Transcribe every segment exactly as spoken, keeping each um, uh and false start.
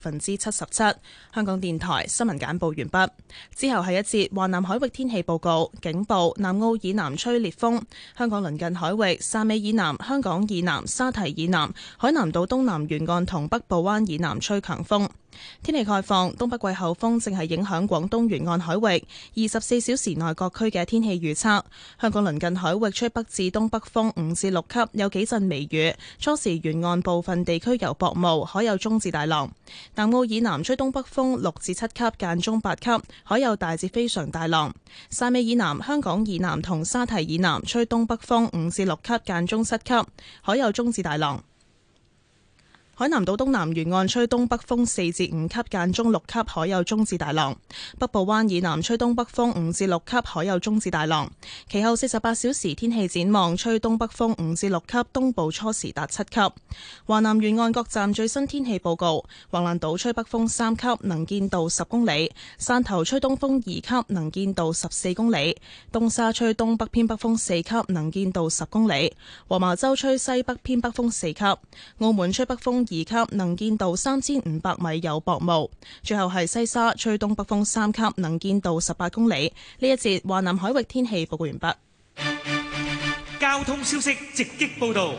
百分之七十七。香港電台新聞簡報完畢。之後係一節華南海域天氣報告。警報：南澳以南吹烈風，香港鄰近海域汕尾以南、香港以南、沙堤以南、海南島東南沿岸同北部灣以南吹強風。天氣概況：東北季候風正係影響廣東沿岸海域，二十四小時內各區嘅天氣預測：香港鄰近海域吹北至東北風五至六級，有幾陣微雨，初時沿岸部分地區有薄霧，海有中至大浪。南澳以南吹東北風六至七級，間中八級，海有大至非常大浪。汕尾以南、香港以南同沙堤以南吹東北風五至六級，間中七級，海有中至大浪。海南島東南沿岸吹東北風四至五級，間中六級，海有中至大浪。北部灣以南吹東北風五至六級，海有中至大浪。其後四十八小時天氣展望，吹東北風五至六級，東部初時達七級。華南沿岸各站最新天氣報告：橫瀾島吹北風三級，能見度十公里；汕頭吹東風二級，能見度十四公里；東沙吹東北偏北風四級，能見度十公里；黃茅洲吹西北偏北風四級；澳門吹北風二級，能見度三千五百米，有薄霧。最後係西沙吹東北風三級，能見度十八公里。呢一節華南海域天氣報告完畢。 交通消息直擊報道。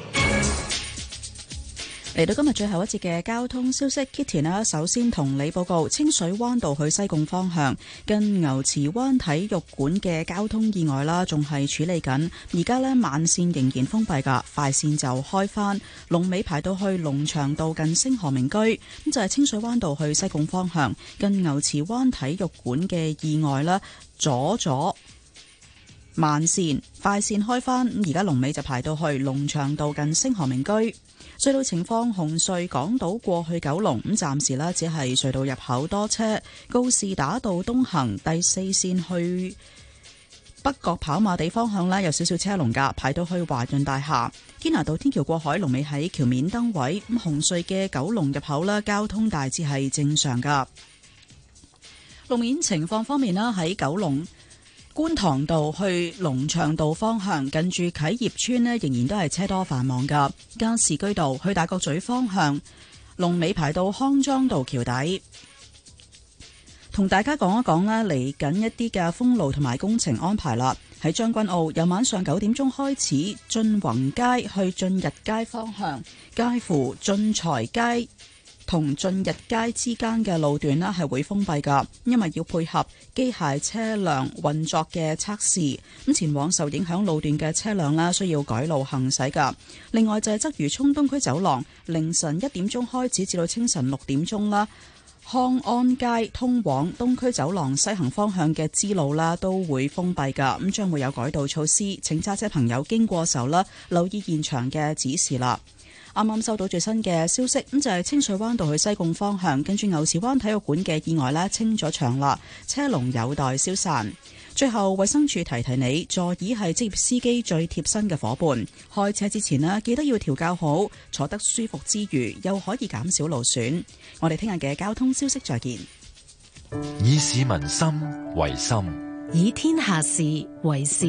嚟到今日最後一節嘅交通消息 ，Kitty 呢首先同你報告清水灣道去西貢方向近牛池灣體育館嘅交通意外啦，仲係處理緊。而家呢慢線仍然封閉噶，快線就開返，龍尾排到去龍翔道近星河名居。咁就係、是、清水灣道去西貢方向近牛池灣體育館嘅意外啦，阻咗慢線，快線開返。咁而家龍尾就排到去龍翔道近星河名居。隧道情況：紅隧港島過去九龍咁，暫時呢只係隧道入口多車。告士打道東行第四線去北角跑馬地方向呢，有少少車龍㗎，排到去華潤大廈。堅拿道天橋過海龍尾喺橋面燈位。咁紅隧嘅九龍入口呢，交通大致係正常㗎。路面情況方面呢，喺九龍觀塘道去龍翔道方向，近住啟業邨呢，仍然都係車多繁忙噶。加士居道去大角咀方向，龍尾排到康莊道橋底。同大家講一講啦，嚟緊一啲嘅封路同埋工程安排啦。喺將軍澳，由晚上九點鐘開始，進宏街去進日街方向，介乎進財街同進日街之間嘅路段呢係會封閉噶，因為要配合機械車輛運作嘅測試。咁前往受影響路段嘅車輛啦，需要改路行駛噶。另外就係鰂魚涌東區走廊，凌晨一點鐘開始至到清晨六點鐘啦，康安街通往東區走廊西行方向嘅支路啦都會封閉噶。咁將會有改道措施，請揸車朋友經過時候啦，留意現場嘅指示啦。啱啱收到最新嘅消息，咁就係清水灣道去西貢方向，跟住牛池灣體育館嘅意外呢清咗場啦，車龍有待消散。最後，衛生署提提你，座椅係職業司機最貼身嘅伙伴，開車之前呢，記得要調校好，坐得舒服之餘，又可以減少勞損。我哋聽日嘅交通消息再見。 以市民心為心， 以天下事為事。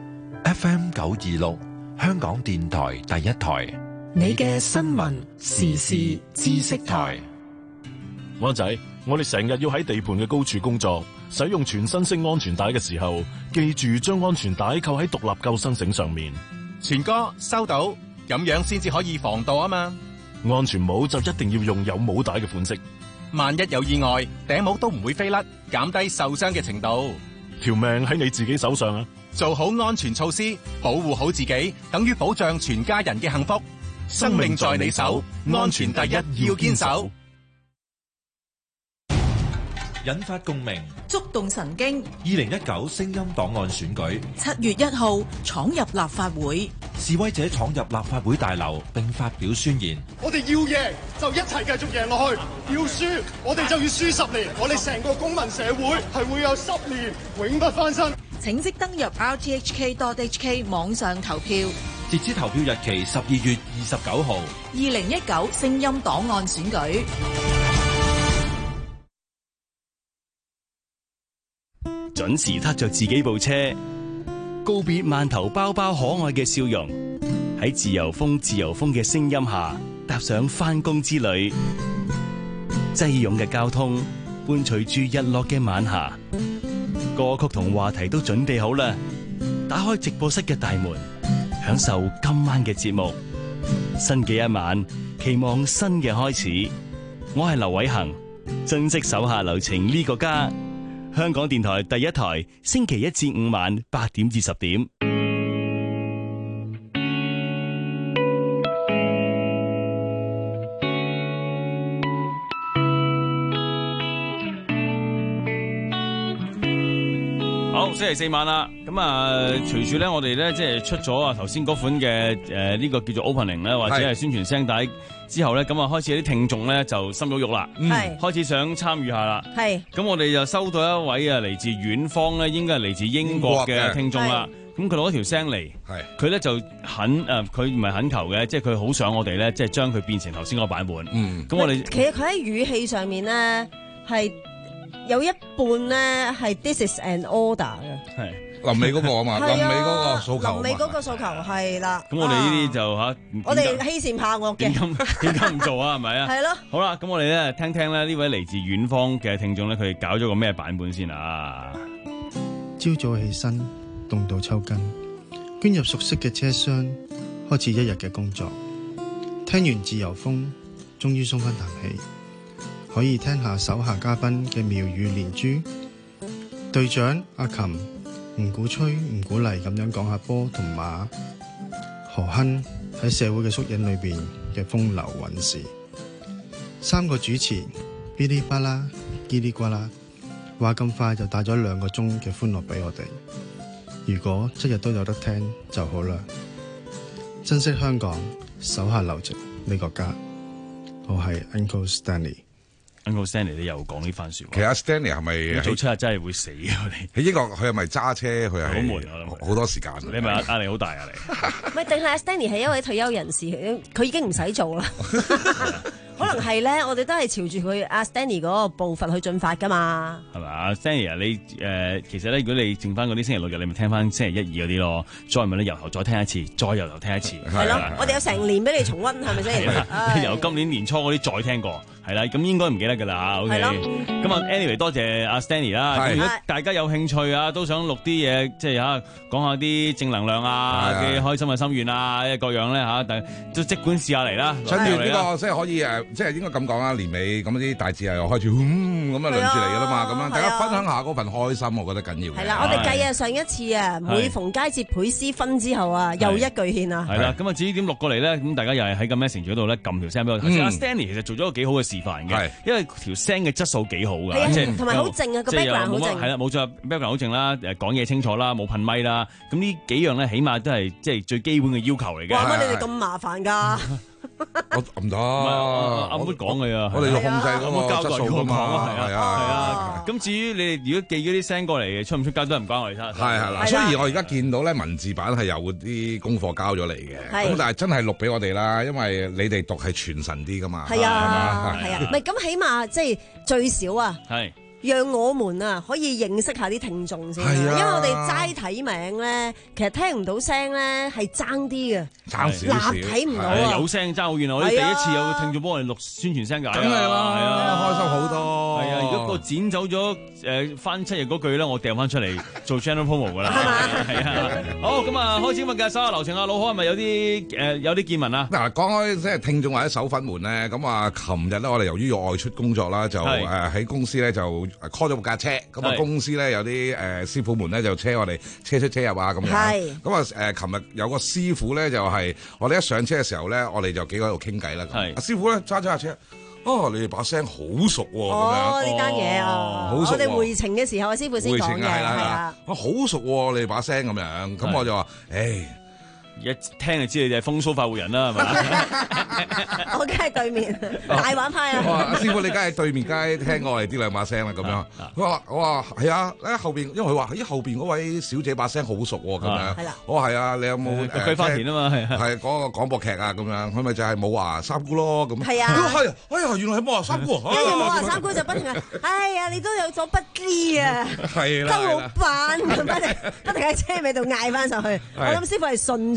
F M 九二六，香港電台第一台。 你嘅新聞時事知識台。 安仔，我哋成日要喺地盤嘅高處工作，使用全身式安全帶嘅時候，記住將安全帶扣喺獨立救生繩上面。 全哥收到，咁樣先至可以防盜啊嘛。 安全帽就一定要用有帽帶嘅款式， 萬一有意外，頂帽都唔會飛甩，減低受傷嘅程度。 條命喺你自己手上啊！ 做好安全措施，保護好自己，等於保障全家人嘅幸福。生命在你手，安全第一，要堅守。 引發共鳴， 觸動神經。 二零一九聲音檔案選舉， 七月一號闖入立法會， 示威者闖入立法會大樓並發表宣言。 我哋要贏就一齊繼續贏落去，要輸我哋就要輸十年。我哋成個公民社會係會有十年永不翻身。 請即登入 r t h k dot h k 網上投票。 截止投票日期十二月二十九號。 二零一九聲音檔案選舉。 準時撻着自己部車，告別饅頭包包可愛嘅笑容，喺自由風自由風嘅聲音下踏上返工之旅。 擠擁嘅交通，伴隨住日落嘅晚霞，歌曲同話題都準備好啦。打開直播室嘅大門，享受今晚嘅節目。新嘅一晚，期望新嘅開始。我係劉偉恒，珍惜手下留情呢個家。香港電台第一台，星期一至五晚八點至十點。 好，星期四晚啦，咁啊，隨住咧，我哋咧即係出咗啊頭先嗰款嘅誒呢個叫做 opening 咧，或者係宣傳聲帶之後咧，咁啊開始有啲聽眾咧就心喐喐啦，係開始想參與下啦，係，咁我哋就收到一位啊嚟自遠方咧，應該係嚟自英國嘅聽眾啦，咁佢攞條聲嚟，係，佢咧就懇誒，佢唔係懇求嘅，即係佢好想我哋咧，即係將佢變成頭先嗰個版本，嗯，咁我哋其實佢喺語氣上面咧係。有一半咧係 This is an order 嘅，係臨尾嗰個啊嘛，臨尾嗰個訴求， 臨尾嗰個訴求係啦。 咁我哋呢啲就嚇， 我哋欺善怕惡嘅， 點解點解唔做啊？係咪啊？係咯。好啦，咁我哋咧聽聽咧呢位嚟自遠方嘅聽眾咧，佢哋搞咗個咩版本先啊？ 朝早起身，凍到抽筋，捐入熟悉嘅車廂，開始一日嘅工作。聽完自由風，終於鬆翻啖氣。可以聽下手下嘉賓嘅妙語連珠，隊長阿琴唔鼓吹唔鼓勵咁樣講下波同馬，何亨喺社會嘅縮影裏邊嘅風流韻事，三個主持嗶哩吧啦嘰哩呱啦，話咁快就帶咗兩個鐘嘅歡樂俾我哋，如果七日都有得聽就好啦。珍惜香港，手下留情呢個家。我係 Uncle Stanley。Uncle Stanley， 你又講呢番説話。 其實 Stanley 係咪早七日真係會死嘅？我哋喺英國，佢係咪揸車？佢係好悶好多時間。 你係咪壓力好大啊？你唔係定係阿 Stanley 係一位退休人士，佢已經唔使做啦。可能係咧，我哋都係朝住佢阿 Stanley 嗰個步伐去進發噶嘛。 係咪啊 Stanley 啊？你誒、呃、其實咧，如果你剩翻嗰啲星期六日，你咪聽翻星期一二嗰啲咯。再唔係你由頭再聽一次，再由頭聽一次。 係咯，我哋有成年俾你重溫，係咪先？ 由今年年初嗰啲再聽過。係啦，咁應該唔記得㗎啦 OK。咁啊 ，anyway， 多謝阿 Stanley 啦。如果大家有興趣啊，都想錄啲嘢，即係嚇講下啲正能量啊嘅開心嘅心願啊，各樣咧嚇，但都即管試下嚟啦。 趁住呢個即係可以誒，即係應該咁講啊，年尾咁啲大節又開始，咁啊輪住嚟㗎啦嘛，咁樣大家分享下嗰份開心，我覺得緊要。 係啦，我哋計啊，上一次啊，每逢佳節倍思分之後啊，又一句獻啊。 係啦，咁啊至於點錄過嚟咧，咁大家又係喺個 message 嗰度咧撳條聲俾我。頭先阿 Stanley 其實做咗個幾好嘅示範嘅，因為條聲嘅質素幾好㗎，即係同埋好靜啊，個 background 好靜。 係啦，冇錯 background 好靜啦，誒講嘢清楚啦，冇噴咪啦，咁呢幾樣咧，起碼都係即係最基本嘅要求嚟嘅。 哇！乜你哋咁麻煩㗎？ 我唔得， 阿妹講嘅啊， 我哋要控制嗰個質素㗎嘛。 係啊，係啊。咁至於你哋如果寄嗰啲聲過嚟，出唔出街都係唔關我哋差。 係係啦，雖然我而家見到咧文字版係有啲功課交咗嚟嘅，咁但係真係錄俾我哋啦，因為你哋讀係傳神啲㗎嘛。係啊，係啊，唔係咁起碼即係最少啊。係。讓我們啊可以認識下啲聽眾先，因為我哋齋睇名咧，其實聽唔到聲咧係爭啲嘅， 爭少少， 睇唔到啊！ 有聲爭好遠啊！我哋第一次有聽眾幫我哋錄宣傳聲㗎， 梗係啦，係啊，開心好多。 係啊，如果個剪走咗誒翻七日嗰句咧，我掉翻出嚟做 channel promo 㗎啦。係啊，好咁啊，開始今日嘅手下留情啊，老何係咪有啲誒有啲見聞啊？ 嗱，講開即係聽眾或者手粉們咧，咁啊，琴日咧我哋由於要外出工作啦，就誒喺公司咧就call 咗部架車，咁啊公司咧有啲誒師傅們咧就車我哋車出車入啊咁樣，咁啊誒琴日有個師傅咧就係我哋一上車嘅時候咧，我哋就幾個喺度傾偈啦。阿師傅咧揸咗架車，哦，你哋把聲好熟喎，咁樣。 哦，呢單嘢啊，我哋回程嘅時候，阿師傅先講嘅，係啊， 好熟喎，你哋把聲咁樣，咁我就話，誒。 一聽就知你哋係風騷快活人啦，係咪？ 我梗係對面大玩派啊！ 阿師傅，你梗係對面，梗係聽我哋啲兩把聲啦，咁樣。佢話：我話係啊，喺後邊，因為佢話喺後邊嗰位小姐把聲好熟喎，咁樣。係啦。我話係啊，你有冇誒？桂花田啊嘛，係係嗰個廣播劇啊，咁樣。佢咪就係冇話三姑咯，咁。 係啊。 係，哎呀，原來係冇話三姑。 跟住冇話三姑就不停係，哎呀，你都有所不知啊！ 係啦。 周老闆咁不停不停喺車尾度嗌翻上去，我諗師傅係信咗。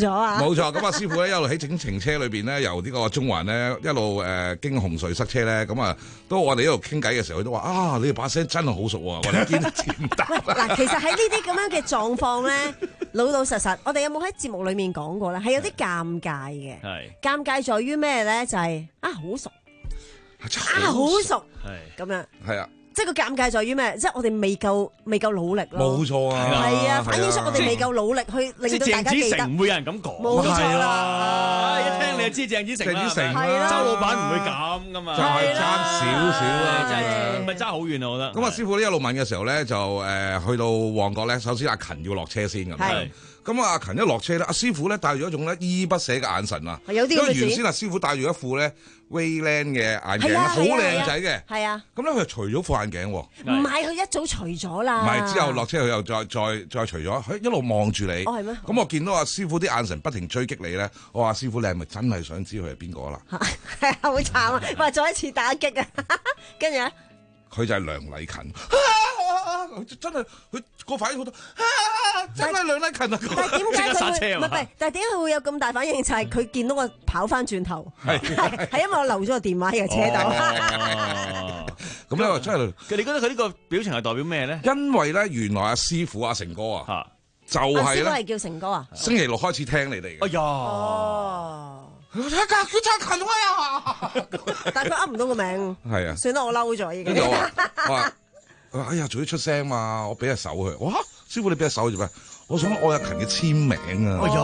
咗啊！ 冇錯，咁啊師傅咧一路喺整程車裏邊咧，由呢個中環咧一路誒經紅隧塞車咧，咁啊都我哋一路傾偈嘅時候，佢都話啊，你哋把聲真係好熟喎，我哋見得見得。 嗱，其實喺呢啲咁樣嘅狀況咧，老老實實，我哋有冇喺節目裡面講過咧？係有啲尷尬嘅。係尷尬在於咩咧？就係啊好熟，啊好熟，係咁樣。係啊。即係個尷尬在於咩？即係我哋未夠未夠努力咯。冇錯啊，係啊，反映出我哋未夠努力去令到大家記得。 鄭子誠唔會有人咁講， 冇錯啦。 一聽你就知鄭子誠啦。鄭子誠係周老闆唔會咁噶嘛， 就係爭少少啦， 真係唔係爭好遠啊！我覺得。 咁啊，師傅呢一路問嘅時候咧，就誒去到旺角咧，首先阿勤要落車先咁。係。咁啊，阿勤一落車咧，阿師傅咧帶住一種咧依依不捨嘅眼神啊。 有啲咁嘅事。因為原先阿師傅戴住一副咧 Ray-Ban 嘅眼鏡，好靚仔嘅。係啊。咁咧佢就除咗副眼鏡喎。 唔係，佢一早除咗啦。 唔係，之後落車佢又再再再除咗，佢一路望住你。哦，係咩？咁我見到阿師傅啲眼神不停追擊你咧，我話師傅你係咪真係想知佢係邊個啦？ 係啊，好慘啊！話再一次打擊啊！跟住咧， 佢就係梁禮勤。真係佢個反應好多，真係梁禮勤啊！ 但係點解佢會唔係？ 唔係， 但係點解佢會有咁大反應？就係佢見到我跑翻轉頭，係係因為我留咗個電話喺個車度。 咁咧真係， 你覺得佢呢個表情係代表咩咧？ 因為咧，原來阿師傅阿成哥啊，就係咧， 師傅係叫成哥啊。 星期六開始聽你哋嘅。 哎呀， 哦， 佢睇架佢真係勤威啊！ 但係佢噏唔到個名。係啊，算啦，我嬲咗已經。 我話。哎呀，早啲出聲嘛！我俾隻手佢，哇！師傅你俾隻手做咩？我想愛阿勤嘅簽名啊！哎呀，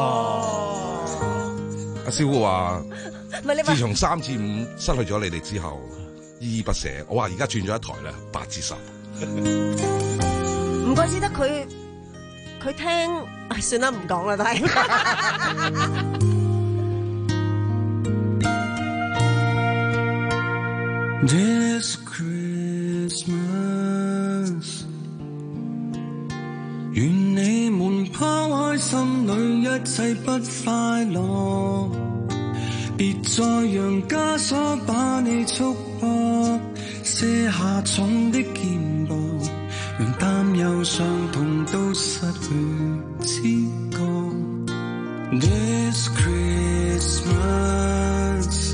阿師傅話，自從三至五失去咗你哋之後，依依不捨。我話而家轉咗一台啦，八至十。 唔怪之得佢，佢聽，唉，算啦，唔講啦，都係。願你們拋開心裏一切不快樂，別再讓枷鎖把你束縛，卸下重的肩膊，讓擔憂傷痛都失去知覺。This Christmas，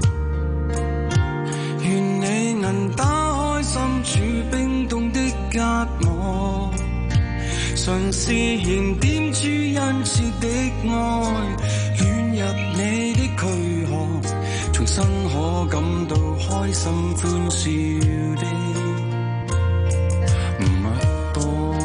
願你能打開心處冰凍的隔膜，嘗試燃點出殷切的愛，捲入你的軀殼，重新可感到開心歡笑的脈搏。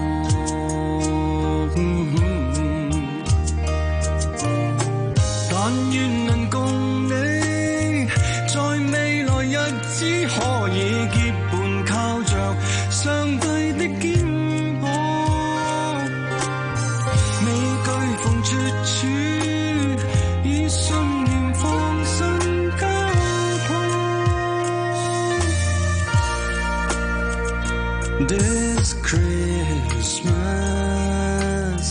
但願能共你，在未來日子可以結伴，靠着上帝的肩。以信念放身交託 This Christmas，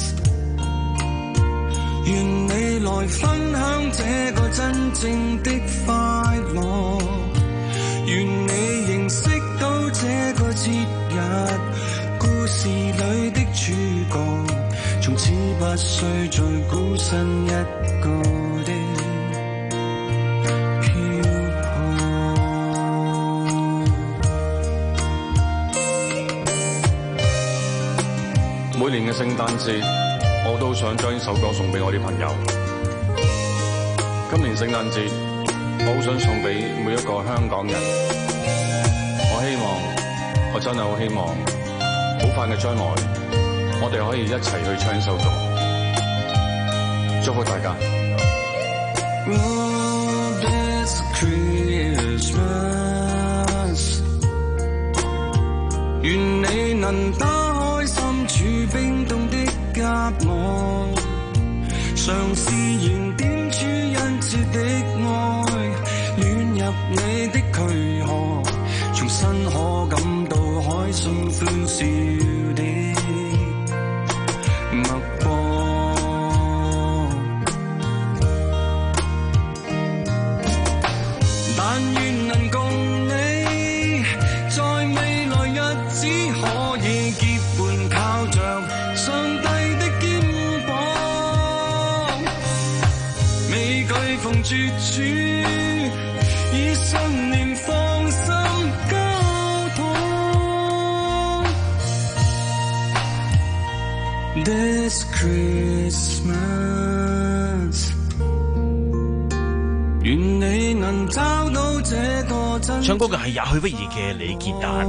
願你來分享這個真正的快樂，願你認識到這個節日故事裏的主角，從此不需再孤身一個的漂泊。 每年嘅聖誕節，我都想將呢首歌送俾我啲朋友。今年聖誕節，我好想送俾每一個香港人。我希望，我真係好希望，好快嘅將來，我哋可以一齊去唱首歌，祝福大家。 Oh, this Christmas， 願你能打開心處冰凍的隔膜，嘗試燃點出殷切的愛，捲入你的軀殼，重新可感到開心歡笑的脈搏。但願能共你，在未來日子可以結伴，靠着上帝的肩膀， 住主，以信念放心交託。This Christmas， 願你能找到這個真。 唱歌嘅係也許不易嘅李健丹。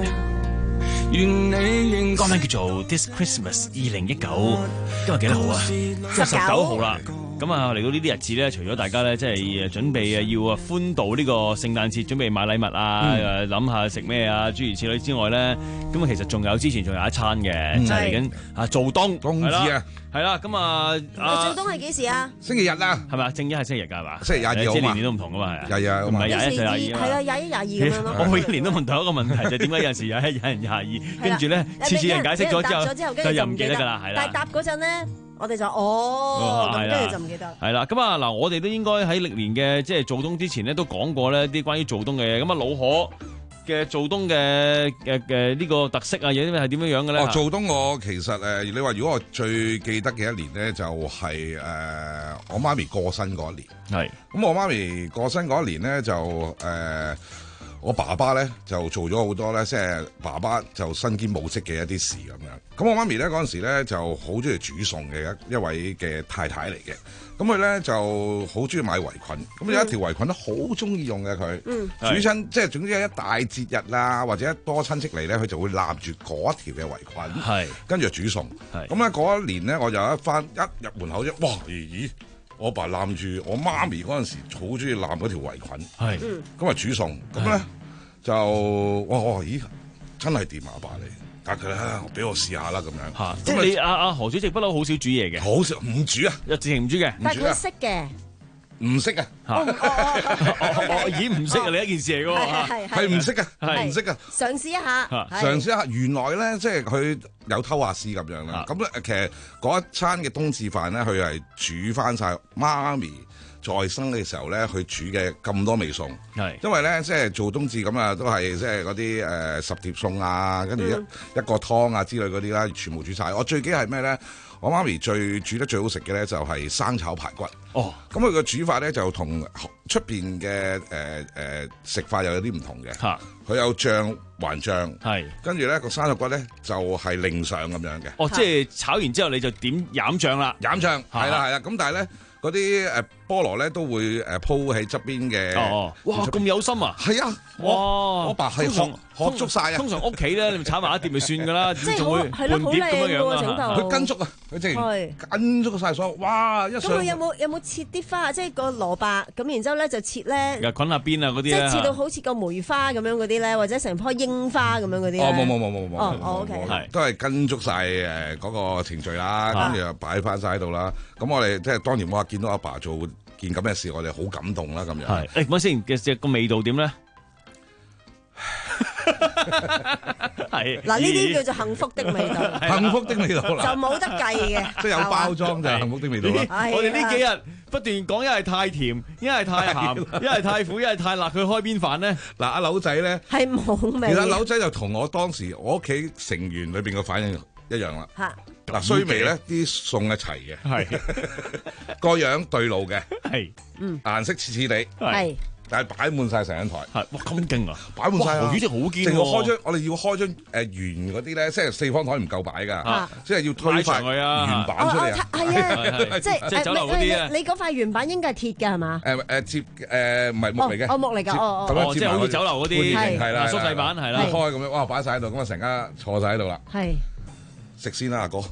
歌名叫做 This Christmas 二零一九，今日幾多號啊？今日十九號啦。咁啊，嚟到呢啲日子咧，除咗大家咧，即係準備啊，要啊歡度呢個聖誕節，準備買禮物啊，誒諗下食咩啊，諸如此類之外咧，咁啊，其實仲有之前仲有一餐嘅，就係嚟緊啊做冬冬至啊， 係啦，咁啊， 做冬係幾時啊？ 星期日啊， 係咪？正一係星期日㗎係嘛？ 星期廿二號嘛， 即係年年都唔同㗎嘛，係啊， 係啊， 唔係廿一就廿二係啊，廿一廿二咁樣咯。 我每一年都問同一個問題，就點解有陣時有一有人廿二，跟住咧次次人解釋咗之後，就又唔記得㗎啦，係啦。 但係答嗰陣咧。我哋就哦，咁跟住就唔記得。 係啦，咁啊嗱，我哋都應該喺歷年嘅即係做冬之前咧，都講過咧啲關於做冬嘅嘢。咁啊，老可嘅做冬嘅嘅嘅呢個特色啊，嘢係點樣樣嘅咧？ 哦，做冬我其實誒，你話如果我最記得嘅一年咧，就係、是、誒、呃、我媽咪過身嗰一年。 係。咁我媽咪過身嗰一年咧，就誒。呃我爸爸咧就做咗好多咧，即係爸爸就身兼母職嘅一啲事咁樣。咁我媽咪咧嗰陣時咧就好中意煮餸嘅一一位嘅太太嚟嘅。咁佢咧就好中意買圍裙。咁、嗯、有一條圍裙都好中意用嘅佢。嗯。煮親即係總之一大節日啊，或者一多親戚嚟咧，佢就會攬住嗰一條嘅圍裙。係。跟住煮餸。係。咁咧嗰一年咧，我就一翻一入門口啫，哇！咦咦〜我爸攬住我媽咪嗰陣時，好中意攬嗰條圍裙，係咁啊煮餸，咁咧就我我話咦真係掂啊爸你，但係佢咧俾我試下啦咁樣，嚇即係你阿阿何主席不嬲好少煮嘢嘅， 好少唔煮啊， 一直情唔煮嘅， 但係佢識嘅。 唔識啊！ 我已經唔識啊！你一件事嚟㗎喎， 係唔識啊，係唔識啊！ 嘗試一下， 嘗試一下，原來咧即係佢有偷下師咁樣啦。咁咧其實嗰一餐嘅冬至飯咧，佢係煮翻晒媽咪在生嘅時候咧，佢煮嘅咁多味餸。係因為咧，即係做冬至咁啊，都係即係嗰啲誒十碟餸啊，跟住一一個湯啊之類嗰啲啦，全部煮晒。我最記係咩咧？我媽咪最煮得最好食嘅咧，就係生炒排骨。哦，咁佢個煮法咧就同出邊嘅誒誒食法又有啲唔同嘅。嚇，佢有醬還醬，係跟住咧個生炒骨咧就係另上咁樣嘅。 哦，即係炒完之後你就點飲醬啦？ 飲醬係啦係啦，咁但係咧。嗰啲誒菠蘿咧都會誒鋪喺側邊嘅。 哦，哇咁有心啊！ 係啊，哇！我爸係學學足晒啊。 通常屋企咧，你炒埋一碟咪算㗎啦，點仲會半碟咁樣樣啊？ 佢跟足啊，佢即係跟足晒所有。哇！一上咁佢有冇有冇切啲花？即係個蘿蔔咁，然之後咧就切咧。 又捆下邊啊嗰啲即係切到好似個梅花咁樣嗰啲咧，或者成棵櫻花咁樣嗰啲。 哦，冇冇冇冇冇。 哦，OK， 係都係跟足晒誒嗰個程序啦，跟住又擺翻晒喺度啦。咁我哋即係當然我見到阿爸做件咁嘅事，我哋好感動啦咁樣。 係，誒，講先嘅隻個味道點咧？係嗱，呢啲叫做幸福的味道。 幸福的味道啦， 就冇得計嘅。 即係有包裝就係幸福的味道啦。 我哋呢幾日不斷講一係太甜，一係太鹹，一係太苦，一係太辣，佢開邊飯咧？ 嗱，阿柳仔咧係冇味。 其實柳仔就同我當時我屋企成員裏邊嘅反應一樣啦。嚇！嗱，衰味咧啲餸一齊嘅，係個樣對路嘅，係嗯顏色似似地，係。但係擺滿晒成張台， 係哇咁勁啊！ 擺滿晒啊！ 魚真係好堅喎！ 淨係開張，我哋要開張誒圓嗰啲咧，即係四方台唔夠擺㗎，即係要推塊圓板出嚟啊！ 係啊，即係即係酒樓嗰啲啊！ 你嗰塊圓板應該係鐵㗎係嘛？ 誒誒接誒唔係木嚟嘅， 哦木嚟㗎，哦哦， 即係好似酒樓嗰啲係啦， 縮細版係啦， 開咁樣哇擺晒喺度，咁啊成家坐晒喺度啦，係。食先啦，阿哥。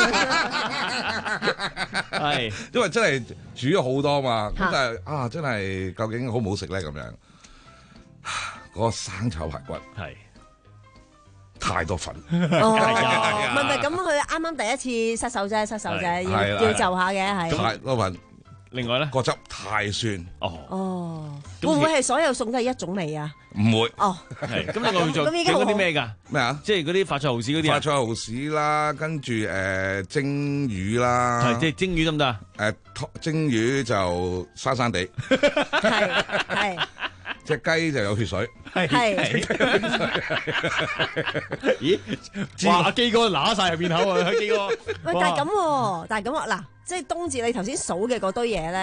係，因為真係煮咗好多嘛，咁但係啊，真係究竟好唔好食咧？咁樣，嗰個生炒排骨係太多粉。 哦，唔係唔係，咁佢啱啱第一次失手啫，失手啫，要要就下嘅係。 太多粉。 另外咧， 個汁太酸。 哦哦，會唔會係所有餸都係一種味啊？ 唔會。哦， 係。咁另外做整嗰啲咩㗎？ 咩啊？ 即係嗰啲發菜蠔豉嗰啲啊？ 發菜蠔豉啦，跟住誒蒸魚啦。 係，即係蒸魚得唔得啊？ 誒，蒸魚就生生地。 係係。 隻雞就有血水。 係。 咦？哇！阿基哥揦晒入面口啊！基哥。 喂，但係咁喎，但係咁喎嗱。即係冬至，你頭先數嘅嗰堆嘢咧，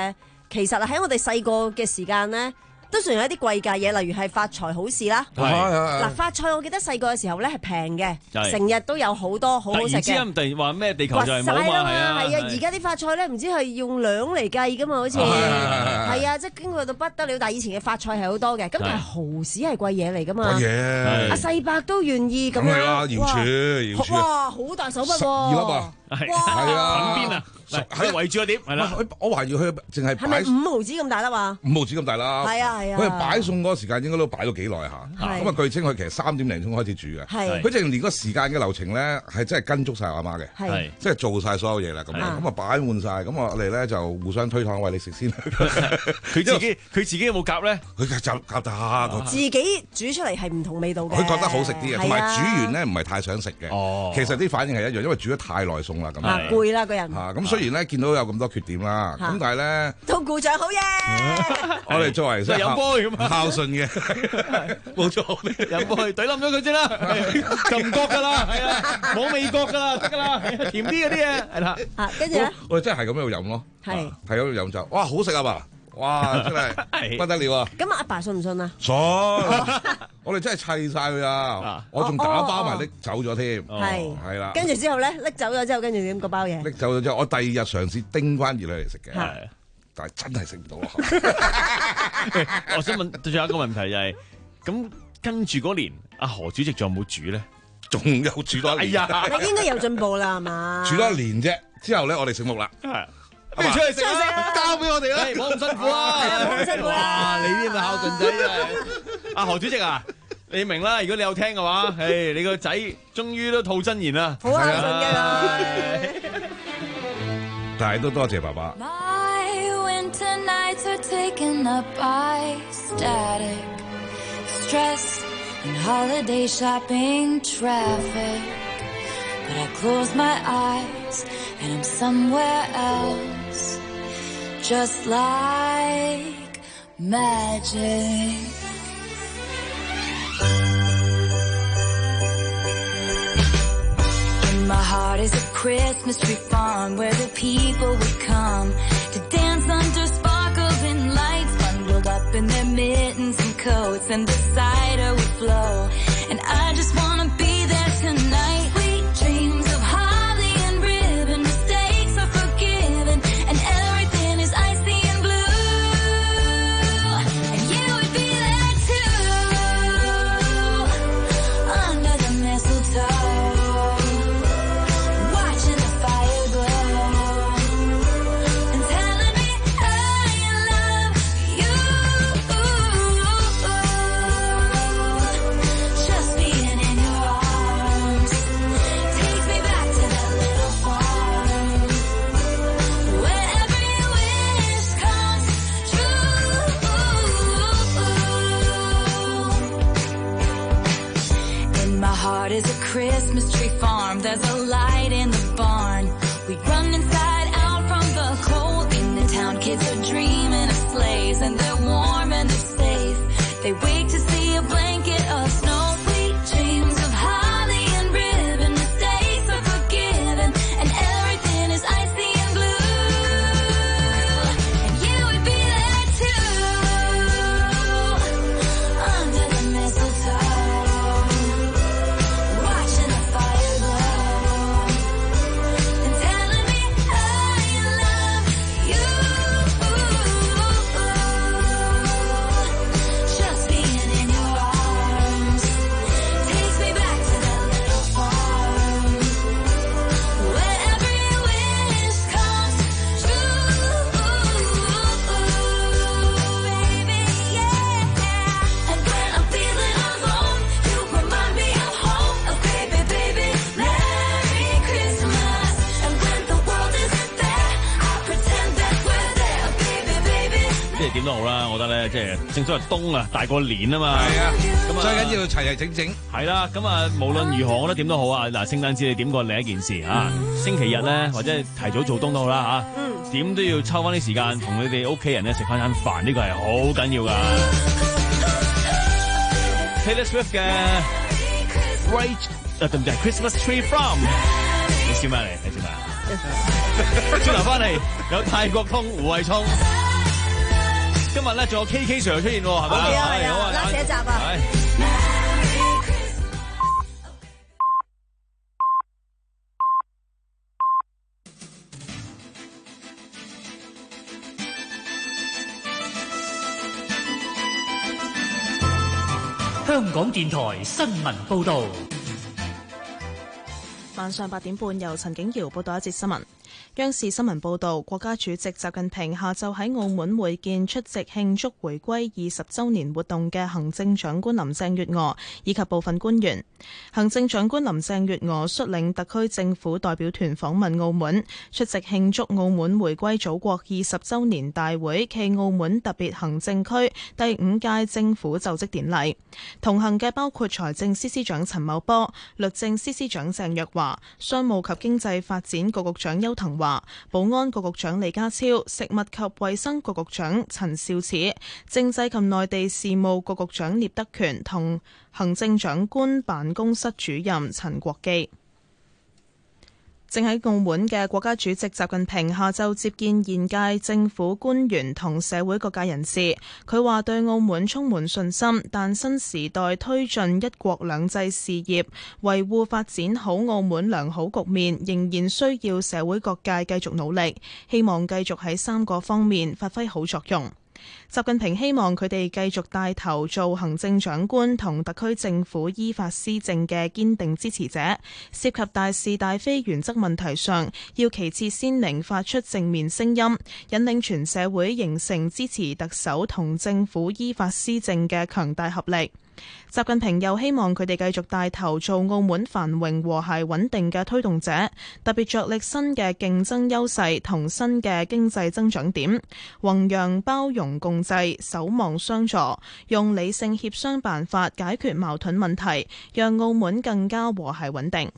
其實喺我哋細個嘅時間咧。都算有一啲貴價嘢，例如係發財好事啦。嗱，發菜我記得細個嘅時候咧係平嘅，成日都有好多好好食嘅。突然之間話咩地球就係冇嘛？係啊， 係啊，而家啲發菜咧唔知係用兩嚟計噶嘛，好似係啊，即係經過到不得了。但係以前嘅發菜係好多嘅，咁但係蠔豉係貴嘢嚟噶嘛。貴嘢，阿細伯都願意咁樣。係啊，瑤柱，瑤柱，哇，好大手筆喎！ 二粒啊！ 係啊，邊啊？係圍住個碟，係啦。 我懷疑佢淨係係咪五毫子咁大粒啊？ 五毫子咁大啦。 係啊係啊。 佢擺餸嗰個時間應該都擺咗幾耐下。咁啊，據稱佢其實三點零鐘開始煮嘅。係。佢淨連個時間嘅流程咧係真係跟足晒阿媽嘅。係。即係做晒所有嘢啦咁樣。咁啊擺滿晒，咁我哋咧就互相推搪，喂，你食先。 佢自己佢自己有冇夾咧？ 佢夾夾得。 自己煮出嚟係唔同味道嘅。 佢覺得好食啲嘅，同埋煮完咧唔係太想食嘅。哦。其實啲反應係一樣，因為煮得太耐餸啦咁。 啊，攰啦個人。 嚇，咁雖然咧見到有咁多缺點啦，咁但係咧都鼓掌好嘢！ 我哋作為飲杯咁孝順嘅，冇錯， 飲杯懟冧咗佢先啦，就唔覺噶啦，係啊，冇味覺噶啦，得噶啦，甜啲嗰啲嘢係啦。 啊，跟住咧， 我哋真係係咁樣飲咯，係係咁樣飲酒，哇，好食啊爸！哇，真係不得了啊！ 咁阿爸信唔信啊？ 信，我哋真係砌晒佢啊！我仲打包埋拎走咗添， 係係啦。 跟住之後咧，拎走咗之後，跟住點個包嘢？ 拎走咗之後，我第二日嘗試叮翻熱嚟食嘅，但係真係食唔到。 我想問最後一個問題就係，咁跟住嗰年，阿何主席仲有冇煮咧？ 仲有煮多一年。 你應該有進步啦，係嘛？ 煮多一年啫，之後咧我哋醒目啦。 不如出去食啦，交俾我哋啦，唔好咁辛苦啊， 唔好咁辛苦啦。 你啲咪孝順仔啊！阿何主席啊，你明啦，如果你有聽嘅話，誒，你個仔終於都吐真言啦， 好孝順嘅啦。 但係都多謝爸爸。 But I close my eyes and I'm somewhere else, just like magic. In my heart is a Christmas tree farm where the people would come to dance under sparkling lights, bundled up in their mittens and coats, and the cider would flow. And I just wanna be there tonight. Dreams of holly and ribbon, mistakes are forgiven, and everything is icy and blue. And you would be there too, under the mistletoe, watching the fire glow, and telling me I love you. Just being in your arms. Take me back to that little farm where every wish comes true. In my heart is a Christmas tree farm. There's a light in the barn. We run inside out from the cold. In the town, kids are dreaming of sleighs, and they're warm and they're safe. They wake to see a blanket of snow. Sweet dreams of holly and ribbon, mistakes are forgiven, and everything is icy and blue. And you would be there too, under the mistletoe, watching the fire glow, and telling me I love you. Just being in your arms takes me back to that little farm where every wish comes true, baby, yeah. And when I'm feeling alone, you remind me of home, oh baby, baby, Merry Christmas. And when the world isn't there, I pretend that we're there, baby, baby. 即係點都好啦，我覺得咧，即係正所謂冬啊，大過年啊嘛。係啊，咁啊， 最緊要齊齊整整。 係啦，咁啊，無論如何，我覺得點都好啊。嗱，聖誕節你點過另一件事啊？星期日咧，或者提早做冬都好啦嚇。點都要抽翻啲時間同你哋屋企人咧食翻餐飯，呢個係好緊要噶。Taylor Swift 嘅 Bright 啊，對唔住 ，Christmas Tree Farm。你笑咩嚟？你笑咩？轉頭翻嚟有泰國通胡慧聰。 今日咧仲有 K K Sir 出現喎，係咪？ 係啊係啊，拉扯集啊！ 香港電台新聞報導。 晚上八點半，由陳景瑤報道一節新聞。央視新聞報導，國家主席習近平下晝喺澳門會見出席慶祝回歸二十週年活動嘅行政長官林鄭月娥以及部分官員。行政長官林鄭月娥率領特區政府代表團訪問澳門，出席慶祝澳門回歸祖國二十週年大會暨澳門特別行政區第五屆政府就職典禮。同行嘅包括財政司司長陳茂波、律政司司長鄭若驊、商務及經濟發展局局長邱騰華、保安局局長李家超、食物及衛生局局長陳肇始、政制及內地事務局局長聶德權同行政長官辦公室主任陳國基。正喺澳門嘅國家主席習近平下晝接見現屆政府官員同社會各界人士，佢話對澳門充滿信心，但新時代推進一國兩制事業、維護發展好澳門良好局面，仍然需要社會各界繼續努力，希望繼續喺三個方面發揮好作用。習近平希望佢哋繼續帶頭做行政長官同特區政府依法施政嘅堅定支持者，涉及大是大非原則問題上，要旗幟鮮明發出正面聲音，引領全社會形成支持特首同政府依法施政嘅強大合力。習近平又希望佢哋繼續帶頭做澳門繁榮和諧穩定嘅推動者，特別着力新嘅競爭優勢同新嘅經濟增長點，弘揚包容共濟、守望相助，用理性協商辦法解決矛盾問題，讓澳門更加和諧穩定。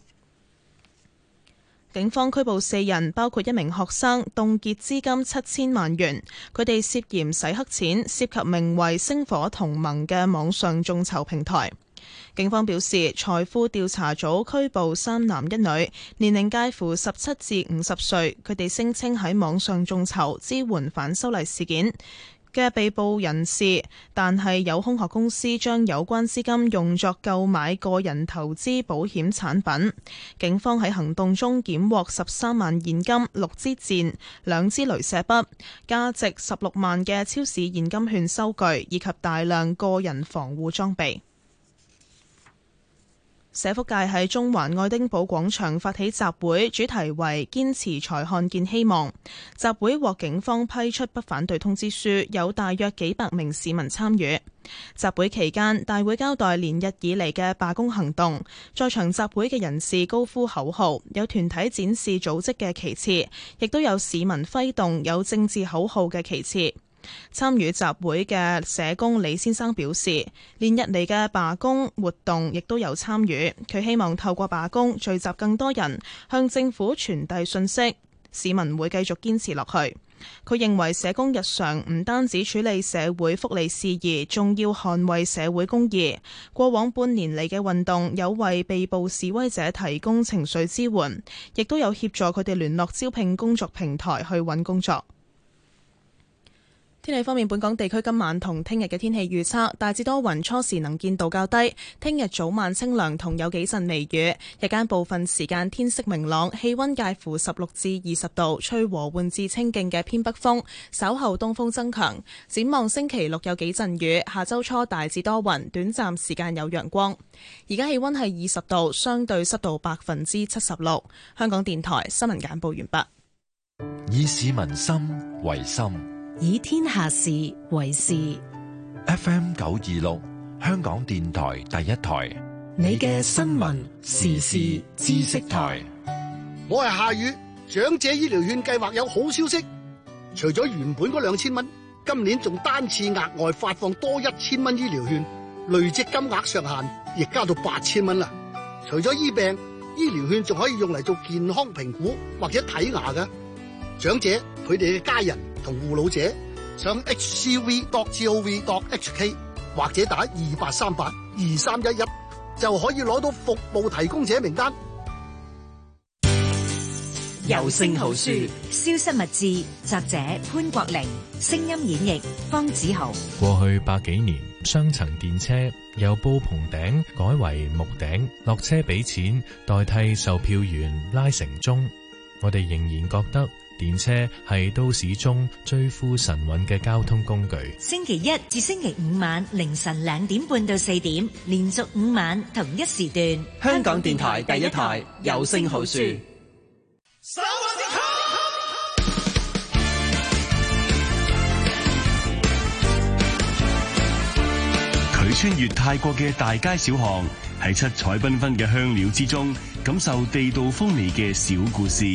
警方拘捕四人，包括一名學生，凍結資金七千萬元。佢哋涉嫌洗黑錢，涉及名為星火同盟嘅網上眾籌平台。警方表示，財富調查組拘捕三男一女，年齡介乎十七至五十歲。佢哋聲稱喺網上眾籌支援反修例事件嘅被捕人士，但係有空殼公司將有關資金用作購買個人投資保險產品。警方喺行動中檢獲十三萬現金、六支箭、兩支鐳射筆、價值十六萬嘅超市現金券收據以及大量個人防護裝備。社福界喺中環愛丁堡廣場發起集會，主題為堅持才看見希望。集會獲警方批出不反對通知書，有大約幾百名市民參與。集會期間，大會交代連日以嚟嘅罷工行動，在場集會嘅人士高呼口號，有團體展示組織嘅旗幟，亦都有市民揮動有政治口號嘅旗幟。參與集會嘅社工李先生表示，連日嚟嘅罷工活動亦都有參與，佢希望透過罷工聚集更多人，向政府傳遞信息，市民會繼續堅持落去。佢認為社工日常唔單止處理社會福利事宜，仲要捍衛社會公義。過往半年嚟嘅運動有為被捕示威者提供情緒支援，亦都有協助佢哋聯絡招聘工作平台去揾工作。天氣方面，本港地區今晚同聽日嘅天氣預測大致多雲，初時能見度較低。聽日早晚清涼，同有幾陣微雨。日間部分時間天色明朗，氣溫介乎十六至二十度，吹和緩至清勁嘅偏北風。稍後東風增強。展望星期六有幾陣雨，下周初大致多雲，短暫時間有陽光。而家氣溫係二十度，相對濕度百分之七十六。香港電台新聞簡報完畢。 以市民心為心， 以天下事為事。 F M 九二六，香港電台第一台， 你嘅新聞時事知識台。 我係夏雨，長者醫療券計劃有好消息，除咗原本嗰兩千蚊，今年仲單次額外發放多一千蚊醫療券，累積金額上限亦加到八千蚊啦。除咗醫病，醫療券仲可以用嚟做健康評估或者睇牙㗎。長者佢哋嘅家人同護老者上 H C V dot gov dot H K 或者打二八三八二三一一就可以攞到服務提供者名單。 有聲好書， 消失物誌，作者潘國玲，聲音演繹方子豪。 過去百幾年，雙層電車由布棚頂改為木頂，落車俾錢代替售票員拉乘鐘。我哋仍然覺得電車係都市中最富神韻嘅交通工具。 星期一至星期五晚凌晨兩點半到四點，連續五晚同一時段。 香港電台第一台有聲好書。 佢穿越泰國嘅大街小巷，喺七彩繽紛嘅香料之中，感受地道風味嘅小故事。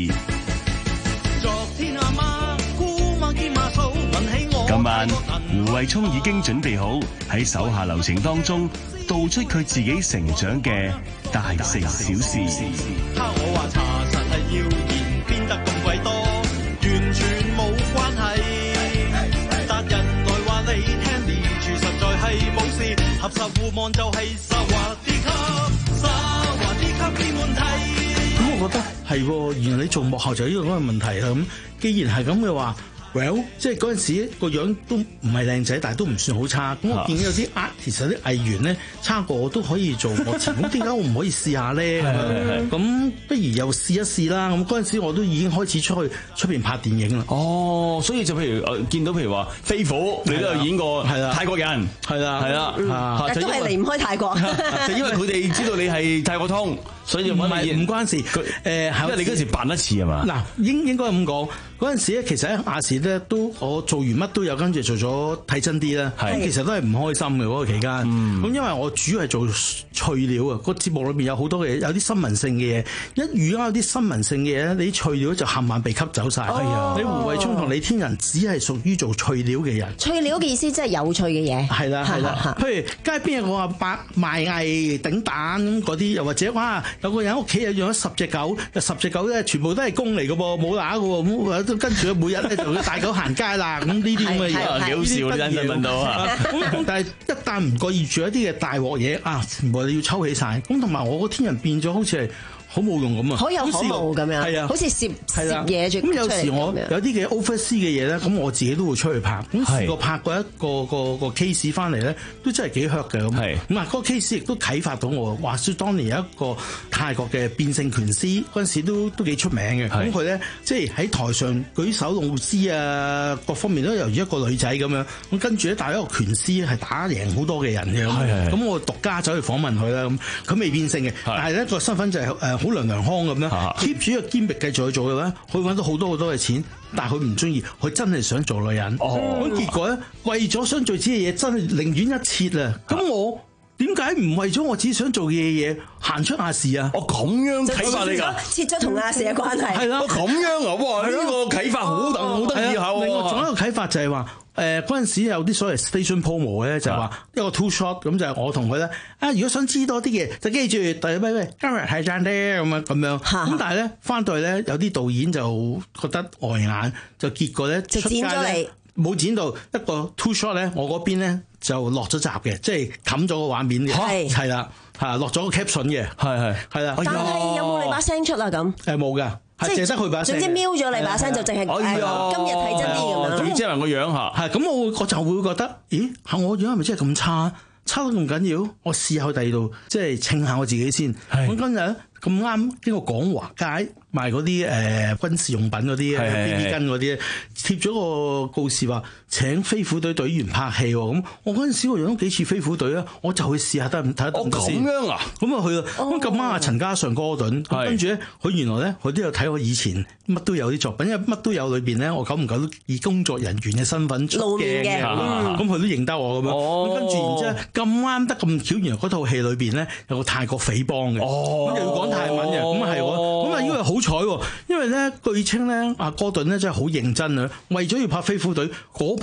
今晚胡慧聰已經準備好喺手下留情當中道出佢自己成長嘅大城小事。 我話查實係謠言，變得咁鬼多，完全冇關係。達人來話你聽，呢處實在係冇事，合十互望就係沙華啲級，沙華啲級啲問題。 咁我覺得係，原來你做幕後就係呢個咁嘅問題啦。咁既然係咁嘅話。Well， 即係嗰陣時個樣都唔係靚仔，但係都唔算好差。咁我見有啲 artist 啲藝員咧差過我都可以做幕前，咁點解我唔可以試下咧？咁不如又試一試啦。咁嗰陣時我都已經開始出去出邊拍電影啦。 哦，所以就譬如誒見到譬如話飛虎，你都有演過泰國人，係啦係啦， 但都係離唔開泰國， 就因為佢哋知道你係泰國通，所以唔係唔關事。誒， 因為你嗰時扮一次係嘛？ 嗱，應應該咁講。嗰陣時咧，其實喺亞視咧都我做完乜都有，跟住做咗睇真啲啦。咁其實都係唔開心嘅嗰個期間。咁、嗯、因為我主要係做趣料啊，個節目裏邊有好多嘅嘢，有啲新聞性嘅嘢。一遇啱有啲新聞性嘅嘢咧，你啲趣料就冚唪唥被吸走晒。哦、你胡慧聰同李天仁只係屬於做趣料嘅人。 趣料嘅意思即係有趣嘅嘢。係啦係啦， 譬如街邊有個阿伯賣藝頂蛋咁嗰啲，又或者哇有個人屋企又養咗十隻狗，十隻狗咧全部都係公嚟嘅噃，冇乸嘅喎，咁跟住每日咧就帶狗行街啦，咁呢啲咁嘅嘢幾好笑，啲新聞到啊！咁但係一旦唔覺意住一啲嘅大鑊嘢啊，全部你要抽起晒。咁同埋我個天人變咗好似係好冇用咁啊， 可有可無咁樣，係啊，好似攝攝嘢住。 咁有時我有啲嘅 oversee 嘅嘢咧，咁我自己都會出去拍。咁試過拍過一個個個 case 翻嚟咧，都真係幾 hurt 嘅咁。咁啊，嗰個 case 亦都啟發到我。話說當年有一個泰國嘅變性拳師，嗰陣時都都幾出名嘅。咁佢咧即係喺台上舉手弄姿啊，各方面都猶如一個女仔咁樣。咁跟住咧，但係一個拳師係打贏好多嘅人嘅。咁我獨家走去訪問佢啦。咁佢未變性嘅，但係咧個身份就係誒。好娘娘腔咁樣 keep 住呢個堅力繼續去做嘅話，佢揾到好多好多嘅錢，但係佢唔中意，佢真係想做女人。咁、哦、結果咧，為咗想做自己嘅嘢，真係寧願一切啊！咁我點解唔為咗我自己想做嘅嘢行出亞視啊？ 我咁樣啟發你㗎， 切咗同亞視嘅關係。 係啦， 咁樣啊！哇，呢、呢個啟發好得好得意下喎。 另外仲有一個啟發就係話。誒嗰陣時有啲所謂 station promo 咧，就係話一個 two shot 咁就係我同佢咧啊！如果想知多啲嘢，就記住第咩咩今日睇讚啲咁樣咁樣。咁但係咧翻到去咧，有啲導演就覺得礙眼，就結果咧出街咧冇剪到一個 two shot 咧，我嗰邊咧就落咗閘嘅，即係冚咗個畫面嘅，係啦嚇落咗個 caption 嘅，係係係啦。 但係有冇你把聲出啊？咁誒冇㗎。係淨係得佢把聲， 總之瞄咗你把聲就淨係誒今日睇真啲咁樣。 總之即係話個樣嚇，係咁我我就會覺得，咦嚇我樣係咪真係咁差？差得咁緊要？我試下去第二度，即係稱下我自己先。咁今日咁啱經過廣華街賣嗰啲誒軍事用品嗰啲 B B 巾嗰啲，貼咗個告示話請飛虎隊隊員拍戲喎。咁我嗰陣時個樣都幾似飛虎隊啊，我就去試下得睇得唔得先。咁樣啊？咁啊去啦。咁咁啱啊，陳嘉上哥頓，跟住咧佢原來咧佢都有睇我以前乜都有啲作品，因為乜都有裏邊咧，我久唔久都以工作人員嘅身份出鏡嘅。咁佢都認得我咁樣。咁跟住然之後咁啱得咁巧，原來嗰套戲裏邊咧有個泰國匪幫嘅。咁又要講泰文嘅，咁啊係喎。咁啊因為好彩喎，因為咧據稱咧阿哥頓咧真係好認真啊，為咗要拍飛虎隊嗰班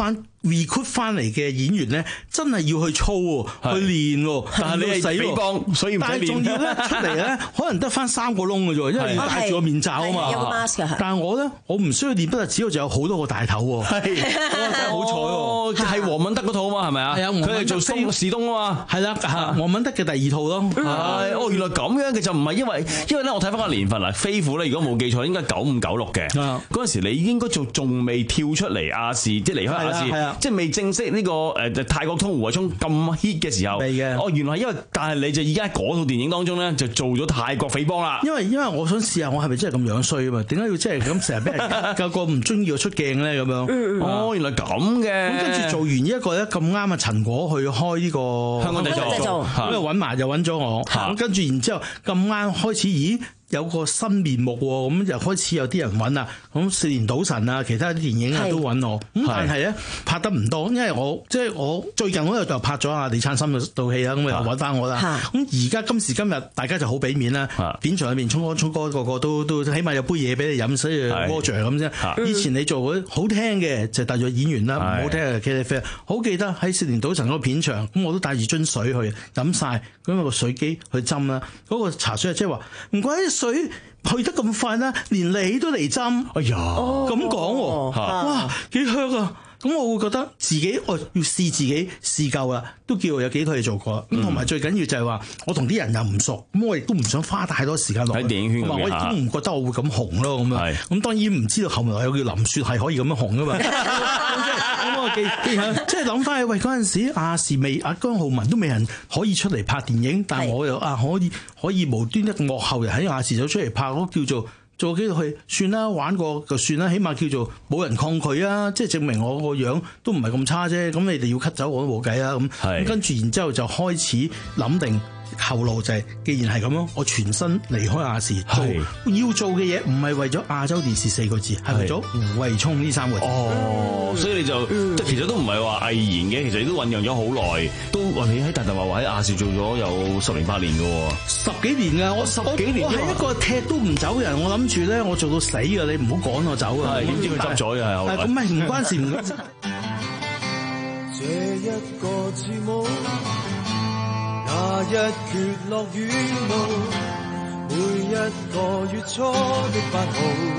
recruit 翻嚟嘅演員咧，真係要去操喎，去練喎。 但係你係匪幫，所以唔使練。 但係仲要咧出嚟咧，可能得翻三個窿嘅啫，因為要戴住個面罩啊嘛。 有個 mask 嘅。但係我咧，我唔需要練，不過只要就有好多個大頭喎。係，真係好彩喎。 係黃敏德嗰套啊嘛，係咪啊？係啊，佢係做東士東啊嘛。 係啦，黃敏德嘅第二套咯。 係哦，原來咁樣嘅就唔係因為，因為咧我睇翻個年份啦，飛虎咧如果冇記錯應該九五九六嘅。嗰陣時你應該做仲未跳出嚟亞視，即係離開亞視，即係未正式呢個誒泰國通胡慧沖咁 hit 嘅時候。 未嘅。 哦，原來係因為，但係你就已經喺嗰套電影當中咧就做咗泰國匪幫啦。 因為因為我想試下我係咪真係咁樣衰啊嘛？點解要即係咁成日俾人教個唔中意我出鏡咧咁樣？ 哦，原來咁嘅。 咁跟住做完呢一個咧咁啱啊，陳果去開呢個香港製造， 咁又揾埋又揾咗我，咁跟住然之後咁啱開始，咦？有個新面目喎，咁就開始有啲人揾啦。咁少年賭神啊，其他啲電影啊都揾我。咁但係咧拍得唔多，因為我即係我最近我又就拍咗阿李燦森嘅套戲啦，咁又揾翻我啦。咁而家今時今日大家就好俾面啦，片場裏面聰哥聰哥個個都都起碼有杯嘢俾你飲，所以 Roger 咁啫。以前你做嗰啲好聽嘅就帶咗演員啦，唔好聽嘅 K F， 好記得喺少年賭神嗰個片場，咁我都帶住樽水去飲晒，咁個水機去斟啦，嗰個茶水即係話唔怪得水去得咁快啦，連你都嚟斟。哎呀，咁講喎，哇，幾香啊！咁我會覺得自己我要試自己試夠啦，都叫有幾套嘢做過。咁同埋最緊要就係話，我同啲人又唔熟，咁我亦都唔想花太多時間落喺電影圈我亦都唔覺得我會咁紅咯，咁樣。咁當然唔知道後來有叫林雪係可以咁樣紅噶嘛。咁我記即係諗翻起，喂嗰陣時亞視未阿姜浩文都未人可以出嚟拍電影，但係我又啊可以可以無端一個幕後人喺亞視走出嚟拍嗰叫做。做幾套戲算啦，玩過就算啦，起碼叫做冇人抗拒啊！即係證明我個樣都唔係咁差啫。咁你哋要 cut 走我都冇計啊！咁咁跟住然之後就開始諗定後路，就係既然係咁樣，我全身離開亞視做要做嘅嘢，唔係為咗亞洲電視四個字，係為咗胡慧沖呢三個字。 哦，所以你就其實都唔係話毅然嘅，其實你都醖釀咗好耐，都話你喺大大話話喺亞視做咗有十年八年嘅喎， 十幾年㗎，我十幾年，我係一個踢都唔走人，我諗住咧，我做到死㗎，你唔好趕我走啊！ 點知佢執咗嘅係後來。 咁咪唔關事，唔關事。 這一個字母，那日缺落雨露，每一個月初的八號，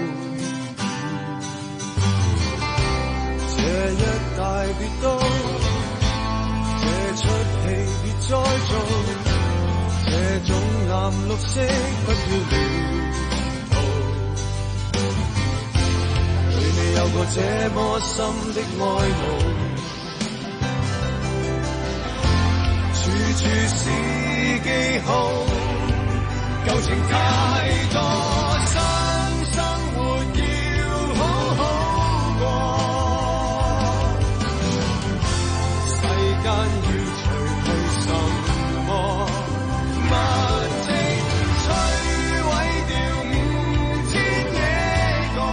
這一帶別到，這出戲別再做，這種藍綠色不要亂塗，對你有過這麼深的愛慕。處處是記號，舊情太多，新生活要好好過。世間要除去什麼物質，摧毀掉五千億個，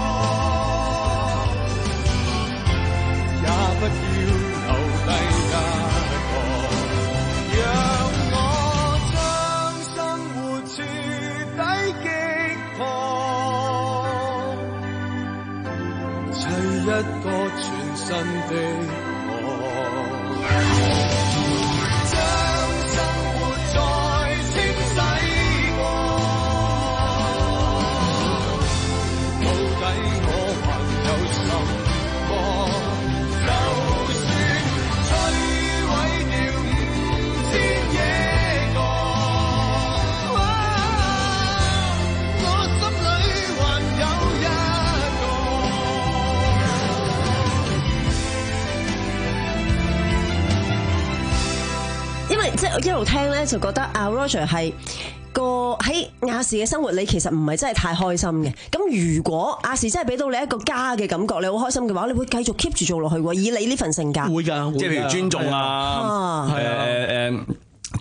也不要留低一個。讓我將生活徹底擊破，砌一個全新的我，將生活再清洗過，到底我還有什麼？就算摧毀掉五千億個，我心裏還有一個。因為即係一路聽咧，就覺得阿 Roger 係個喺亞視嘅生活，你其實唔係真係太開心嘅。咁如果亞視真係俾到你一個家嘅感覺，你好開心嘅話，你會繼續 keep 住做落去喎。以你呢份性格， 會㗎， 即係譬如尊重啊，係誒誒。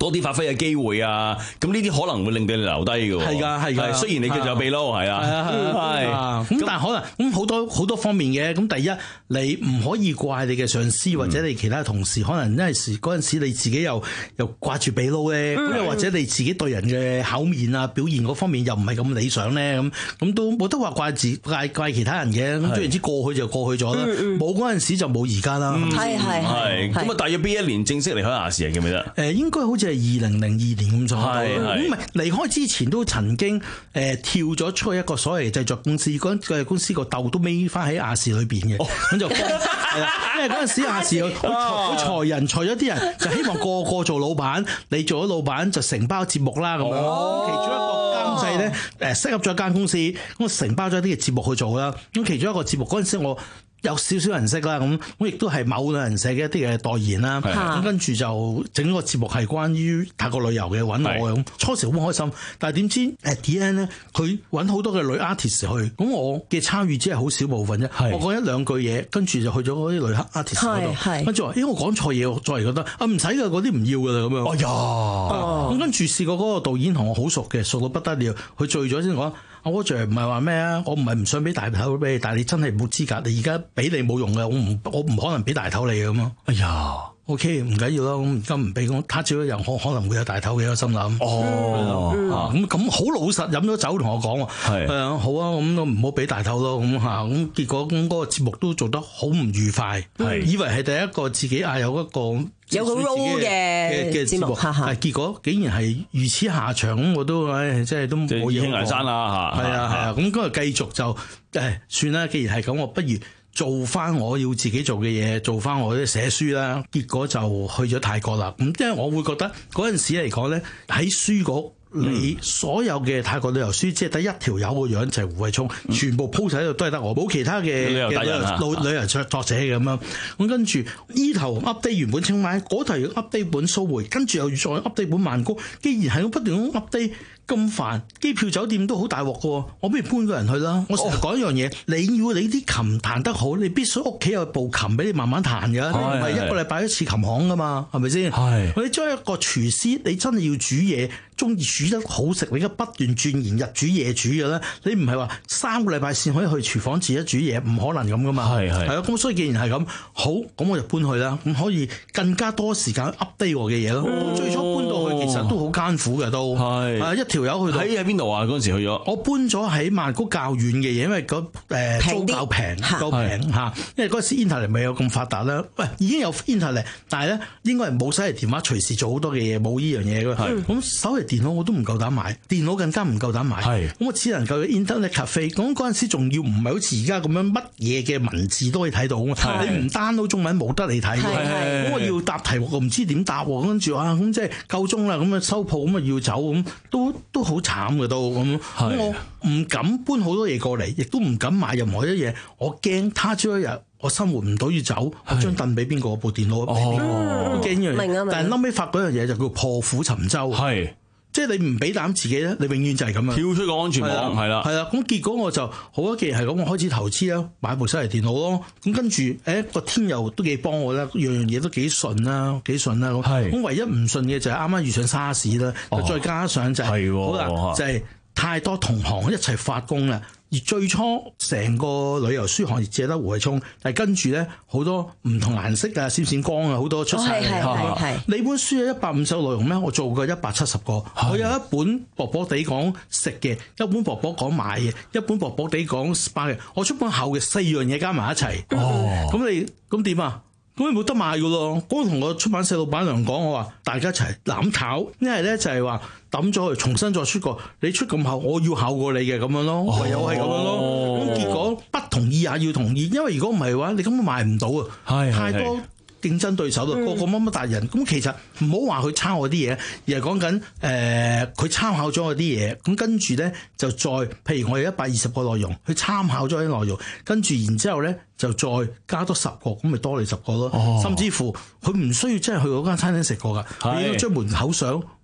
多啲發揮嘅機會啊，咁呢啲可能會令到你留低嘅喎。 係㗎，係㗎。 雖然你叫做秘撈，係啊， 係啊。咁但係可能咁好多好多方面嘅。咁第一，你唔可以怪你嘅上司或者你其他同事，可能因為時嗰陣時你自己又又掛住秘撈咧，咁又或者你自己對人嘅口面啊表現嗰方面又唔係咁理想咧，咁咁都冇得話怪自怪怪其他人嘅。咁總言之過去就過去咗啦，冇嗰陣時就冇而家啦。 係係係。咁啊，大約邊一年正式離開亞視記唔記得？ 誒，應該好似係二零零二年咁左右。 係咁唔係離開之前都曾經誒跳咗出去一個所謂製作公司，嗰間公司個竇都孭翻喺亞視裏邊嘅，咁就係啦。因為嗰陣時亞視好好裁人，裁咗啲人，就希望個個做老闆，你做咗老闆就承包節目啦咁樣。其中一個監製咧誒 set up 咗一間公司，咁承包咗一啲嘅節目去做啦。咁其中一個節目嗰陣時我有少少人識啦，咁我亦都係某旅行社嘅一啲嘅代言啦。咁跟住就整個節目係關於泰國旅遊嘅，揾我咁。初時好開心，但係點知 at the end 咧，佢揾好多嘅女 artist 去，咁我嘅參與只係好少部分啫。我講一兩句嘢，跟住就去咗嗰啲女 artist 嗰度，跟住話：咦，我講錯嘢，我再嚟覺得啊唔使㗎，嗰啲唔要㗎啦咁樣。哎呀！咁跟住試過嗰個導演同我好熟嘅，熟到不得了。佢醉咗先講。阿 Roger 唔係話咩啊？我唔係唔想俾大頭俾你，但係你真係冇資格。你而家俾你冇用嘅，我唔我唔可能俾大頭你咁咯。哎呀 ，OK 唔緊要啦，咁而家唔俾我，他朝一日我可能會有大頭嘅，我心諗。哦，咁咁好老實飲咗酒同我講喎。係誒好啊，咁我唔好俾大頭咯。咁嚇咁結果咁嗰個節目都做得好唔愉快。係以為係第一個自己啊有一個。 有個 role 嘅嘅節目， 係結果竟然係如此下場，咁我都唉，即係都冇嘢。興危山啦嚇， 係啊係啊，咁嗰日繼續就誒算啦。既然係咁，我不如做翻我要自己做嘅嘢，做翻我啲寫書啦。結果就去咗泰國啦。咁因為我會覺得嗰陣時嚟講咧，喺書局。你所有嘅泰國旅遊書，即係得一條友個樣就係胡慧聰，全部鋪晒喺度都係得我，冇其他嘅嘅旅遊旅遊作作者嘅咁樣。咁跟住依頭 update 原本清邁，嗰頭 update 本蘇梅，跟住又再 update 本曼谷。既然係咁不斷咁 update 咁煩，機票酒店都好大鑊嘅喎，我不如搬個人去啦。我成日講一樣嘢，你要你啲琴彈得好，你必須屋企有部琴俾你慢慢彈嘅，你唔係一個禮拜一次琴行噶嘛，係咪先？係。你將一個廚師，你真係要煮嘢。中意煮得好食，你而家不斷鑽研日煮夜煮嘅咧，你唔係話三個禮拜先可以去廚房自己煮嘢，唔可能咁噶嘛。係係係啊，咁所以既然係咁，好，咁我就搬去啦，咁可以更加多時間 update 我嘅嘢咯。咁最初搬到去其實都好艱苦嘅，都係啊一條友去到喺喺邊度啊？嗰陣時去咗， 我搬咗喺曼谷較遠嘅嘢，因為嗰誒租較平，夠平嚇。因為嗰陣時 internet 未有咁發達啦。喂，已經有 internet，但係咧應該係冇手提電話，隨時做好多嘅嘢，冇呢樣嘢嘅。係咁手提電腦我都唔夠膽買，電腦更加唔夠膽買。係咁我只能夠去 internet cafe。咁嗰陣時仲要唔係好似而家咁樣乜嘢嘅文字都可以睇到。你唔 download中文冇得你睇。咁我要答題目，我唔知點答。跟住啊，咁即係夠鐘啦，咁啊收鋪，咁啊要走，咁都都好慘嘅都咁。咁我唔敢搬好多嘢過嚟，亦都唔敢買任何一嘢。我驚他朝一日我生活唔到要走，我張凳俾邊個，部電腦俾邊個，我驚呢樣嘢。但係後尾發嗰樣嘢就叫破釜沉舟。係。即係你唔俾膽自己咧，你永遠就係咁樣跳出個安全網，係啦， 係啦。咁結果我就好啊，既然係咁，我開始投資啦，買部手提電腦咯。咁跟住，誒個天又都幾幫我啦，樣樣嘢都幾順啦，幾順啦。咁咁唯一唔順嘅就係啱啱遇上沙士啦，再加上就係好啦，就係太多同行一齊發工啦。而最初成個旅遊書行業借得胡慧聰，但係跟住咧好多唔同顏色啊、閃閃光啊，好多出晒嚟。你本書有一百五十個內容咩？我做過一百七十個。我有一本薄薄地講食嘅，一本薄薄講買嘅，一本薄薄地講 S P A 嘅。我出本厚嘅，四樣嘢加埋一齊。哦，咁你咁點啊？咁你冇得賣噶咯？嗰個同我出版社老闆娘講，我話大家一齊攬炒，一係咧就係話抌咗佢，重新再出過。你出咁厚，我要厚過你嘅咁樣咯，唯有係咁樣咯。咁結果不同意也要同意，因為如果唔係嘅話，你根本賣唔到啊！係太多競爭對手啦，個個乜乜達人。咁其實唔好話佢抄我啲嘢，而係講緊誒佢參考咗我啲嘢。咁跟住咧就再，譬如我有一百二十個內容，佢參考咗啲內容，跟住然之後咧就再加多十個，咁咪多你十個咯。哦、甚至乎佢唔需要真係去嗰間餐廳食過㗎，你要將門口相。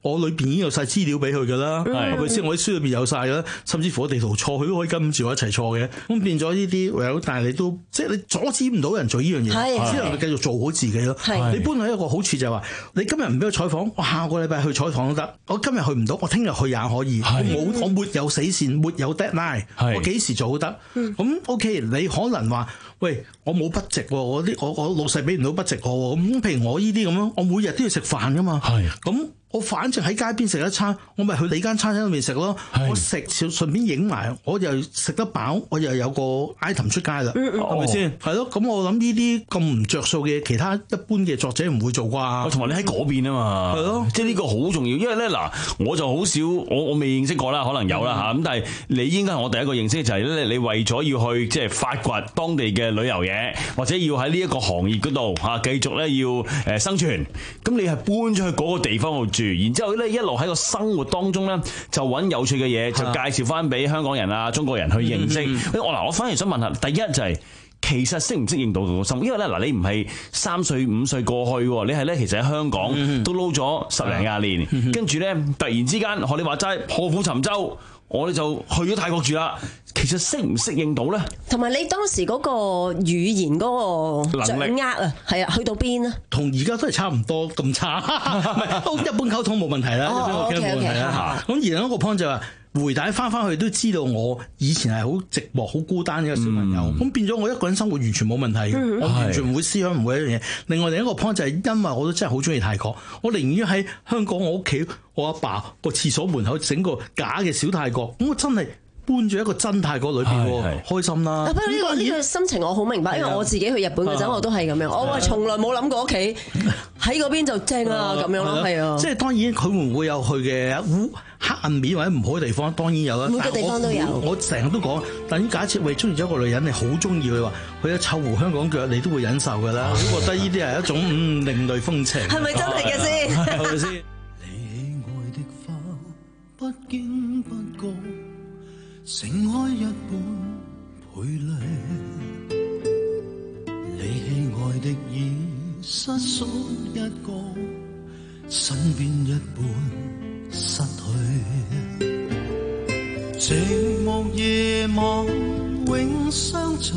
我裏邊已經有晒資料俾佢㗎啦，係咪先？我啲書裏邊有晒㗎啦，甚至乎個地圖錯，佢都可以跟住我一齊錯嘅。咁變咗呢啲 well， 但係你都即係你阻止唔到人做呢樣嘢，只能夠繼續做好自己咯。你搬去一個好處就係話，你今日唔俾我採訪，我下個禮拜去採訪都得。我今日去唔到，我聽日去也可以。我冇，我沒有死線，沒有 deadline，我幾時做都得。咁 OK，你可能話。喂，我冇筆值喎，我啲我我老細俾唔到筆值我喎，咁譬如我呢啲咁樣，我每日都要食飯噶嘛，咁我反正喺街邊食一餐，我咪去你間餐廳裏面食咯，我食順便影埋，我又食得飽，我又有個 item 出街啦，係咪先？係咯，咁我諗呢啲咁唔着數嘅，其他一般嘅作者唔會做啩。 同埋你喺嗰邊啊嘛，係咯，即係呢個好重要，因為咧嗱，我就好少，我我未認識過啦，可能有啦嚇，咁但係你應該係我第一個認識就係咧，你為咗要去即係發掘當地嘅旅遊嘢，或者要喺呢一個行業嗰度嚇繼續咧要誒生存，咁你係搬咗去嗰個地方度住，然之後咧一路喺個生活當中咧就揾有趣嘅嘢，就介紹翻俾香港人啊、中國人去認識。我嗱，我反而想問下，第一就係、是。其實適唔適應到個生活？因為咧嗱，你唔係三歲五歲過去，你係咧其實喺香港都撈咗十零廿年，跟住咧突然之間學你話齋破釜沉舟，我哋就去咗泰國住啦。其實適唔適應到咧？同埋你當時嗰個語言嗰個掌握啊，係啊，去到邊啊？ 同而家都係差唔多咁差，唔係都一般溝通冇問題啦，一般我傾冇問題啦。咁而另一個 point 就係話。回帶翻翻去都知道我以前係好寂寞、好孤單嘅一個小朋友，咁、嗯、變咗我一個人生活完全冇問題嘅，嗯、我完全唔會思想唔會一樣嘢。另外另一個 point 就係因為我都真係好中意泰國，我寧願喺香港我屋企我阿爸個廁所門口整個假嘅小泰國，咁我真係搬咗一個真泰國裏邊喎，開心啦！不過呢個呢個心情我好明白，因為我自己去日本嗰陣我都係咁樣，我話從來冇諗過屋企喺嗰邊就正啦咁樣咯，係啊！即係當然佢會唔會有去嘅黑暗面或者唔好嘅地方，當然有啦。每個地方都有。我成日都講，但係假設喂中意咗一個女人，你好中意佢話，佢一臭狐香港腳，你都會忍受㗎啦。我覺得呢啲係一種嗯另類風情。係咪真係嘅先？係咪先？你喜愛的花，不經不覺盛開一般倍麗。你喜愛的已失縮一個，身邊一半失去，寂寞夜晚永相隨，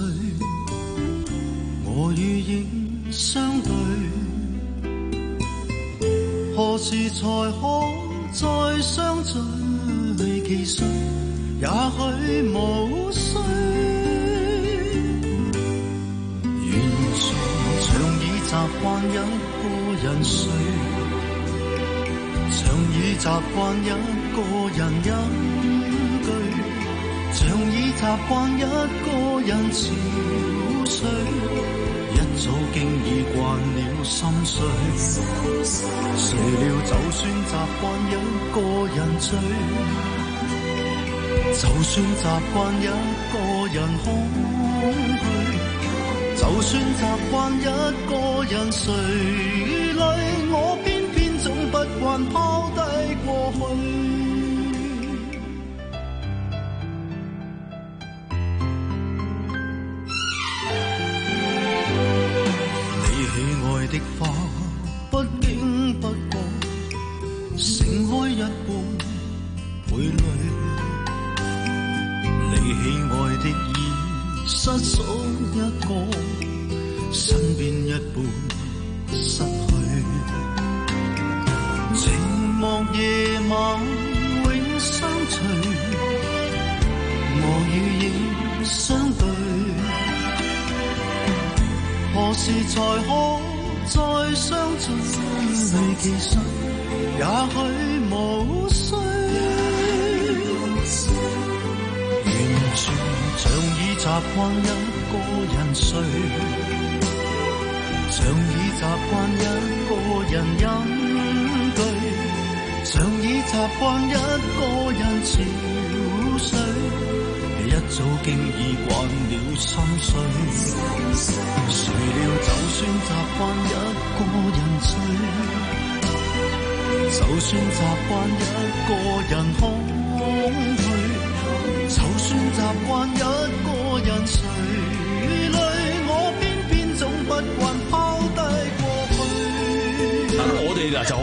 我與影相對，何時才可再相聚？其實也許無需，完全像已習慣一個人睡。像已習慣一個人隱居，像已習慣一個人憔悴，一早經已慣了心碎。誰料就算習慣一個人醉，就算習慣一個人空虛，就算習慣一個人垂淚，我偏偏總不慣拋低過去。你喜愛的花，不經不覺盛開一半倍淚。你喜愛的已失縮一個，身邊一半失去。寂寞夜晚永相隨，我與影相對，何時才可再相聚？其實也許無需，完全像已習慣一個人睡，像已習慣一個人飲，像已習慣一個人憔悴，一早經已慣了心碎。誰料就算習慣一個人醉，就算習慣一個人空虛，就算習慣一個人垂淚，我偏偏總不慣拋低過去。我哋嗱就好熟悉香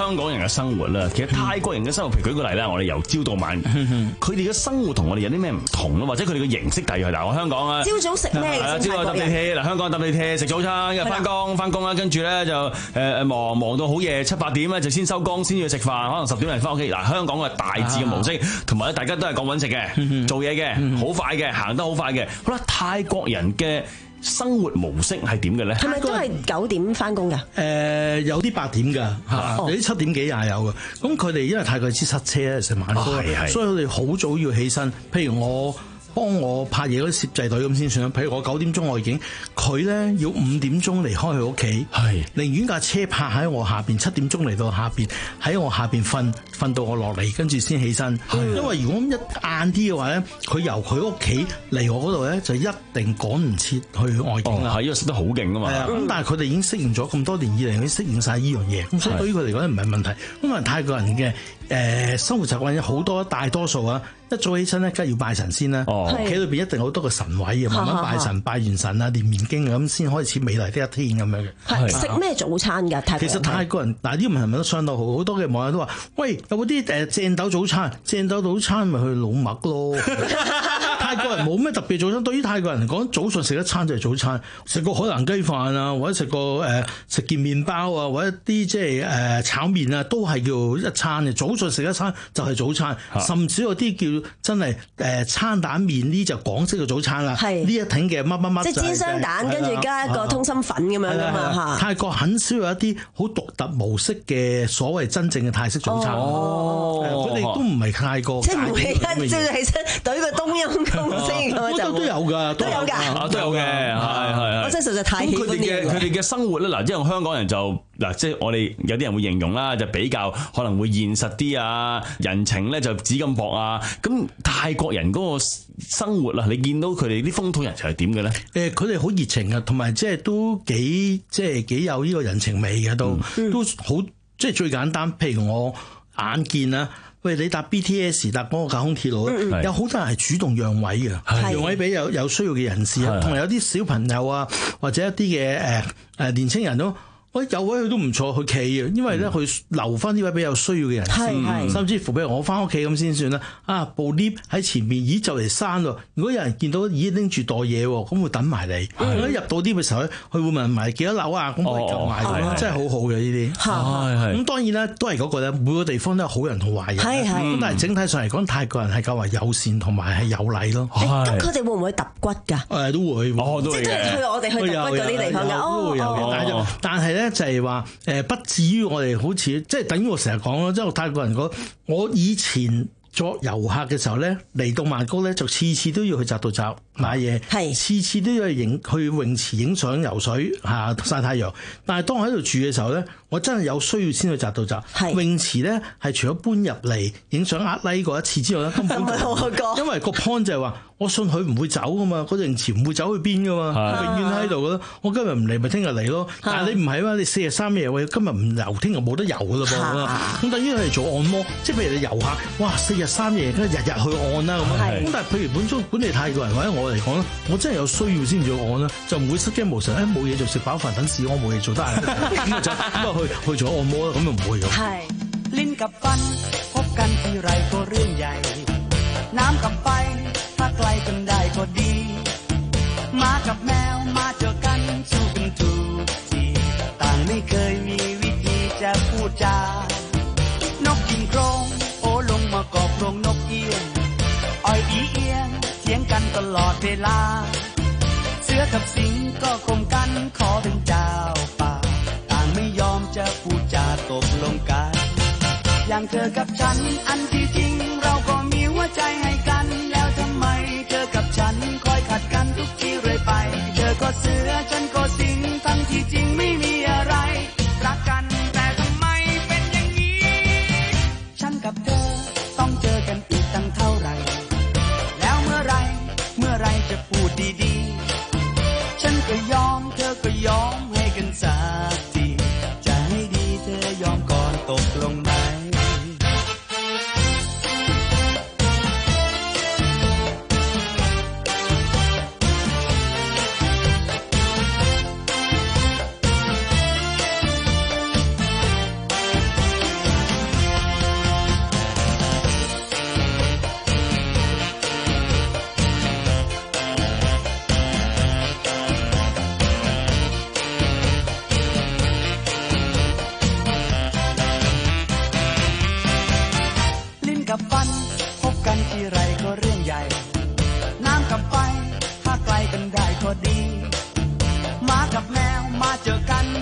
香港人嘅生活啦，其實泰國人嘅生活，譬如舉個例啦，我哋由朝到晚，佢哋嘅生活同我哋有啲咩唔同咯，或者佢哋嘅形式大約係嗱，我香港啊， 朝早食咩？ 係啊，朝早搭地鐵嗱，香港搭地鐵食早餐，跟住翻工翻工啦，跟住咧就誒誒忙忙到好夜七八點咧就先收工，先要食飯，可能十點零翻屋企。嗱，香港嘅大致嘅模式，同埋咧大家都係講揾食嘅，做嘢嘅，好快嘅，行得好快嘅。好啦，泰國人嘅生活模式係點嘅咧？ 係咪都係九點翻工㗎？ 誒有啲八點㗎嚇，有啲七點幾廿有嘅。咁佢哋因為泰國知塞車咧，成晚工，所以佢哋好早要起身。譬如我幫我拍嘢嗰啲攝製隊咁先算啦。譬如我九點鐘我已經，佢咧要五點鐘離開佢屋企，寧願架車泊喺我下邊，七點鐘嚟到下邊，喺我下邊瞓瞓到我落嚟，跟住先起身。因為如果一晏啲嘅話咧，佢由佢屋企嚟我嗰度咧，就一定趕唔切去外景啦。 係、哦，因為識得好勁㗎嘛。係啊，咁但係佢哋已經適應咗咁多年以嚟，已經適應晒呢樣嘢，咁所以對於佢嚟講唔係問題。因為泰國人嘅誒、呃、生活習慣有好多，大多數啊，一早起身咧，梗係要拜神先啦。屋企裏邊一定好多個神位嘅，慢慢拜神，拜完神啊，念念經咁，先開始美麗的一天咁樣嘅。 係食咩早餐㗎？泰國人其實泰國人嗱，呢個問題都相當好，好多嘅網友都話：喂，有嗰啲誒正斗早餐，正斗早餐咪去老麥咯。泰國人冇咩特別早餐，對於泰國人嚟講，早上食一餐就係早餐，食個海南雞飯啊，或者食個誒食件麵包啊，或者啲即係誒炒麵啊，都係叫一餐嘅。早上食一餐就係早餐，甚至有啲叫真係誒餐蛋麵呢就港式嘅早餐啦。呢一挺嘅乜乜乜， 即係煎雙蛋，跟住加一個通心粉咁樣㗎嘛嚇。 泰國很少有一啲好獨特模式嘅所謂真正嘅泰式早餐。哦，佢哋都唔係泰國， 即係唔係一朝起身懟個冬陰功先咁就都有㗎， 都有㗎， 都有嘅，係係係。 我真係實在太喜歡呢佢哋嘅佢哋嘅生活咧，嗱，因為香港人就嗱，即係我哋有啲人會形容啦，就比較可能會現實啲啊，人情咧就紙咁薄啊。咁泰國人嗰個生活啊，你見到佢哋啲風土人情係點嘅咧？ 誒，佢哋好熱情啊，同埋即係都幾即係幾有呢個人情味嘅，都、嗯、都好即係最簡單。譬如我眼見啊。喂，你搭 B T S 搭嗰個架空鐵路，嗯、有好多人係主動讓位嘅，讓位俾有有需要嘅人士啊，同埋有啲小朋友啊，或者一啲嘅誒誒年青人都。喂，有位佢都唔錯，佢企啊，因為咧佢留翻呢位比較需要嘅人先，甚至乎譬如我翻屋企咁先算啦。啊，部 lift 喺前面，咦就嚟閂咯。如果有人見到咦拎住袋嘢喎，咁會等埋你。如果入到 lift 嘅時候咧，佢會問埋幾多樓啊，咁佢就埋咁真係好好嘅呢啲。咁當然啦，都係嗰個咧，每個地方都有好人同壞人。咁但係整體上嚟講，泰國人係較為友善同埋係有禮咯。 咁佢哋會唔會揼骨㗎？ 誒都會， 即係都係去我哋去揼骨嗰啲地方㗎。 都會有嘅，但係咧。就係話誒，不至於我哋好似即係等於我成日講咯，即係泰國人講，我以前作遊客嘅時候咧，嚟到曼谷咧，就次次都要去扎道扎買嘢，係次次都要去影去泳池影相、游水嚇曬太陽。但係當我喺度住嘅時候咧，我真係有需要先去扎道扎。泳池咧係除咗搬入嚟影相呃 like 過一次之外咧，根本就因為個 point 就係話。我信佢唔會走噶嘛，嗰陣時唔會走去邊噶嘛，永遠喺度噶咯。我今日唔嚟咪聽日嚟咯。但係你唔係嘛，你四日三夜喂，今日唔遊，聽日冇得遊噶啦噃。咁等於係做按摩，即係譬如你遊客，哇四日三夜，跟住日日去按啦咁。咁但係譬如本中本地泰國人或者我嚟講，我真係有需要先至按啦，就唔會失驚無神，誒冇嘢做食飽飯等市安冇嘢做得閒，咁啊就咁啊去去做按摩啦，咁就唔會咁。係。ลิ้นกับฟันพบกันทีไรก็เรื่องใหญ่น้ำกับไฟถ้าไกลกันได้ก็ดีหมากับแมวมาเจอกันสู้กันทุกทีต่างไม่เคยมีวิธีจะพูดจานกกินโครงโอลงมากอบโครงนกเอี้ยงอ้อยอีเอียงเถียงกันตลอดเวลาเสือกับสิงก็คมกันขอเป็นเจ้าป่าต่างไม่ยอมจะพูดจาตกลงกันอย่างเธอกับฉันอันที่จริงเราก็มีหัวใจให้กันแล้วทำไมเธอกับฉันคอยขัดกันทุกทีเรื่อยไปเธอก็เสือฉันก็สิงทั้งที่จริงไม่มีอะไรรักกันแต่ทำไมเป็นอย่างนี้ฉันกับเธอต้องเจอกันอีกตั้งเท่าไหร่แล้วเมื่อไรเมื่อไรจะพูดดีๆฉันก็ยอมเธอก็ยอมให้กันสักทีจะให้ดีเธอยอมก่อนตกลงไหม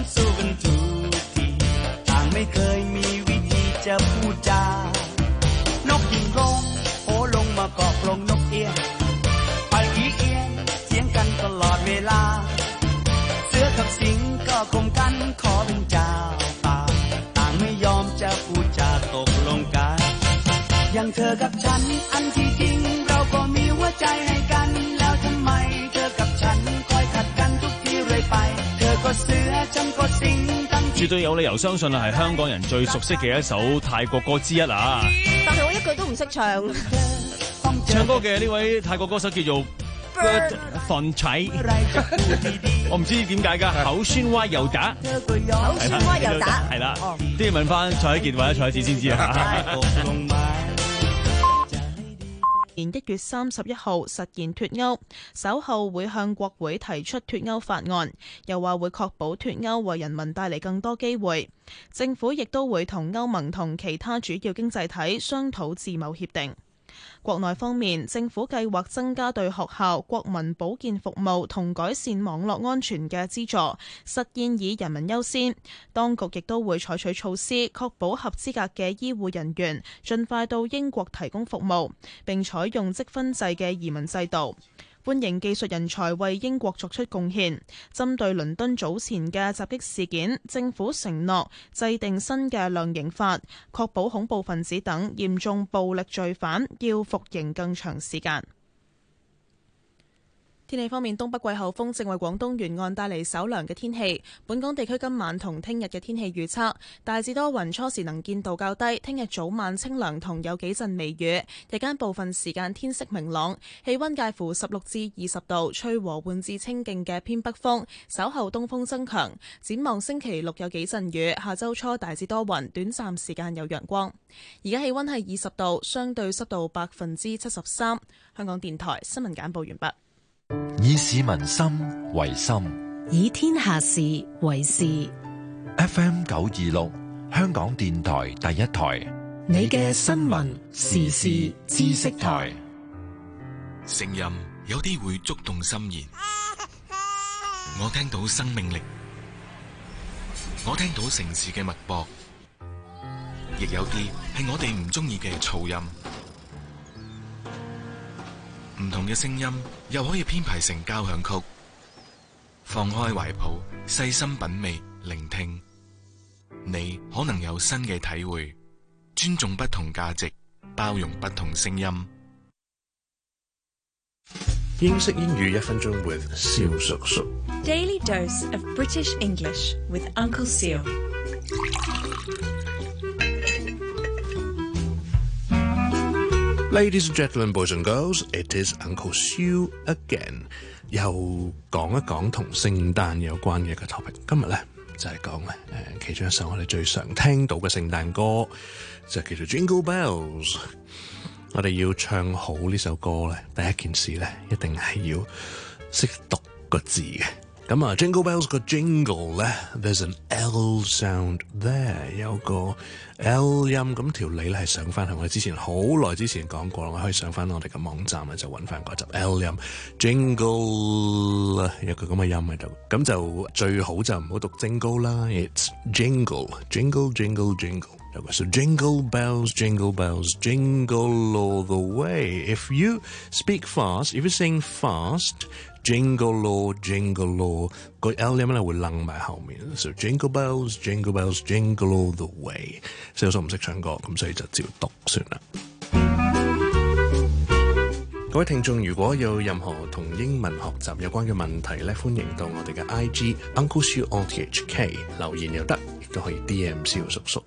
สู้กันทุกทีต่างไม่เคยมีวิธีจะพูดจานกยิงร้องโผลงมาเกาะกรงนกเอี้ยงไปอีเอียงเถียงกันตลอดเวลาเสือกับสิงก็คมกันขอเป็นเจ้าป่าต่างไม่ยอมจะพูดจาตกลงกันอย่างเธอกับฉันอันที่จริงเราก็มีหัวใจให้กันแล้วทำไมเธอกับฉันคอยขัดกันทุกทีเรื่อยไปเธอก็เสือฉันก็สิง絕對有理由相信係香港人最熟悉嘅一首泰國歌之一啊！ 但係我一句都唔識唱。 唱歌嘅呢位泰國歌手叫做 Bird 范齊，我唔知點解㗎，口酸歪又打， 口酸歪又打， 係啦，都要問翻蔡一傑或者蔡一智先知啊。 年一月三十一號實現脫歐，稍後會向國會提出脫歐法案，又話會確保脫歐為人民帶嚟更多機會。政府亦都會同歐盟同其他主要經濟體商討自貿協定。國內方面，政府計劃增加對學校國民保健服務同改善網絡安全嘅資助，實現以人民優先。當局亦都會採取措施，確保合資格嘅醫護人員盡快到英國提供服務，並採用積分制嘅移民制度。歡迎技術人才為英國作出貢獻。針對倫敦早前嘅襲擊事件，政府承諾制定新嘅量刑法，確保恐怖分子等嚴重暴力罪犯要服刑更長時間。天氣方面，東北季候風正為廣東沿岸帶嚟稍涼嘅天氣。本港地區今晚同聽日嘅天氣預測大致多雲，初時能見度較低。聽日早晚清涼同有幾陣微雨，日間部分時間天色明朗，氣溫介乎十六至二十度，吹和緩至清勁嘅偏北風，稍後東風增強。展望星期六有幾陣雨，下周初大致多雲，短暫時間有陽光。而家氣溫係二十度，相對濕度百分之七十三。香港電台新聞簡報完畢。 以市民心為心， 以天下事為事。 F M 九二六，香港電台第一台， 你嘅新聞時事知識台。 聲音有啲會觸動心弦，我聽到生命力，我聽到城市嘅脈搏，亦有啲係我哋唔中意嘅噪音。唔同嘅聲音又可以編排成交響曲，放開懷抱，細心品味，聆聽，你可能有新嘅體會。尊重不同價值，包容不同聲音。 英式英語一分鐘 with 蕭叔叔。 Daily dose of British English with Uncle Seal。 Ladies and gentlemen, boys and girls, it is Uncle Siu again。又講一講同聖誕有關嘅一個 topic。今日咧就係講咧誒，其中一首我哋最常聽到嘅聖誕歌就叫做 Jingle Bells。我哋要唱好呢首歌咧，第一件事咧一定係要識讀個字嘅。咁啊 Jingle Bells 個 Jingle 咧 ，there's an L sound there， 有個 L 音，咁條理咧係上翻去我哋之前好耐之前講過啦，我可以上翻我哋嘅網站啊，就揾翻嗰集 L 音 Jingle 有個咁嘅音喺度，咁就最好就唔好讀 Jingle 啦 ，it's Jingle Jingle Jingle Jingle。So jingle bells, jingle bells, jingle all the way. If you speak fast, if you sing fast, jingle all, jingle all， 個 L 音咧會楞埋後面。So jingle bells, jingle bells, jingle all the way。小叔唔識唱歌，咁所以就照讀算啦。各位聽眾，如果有任何同英文學習有關嘅問題咧，歡迎到我哋嘅 I G Uncle Siu R T H K 留言又得，亦都可以 D M 蕭叔叔。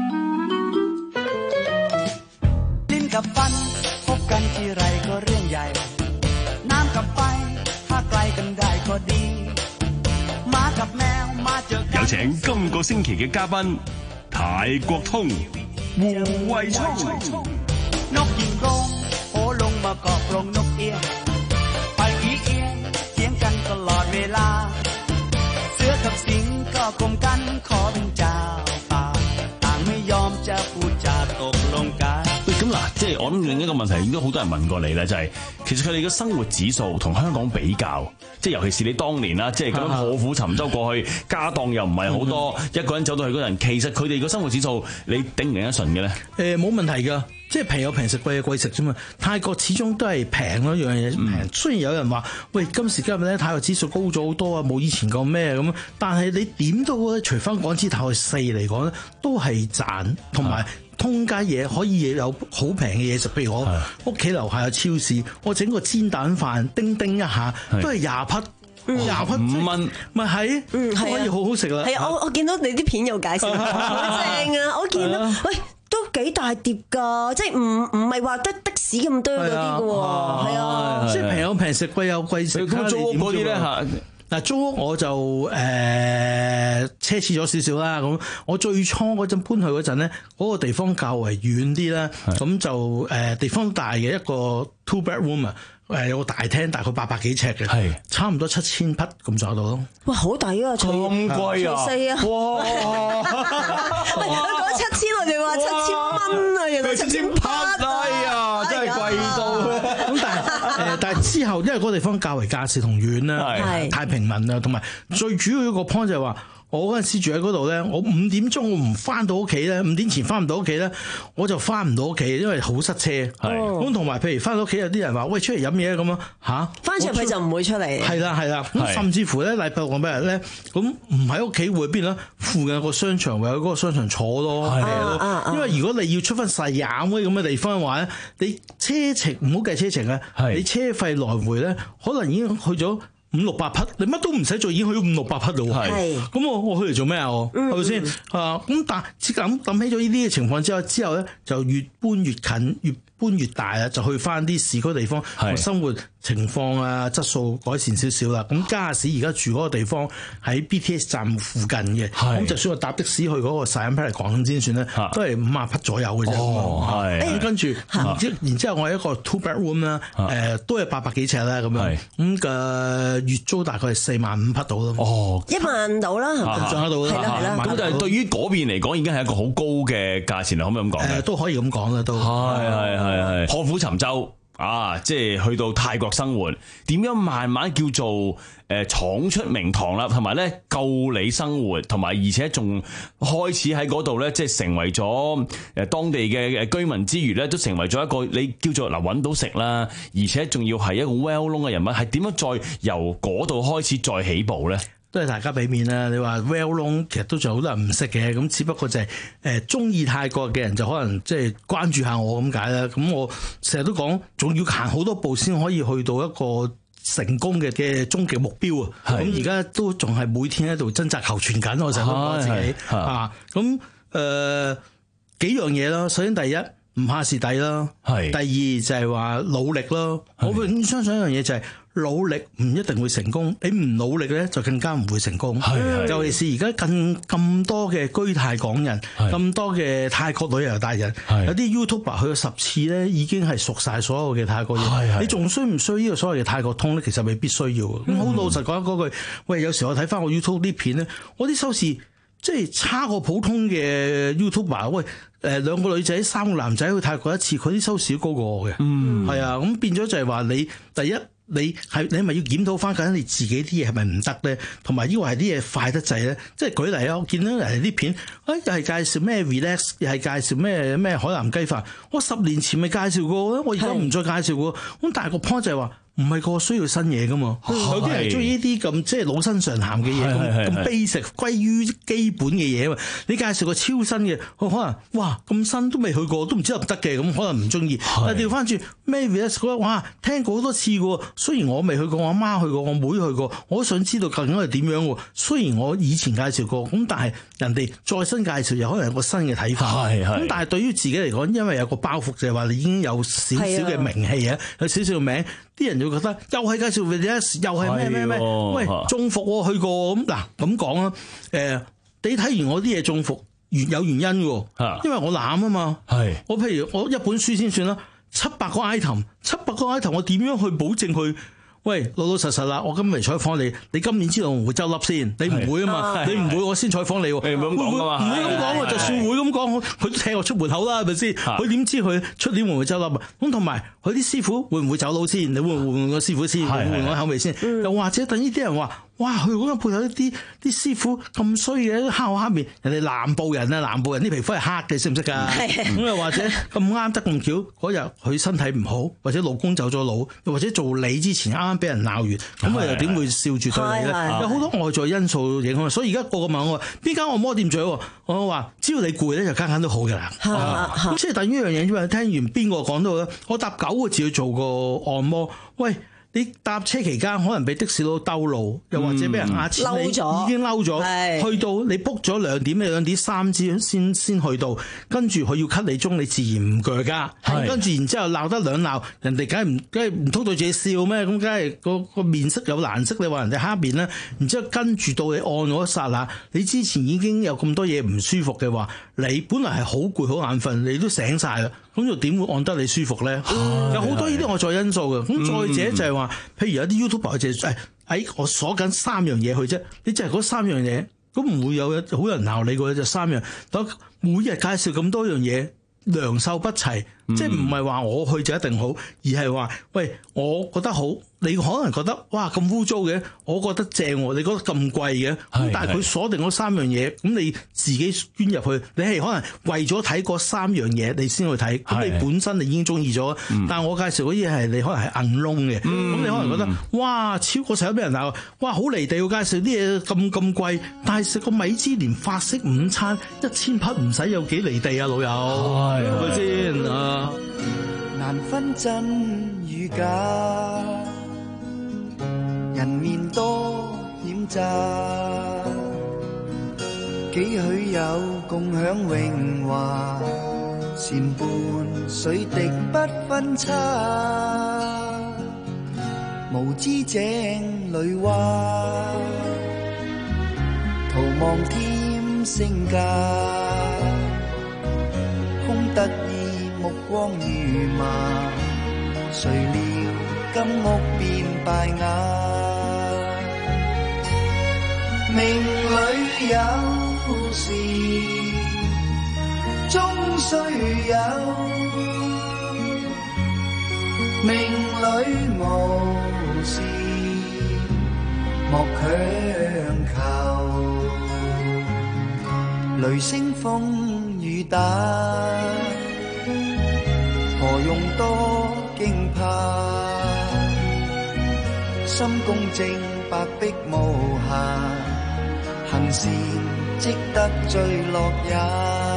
กับฟันพบกันทีไรก็เรื่องใหญ่น้ำกับไฟถ้าไกลกันได้ก็ดีหมากับแมวมาเจอกัน有請今個星期嘅嘉賓泰國通胡慧聰นกยิงร้องโผลงมาเกาะกรงนกเอี้ยงไปอีเอียงเถียงกันตลอดเวลาเสือกับสิงก็กลมกันขอเป็นเจ้าป่าต่างไม่ยอมจะพูดจาตกลงกัน。 咁嗱，即係我諗另一個問題，亦都好多人問過你咧，就係、是、其實佢哋嘅生活指數同香港比較，即係尤其是你當年啦，即係咁樣破釜沉舟過去，家當又唔係好多，嗯、一個人走到去嗰陣，其實佢哋個生活指數你頂唔頂得順嘅咧？ 誒冇、呃、問題㗎。即係平有平食，貴有貴食啫嘛。泰國始終都係平咯，樣嘢平。嗯、雖然有人話，喂，今時今日咧泰國指數高咗好多啊，冇以前咁咩咁。但係你點都咧，除翻港紙泰國四嚟講咧，都係賺，同埋通街嘢可以有好平嘅嘢食。譬如我屋企樓下有超市，我整個煎蛋飯，叮叮一下都係廿匹。廿匹五蚊，咪係，嗯，可以好好食啦。 係啊，我我見到你啲片有介紹，好正啊！我見到，喂，都幾大碟㗎，即係唔唔係話得的士咁多嗰啲㗎喎，係啊， 即係平有平食，貴有貴食。 咁租屋嗰啲咧嚇， 嗱租屋我就誒、呃、奢侈咗少少啦。咁我最初嗰陣搬去嗰陣咧，嗰、嗰個地方較為遠啲啦，咁就誒、呃、地方大嘅一個 two bedroom 啊。誒有個大廳，大概八百幾尺嘅，係差唔多七千匹咁左右咯。 哇，好抵啊！咁貴啊！ 四啊！哇！喂，佢講七千，我哋話七千蚊啊，原來七千匹啊！真係貴到。 咁但係誒，但係之後，因為嗰個地方較為價錢同遠啦，太平民啦，同埋最主要一個 point 就係話。我嗰陣時住喺嗰度咧，我五點鐘我唔翻到屋企咧，五點前翻唔到屋企咧，我就翻唔到屋企，因為好塞車。係咁同埋，譬如翻到屋企有啲人話：喂，出嚟飲嘢咁樣嚇， 翻出去就唔會出嚟。係啦係啦，咁甚至乎咧禮拜六禮拜日咧，咁唔喺屋企會邊咧？附近有個商場，或者嗰個商場坐咯，係咯。因為如果你要出翻細眼嗰啲咁嘅地方嘅話咧，你車程唔好計車程啊，你車費來回咧，可能已經去咗五六百匹，你乜都唔使做，已經去咗五六百匹咯。係，咁我我去嚟做咩啊？我係咪先啊？咁但係咁諗起咗呢啲嘅情況之後，之後咧就越搬越近，越搬越大啦，就去翻啲市區地方，生活情況啊質素改善少少啦。咁加士而家住嗰個地方喺 B T S 站附近嘅，咁就算我搭的士去嗰個 Siam Park 嚟講先算咧，都係五萬匹左右嘅啫。哦，係。跟住然之然之後我係一個 two bedroom 啦，誒都係八百幾尺啦咁樣，咁嘅月租大概係四萬五匹到咯。哦， 一萬到啦， 仲喺度啦。 係啦係啦。 咁但係對於嗰邊嚟講，已經係一個好高嘅價錢啦，可唔可以咁講？ 誒都可以咁講啦，都係係係係破釜沉舟。啊，即係去到泰國生活，點樣慢慢叫做誒闖、呃、出名堂啦，同埋咧夠你生活，同埋而且仲開始喺嗰度咧，即係成為咗誒當地嘅誒居民之餘咧，都成為咗一個你叫做嗱揾到食啦，而且仲要係一個 well known 嘅人物，係點樣再由嗰度開始再起步咧？ 都係大家俾面啦！你話 well known 其實都仲好多人唔識嘅，咁只不過就係誒中意泰國嘅人就可能即係關注下我咁解啦。咁我成日都講，仲要行好多步先可以去到一個成功嘅嘅終極目標啊！咁而家都仲係每天喺度掙扎求全緊，我成日都講自己啊。咁誒、呃、幾樣嘢啦，首先第一唔怕蝕底啦，係第二就係話努力咯。我永遠相信一樣嘢就係、是。努力唔一定會成功，你唔努力咧就更加唔會成功。係尤其是而家更咁多嘅居泰港人，咁多嘅泰國旅遊達人，有啲 YouTuber 去咗十次咧，已經係熟晒所有嘅泰國嘢。你仲需唔需要呢個所謂嘅泰國通咧？其實未必需要。咁好老實講嗰句，喂，有時我睇翻我 YouTube 啲片咧，我啲收視即係差過普通嘅 YouTuber。喂，誒兩個女仔三個男仔去泰國一次，佢啲收視都高過我嘅。嗯，係啊，咁變咗就係話你第一。你係你係咪要檢討翻緊你自己啲嘢係咪唔得咧？同埋呢個係啲嘢快得滯咧？即係舉例啊！我見到人哋啲片，誒又係介紹咩 relax，又係介紹咩咩海南雞飯。我十年前咪介紹過咧，我而家唔再介紹過。咁但係個 point 就係話，唔係個個需要新嘢噶嘛。有啲人中意呢啲咁即係老生常談嘅嘢，咁咁 basic 歸於基本嘅嘢嘛。你介紹個超新嘅，可能哇咁新都未去過，都唔知得唔得嘅，咁可能唔中意。但係調翻轉咩 relax，哇聽過好多次嘅。雖然我未去過，我阿媽去過，我妹去過，我都想知道究竟係點樣喎。雖然我以前介紹過，咁但係人哋再新介紹，又可能有個新嘅睇法。咁但係對於自己嚟講，因為有個包袱，就係話你已經有少少嘅名氣啊，有少少嘅名，啲人就會覺得又係介紹 Village， 又係咩咩咩，喂中伏喎去過咁嗱咁講啊。誒，你睇完我啲嘢中伏，有原因嘅，因為我攬啊嘛。係我譬如我一本書先算啦。七百個 item， 七百個 item， 我點樣去保證佢？ 喂，老老實實啦，我今日嚟採訪你，你今年知道我唔會執笠先？你唔會啊嘛，你唔會我先採訪你喎。 你唔會咁講噶嘛？ 唔會咁講喎，就算會咁講，佢都踢我出門口啦，係咪先？佢點知佢出年會唔會執笠啊？咁同埋佢啲師傅會唔會走佬先？你會唔會換個師傅先？會唔會換個口味先？又或者等呢啲人話。哇！佢嗰個配合一啲啲師傅咁衰嘅黑口黑面，人哋南部人啊，南部人啲皮膚係黑嘅，識唔識㗎？咁又或者咁啱得咁巧，嗰日佢身體唔好，或者老公走咗佬，又或者做你之前啱啱俾人鬧完，咁啊又點會笑住對你咧？有好多外在因素影響，所以而家個個問我邊間按摩店最好？我話只要你攰咧，就間間都好㗎啦。咁即係等於一樣嘢啫嘛。聽完邊個講到咧？我搭九個字去做個按摩，喂！你搭車期間可能俾的士佬兜路，又或者俾人壓錢，嗯、你已經嬲咗，去到你 book 咗兩點，你兩點三支先先去到，跟住佢要 cut 你鐘，你自然唔鋸㗎。跟住然之後鬧得兩鬧，人哋梗係唔梗係唔通對自己笑咩？咁梗係個個面色有難色，你話人哋黑面啦。然之後跟住到你按嗰一剎那，你之前已經有咁多嘢唔舒服嘅話，你本來係好攰好眼瞓，你都醒晒啦。咁就點會按得你舒服咧？有好多呢啲外在因素嘅。咁再者就係話，譬如有啲 YouTuber 就係誒，我鎖緊三樣嘢去啫。你就係嗰三樣嘢，咁唔會有好多人鬧你嘅就三樣。但每日介紹咁多樣嘢，良莠不齊，嗯、即係唔係話我去就一定好，而係話喂，我覺得好。你可能覺得哇咁污糟嘅，我覺得正喎。你覺得咁貴嘅，咁但係佢鎖定嗰三樣嘢，咁你自己捐入去，你係可能為咗睇嗰三樣嘢，你先去睇。咁你本身你已經中意咗，但係我介紹嗰啲嘢係你可能係硬窿嘅，咁、嗯、你可能覺得哇超過成日俾人鬧，哇好離地，我介紹啲嘢咁咁貴，但係食個米芝蓮法式午餐一千匹唔使有幾離地啊，老友係咪先啊？ 難分真與假。人面多險詐，幾許有共享榮華，善伴水滴不分差，無知井裏蛙，徒望添身價，空得意目光如麻，誰料金屋變敗瓦。命裏有時終須有，命裏無時莫強求。雷聲風雨打，何用多驚怕？心公正，白璧無瑕。行善積得最樂也。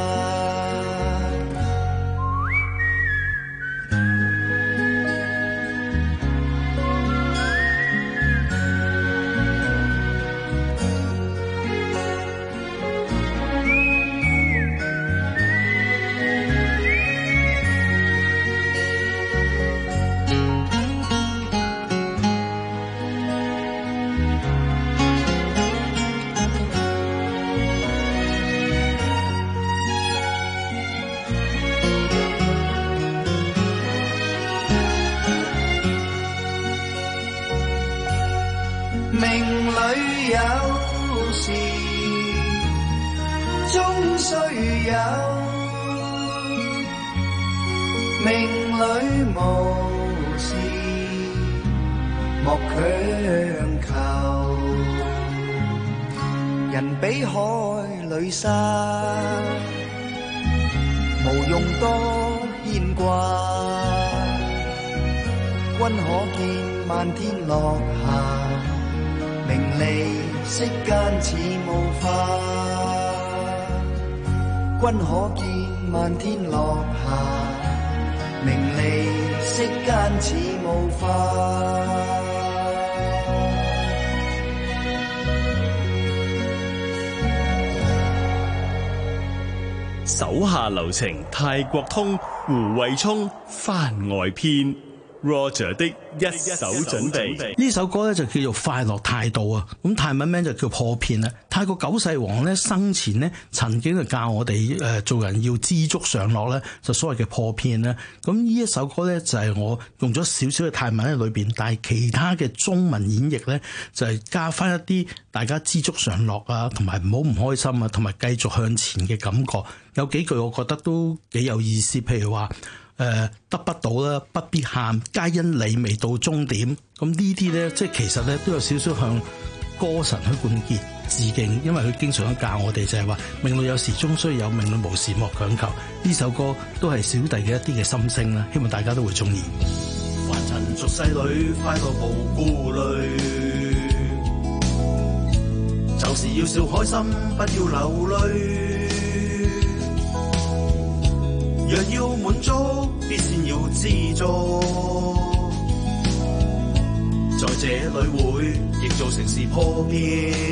君可見漫天落霞，名利息間似霧化。 手下留情，泰國通，胡慧沖番外篇。 Roger 的一手準備，呢首歌咧就叫做快樂態度啊，咁泰文名就叫破片啊。泰國九世王咧生前咧曾經就教我哋誒做人要知足常樂咧，就所謂嘅破片啦。咁呢一首歌咧就係我用咗少少嘅泰文喺裏邊，但係其他嘅中文演繹咧就係加翻一啲大家知足常樂啊，同埋唔好唔開心啊，同埋繼續向前嘅感覺。有幾句我覺得都幾有意思，譬如話。誒、呃、得不到啦，不必喊，皆因你未到終點。咁呢啲咧，即係其實咧都有少少向歌神許冠傑致敬，因為佢經常都教我哋就係話，命裏有時終須有，命裏無時莫強求。呢首歌都係小弟嘅一啲嘅心聲啦，希望大家都會中意。 凡塵俗世裏，快樂無顧慮，就是要笑開心，不要流淚。若要滿足，必先要知足。在這裏會亦造成是破片。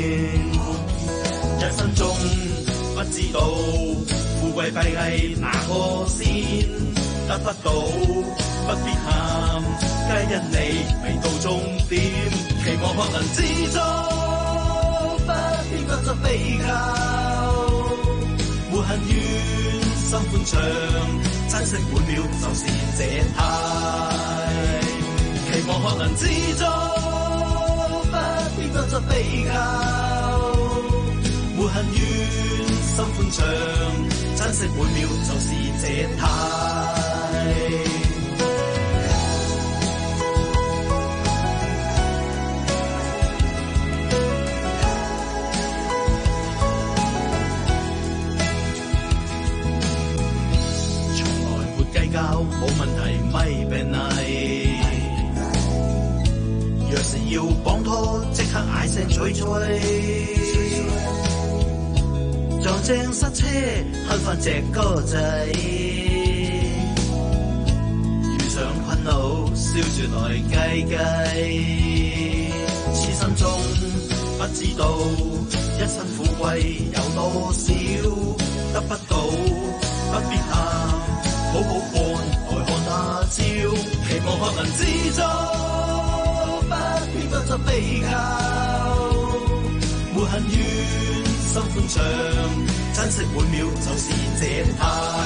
人生中不知道富貴弊係哪個先，得不到不必喊，皆因你未到終點。期望可能知足，不必不作比較，沒恨怨。心歡暢，珍惜每秒就是這態。期望學能知足，不必多作比較。沒恨怨，心歡暢，珍惜每秒就是這態。冇問題咪病危，若是要綁拖，即刻嗌聲吹吹，撞正塞車，哼返隻歌仔，遇上困惱，笑住來計計，痴心中不知道，一生富貴有多少，得不到不必喊。好好看，來看他朝，期望學能知足，不必不作比較，沒恨怨，心歡暢，珍惜每秒就是這態。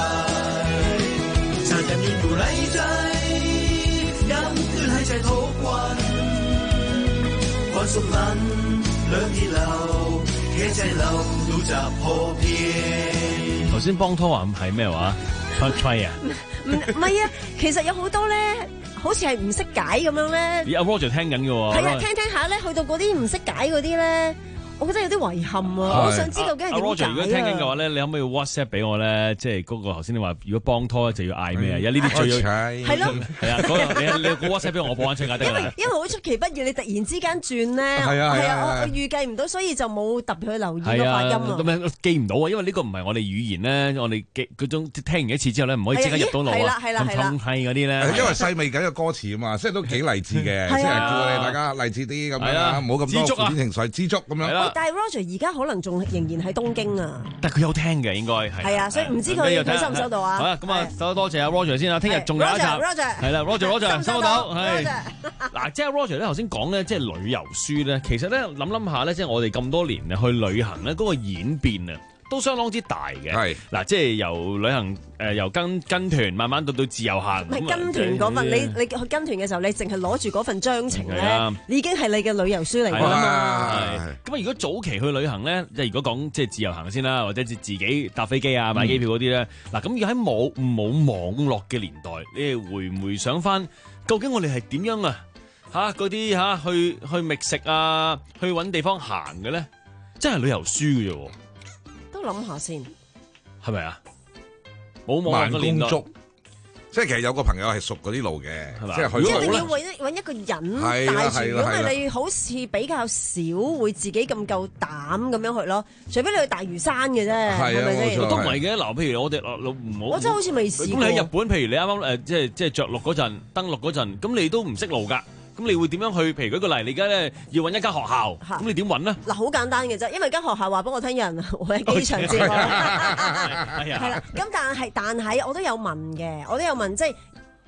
殘人願如禮制，飲端喺這土棍，乾熟撚兩鐵流，茄仔流到集破片。 頭先幫拖話係咩話？try 啊？ 唔唔係啊，其實有好多咧，好似係唔識解咁樣咧。 咦，阿 Roger 聽緊嘅喎。 係啊，聽聽下咧，去到嗰啲唔識解嗰啲咧，我覺得有啲遺憾啊！我想知究竟係點解啊？ Roger 如果聽緊嘅話咧，你可唔可以 WhatsApp 俾我咧？即係嗰個頭先你話，如果幫拖就要嗌咩啊？有呢啲最要係咯， 係啊，嗰個你你個 WhatsApp 俾我，我播翻出街得㗎啦。 因為好出其不意，你突然之間轉咧， 係啊係啊， 我我預計唔到，所以就冇特別去留意個發音啊。 咁樣記唔到啊，因為呢個唔係我哋語言咧，我哋記嗰種聽完一次之後咧，唔可以即刻入到腦啊。係啦係啦係啦，係嗰啲咧， 因為細味緊個歌詞啊嘛，即係都幾勵志嘅，即係叫你大家勵志啲咁樣啦，唔好咁多負面情緒，知足咁樣。 但係 Roger 而家可能仲仍然喺東京啊， 但係佢有聽嘅應該係。係啊，所以唔知佢佢收唔收到啊？ 好啦，咁啊，多多謝阿 Roger 先啊，聽日仲有一集，係啦 ，Roger Roger 收到，係。嗱，即係 Roger 咧頭先講咧，即係旅遊書咧，其實咧諗諗下咧，即係我哋咁多年去旅行咧，嗰個演變啊，都相當之大嘅。係嗱，即係由旅行誒，由跟跟團慢慢到到自由行。 唔係跟團嗰份，你你去跟團嘅時候，你淨係攞住嗰份章程咧，已經係你嘅旅遊書嚟㗎嘛。 咁啊，如果早期去旅行咧，即係如果講即係自由行先啦，或者自自己搭飛機啊、買機票嗰啲咧，嗱咁要喺冇冇網絡嘅年代，你哋回唔回想翻，究竟我哋係點樣啊？嚇嗰啲嚇去去覓食啊，去揾地方行嘅咧，真係旅遊書嘅啫喎。 都諗下先， 係咪啊？冇網絡嘅年代， 即係其實有個朋友係熟嗰啲路嘅，係嘛？即係去一定要揾一揾一個人帶住，如果係你好似比較少會自己咁夠膽咁樣去咯，除非你去大嶼山嘅啫，係咪先？ 都唔係嘅，嗱，譬如我哋唔好， 我真係好似未試過。 咁你喺日本，譬如你啱啱誒，即係即係着陸嗰陣，登陸嗰陣，咁你都唔識路㗎。咁你會點樣去？譬如舉個例，你而家咧要揾一間學校，咁你點揾咧？ 嗱，好簡單嘅啫，因為間學校話俾我聽，有人我喺機場接我。係啦，咁但係但係我都有問嘅，我都有問，即係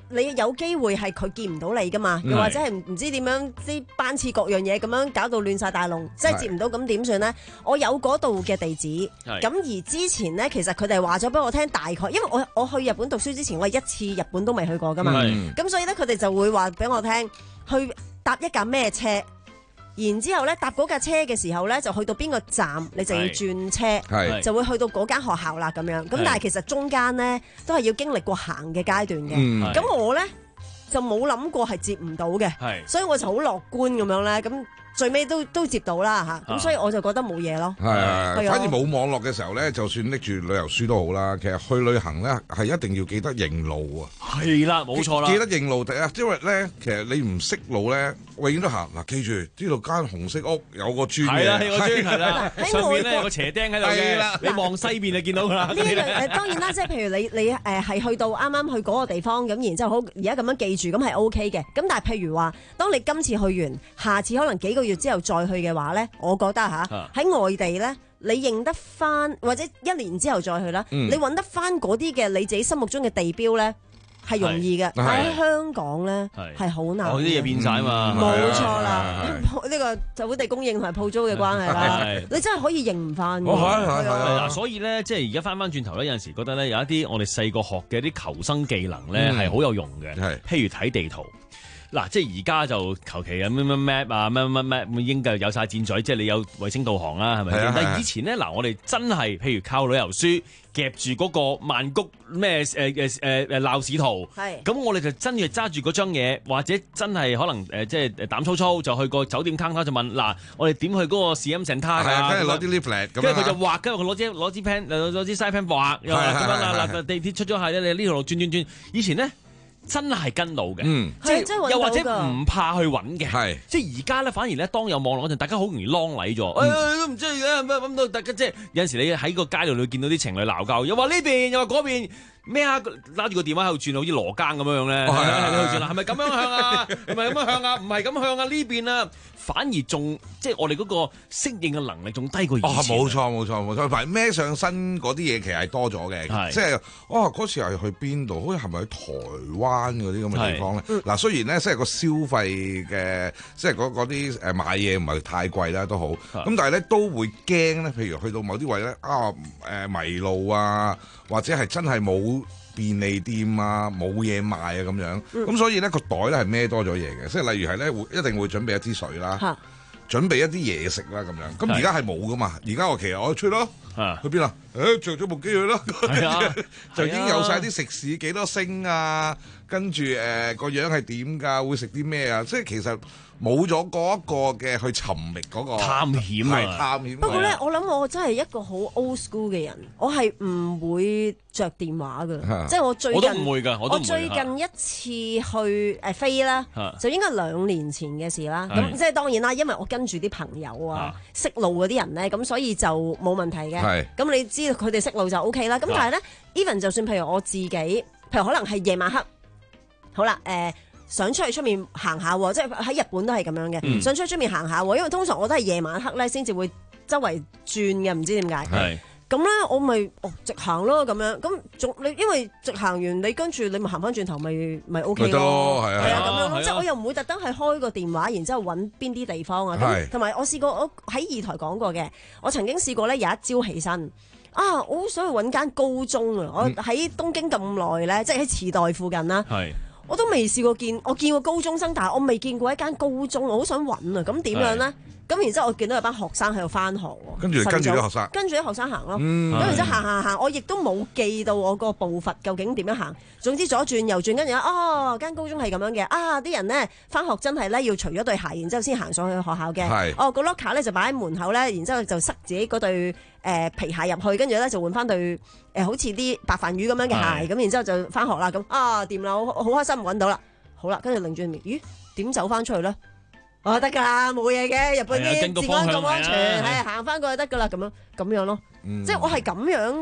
你有機會係佢見唔到你噶嘛，又或者係唔知點樣啲班次各樣嘢咁樣搞到亂晒大龍，即係接唔到咁點算咧？我有嗰度嘅地址，咁而之前咧其實佢哋話咗俾我聽大概，因為我我去日本讀書之前，我係一次日本都未去過噶嘛，咁所以咧佢哋就會話俾我聽去搭一架咩車。然之後咧，搭嗰架車嘅時候咧，就去到邊個站，你就要轉車，就會去到嗰間學校啦咁樣。咁但係其實中間咧都係要經歷過行嘅階段嘅。咁、嗯、我咧就冇諗過係接唔到嘅，所以我就好樂觀咁樣咧。咁最尾都都接到啦嚇，咁、啊、所以我就覺得冇嘢咯。係係，反而冇網絡嘅時候咧，就算拎住旅遊書都好啦。其實去旅行咧係一定要記得認路啊。 係啦，冇錯啦。記得認路第一，因為咧其實你唔識路咧，永遠都行嗱。記住呢度間紅色屋有個磚嘅， 係啦，有個磚係啦，上面咧有個斜釘喺度嘅。你望西邊就見到㗎啦。呢誒當然啦，即係譬如你你誒係去到啱啱去嗰個地方咁，然之後好而家咁樣記住咁係 O K 嘅。咁但係譬如話，當你今次去完，下次可能幾個月之後再去嘅話咧，我覺得吓喺外地咧，你認得翻或者一年之後再去啦，嗯、你揾得翻嗰啲嘅你自己心目中嘅地標咧，係容易嘅。但喺香港咧係好難。 哦，啲嘢變晒啊嘛， 冇錯啦。呢個就土地供應同埋鋪租嘅關係啦。你真係可以認唔翻。 嗱，所以咧，即係而家翻翻轉頭咧，有陣時覺得咧，有一啲我哋細個學嘅啲求生技能咧，係好有用嘅。譬如睇地圖。嗱，即係而家就求其有咩咩 map 啊，咩咩咩已經有晒箭嘴，即係你有衛星導航啦，係咪？但係以前咧，嗱，我哋真係譬如靠旅遊書夾住嗰個曼谷咩誒誒誒誒鬧市圖，咁我哋就真係揸住嗰張嘢，或者真係可能誒、呃、即係膽粗粗就去個酒店 counter 就問嗱，我哋點去嗰個 C M Center 啊？ 跟住攞啲 leaflet， 跟住佢就畫，跟住佢攞支攞支 pen 攞支 side pen 畫，又咁樣啦。嗱，地鐵出咗係咧，你呢條路轉轉轉，以前咧。真係跟到嘅，嗯、即係又或者唔怕去揾嘅，即係而家咧反而咧當有網絡嗰陣，大家好容易啷禮咗，誒、嗯哎、都唔知嘅，咁到大家即係有陣時你喺個街度你見到啲情侶鬧交，又話呢邊又話嗰邊。咩啊？拉住個電話喺度轉，好似羅庚咁樣樣咧，係啊，喺度轉啦，係咪咁樣向啊？係咪咁樣向啊？唔係咁向啊？呢邊啊，反而仲即係我哋嗰個適應嘅能力仲低過以前。哦，冇錯冇錯冇錯，反而孭上身嗰啲嘢其實係多咗嘅，即係哦嗰次係去邊度？好似係咪去台灣嗰啲咁嘅地方咧？嗱，雖然咧即係個消費嘅，即係嗰啲誒買嘢唔係太貴啦都好，咁但係咧都會驚咧，譬如去到某啲位咧啊誒迷路啊，或者係真係冇便利店啊，冇嘢賣啊咁樣，咁、嗯、所以咧個袋咧係孭多咗嘢嘅，即係例如係咧會一定會準備一支水啦，哈準備一啲嘢食啦咁樣。咁而家係冇噶嘛，而家我其實我出咯，哈去邊啊？誒着咗部機去咯，啊、就已經有晒啲食肆幾多星啊，跟住誒個樣係點㗎，會食啲咩啊？即係其實。冇咗嗰一個嘅去尋覓嗰個探險啊！ 探險。 不過咧，我諗我真係一個好 old school 嘅人，我係唔會着電話㗎，即係我最近我都唔會㗎， 我最近一次去誒飛啦，就應該兩年前嘅事啦。咁即係當然啦，因為我跟住啲朋友啊，識路嗰啲人咧，咁所以就冇問題嘅。咁你知道佢哋識路就 OK 啦。咁但係咧 ，even 就算譬如我自己，譬如可能係夜晚黑，好啦，誒。想出去出面行下，即係喺日本都係咁樣嘅。嗯、想出去出面行下，因為通常我都係夜晚黑咧先至會周圍轉嘅，唔知點解。係咁咧，我咪哦直行咯咁樣。咁仲你因為直行完，你跟住你咪行翻轉頭，咪咪 O K 咯。係啊，係啊，咁樣咯。即係我又唔會特登係開個電話，然之後揾邊啲地方啊。咁同埋我試過，我喺二台講過嘅，我曾經試過咧有一朝起身。啊！我好想去揾間高中啊！我喺東京咁耐咧，即係喺池袋附近啦。係。我都未試過見，我見過高中生，但係我未見過一間高中，我好想揾啊！咁點樣咧？咁然之後我見到有班學生喺度返學喎， 跟住跟住啲學生， 跟住啲學生行咯。咁然之後行行行，我亦都冇記到我個步伐究竟點樣行。總之左轉右轉，跟住哦間高中係咁樣嘅。啊啲人咧返學真係咧要除咗對鞋，然之後先行上去學校嘅。係哦個 locker 咧就擺喺門口咧，然之後就塞自己嗰對誒皮鞋入去，跟住咧就換翻對誒好似啲白飯魚咁樣嘅鞋，咁然之後就返學啦。咁啊掂啦，好好開心揾到啦。好啦，跟住擰轉面，咦點走翻出去咧？哦，得噶啦，冇嘢嘅，日本啲治安咁安全，係行翻過去得噶啦，咁樣咁樣咯，嗯、即係我係咁樣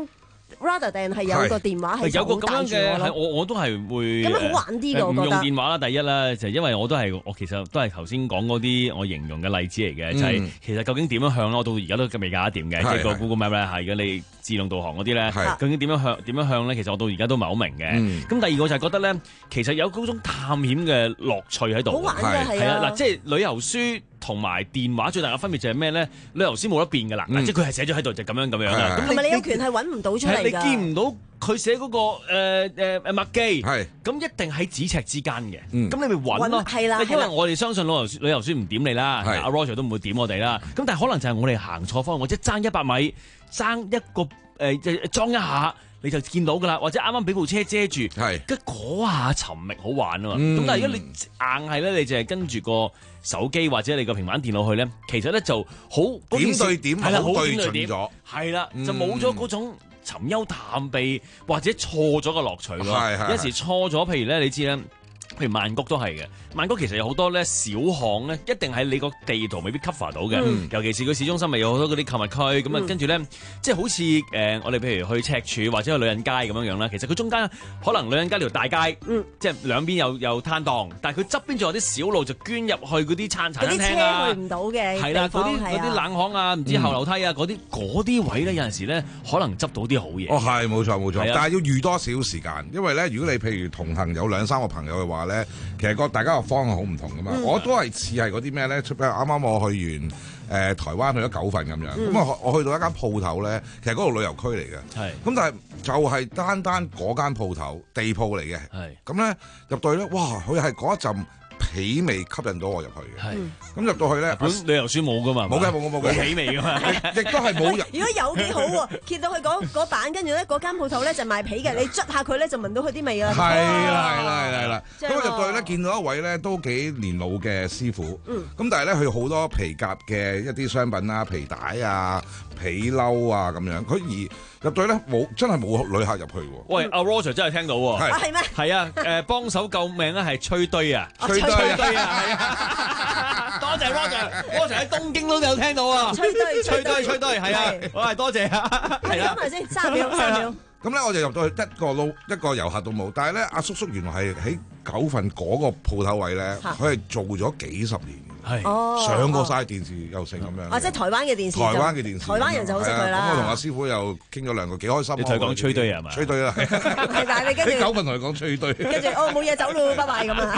rather than係有個電話係有個咁樣嘅，係我我都係會咁樣好玩啲嘅，我覺得。 唔用電話啦，第一啦，就係因為我都係我其實都係頭先講嗰啲我形容嘅例子嚟嘅，就係其實究竟點樣向咧，我到而家都未搞得掂嘅，即係個 Google Map 咧係如果你自動導航嗰啲咧，究竟點樣向點樣向咧？其實我到而家都唔係好明嘅。咁第二個就係覺得咧，其實有嗰種探險嘅樂趣喺度， 好玩嘅係啊，嗱，即係旅遊書同埋電話最大嘅分別就係咩咧？旅遊書冇得變㗎啦，即係佢係寫咗喺度就咁樣咁樣啦。 同埋你有權係揾唔到出嚟㗎， 你見唔到佢寫嗰個誒誒誒墨記，咁一定喺咫尺之間嘅。咁你咪揾咯， 係啦， 因為我哋相信旅遊書旅遊書唔點你啦，阿 Roger 都唔會點我哋啦。咁但係可能就係我哋行錯方向，或者爭一百米，爭一個誒裝一下。你就見到㗎啦，或者啱啱俾部車遮住，跟嗰下尋覓好玩啊嘛。咁、嗯、但係如果你硬係咧，你就係跟住個手機或者你個平板電腦去咧，其實咧就好點對點，係啦，好對準咗， 係啦，就冇咗嗰種尋幽探秘或者錯咗個樂趣咯。有時錯咗，譬如咧，你知咧。譬如曼谷都係嘅，曼谷其實有好多咧小巷咧，一定喺你個地圖未必 cover 到嘅。嗯、尤其是佢市中心咪有好多嗰啲購物區，咁啊、嗯、跟住咧，即係好似誒、呃、我哋譬如去赤柱或者去女人街咁樣樣啦。其實佢中間可能女人街條大街，嗯、即係兩邊有有攤檔，但係佢側邊仲有啲小路就捐入去嗰啲餐餐廳啊， 嗰啲車去唔到嘅， 係啦，嗰啲嗰啲冷巷啊，唔知後樓梯啊，嗰啲嗰啲位咧有陣時咧可能執到啲好嘢。 哦，係冇錯冇錯，但係要預多少時間，因為咧如果你譬如同行有兩三個朋友嘅話咧。其實個大家個方向好唔同噶嘛，嗯、我都係似係嗰啲咩咧？出啱啱我去完誒、呃、台灣去咗九份咁樣，咁啊、嗯、我去到一間鋪頭咧，其實嗰度旅遊區嚟嘅，係咁但係就係單單嗰間鋪頭地鋪嚟嘅，係咁咧入到去咧，哇！佢係嗰一陣皮味吸引到我入去嘅，係咁入到去咧， 本旅遊書冇噶嘛， 冇嘅冇嘅冇嘅皮味噶嘛， 亦都係冇人。 如果有幾好喎，揭到佢嗰嗰版，跟住咧嗰間鋪頭咧就賣皮嘅，你捽下佢咧就聞到佢啲味啦。 係啦係啦係啦，咁入到去咧見到一位咧都幾年老嘅師傅，咁但係咧佢好多皮革嘅一啲商品啊、皮帶啊、皮褸啊咁樣，佢而入到去咧冇真係冇旅客入去喎。 喂，阿 Roger 真係聽到喎， 係咩？ 係啊，誒幫手救命咧係吹堆啊，吹堆啊，係啊，多謝 Roger，Roger 喺東京都有聽到啊， 吹堆吹堆吹堆，係啊，我係多謝啊， 係啊，咁咪先三秒三秒。 咁咧我就入到去一個撈一個遊客都冇，但係咧阿叔叔原來係喺九份嗰個鋪頭位咧，佢係做咗幾十年。係，上過晒電視又成咁樣。 哦，即係台灣嘅電視。 台灣嘅電視。 台灣人就好識佢啦。 咁我同阿師傅又傾咗兩個，幾開心。 你同佢講吹堆係嘛？ 吹堆啦。 係，但係你跟住。 喺九份同佢講吹堆。 跟住，哦，冇嘢走咯，拜拜咁啊。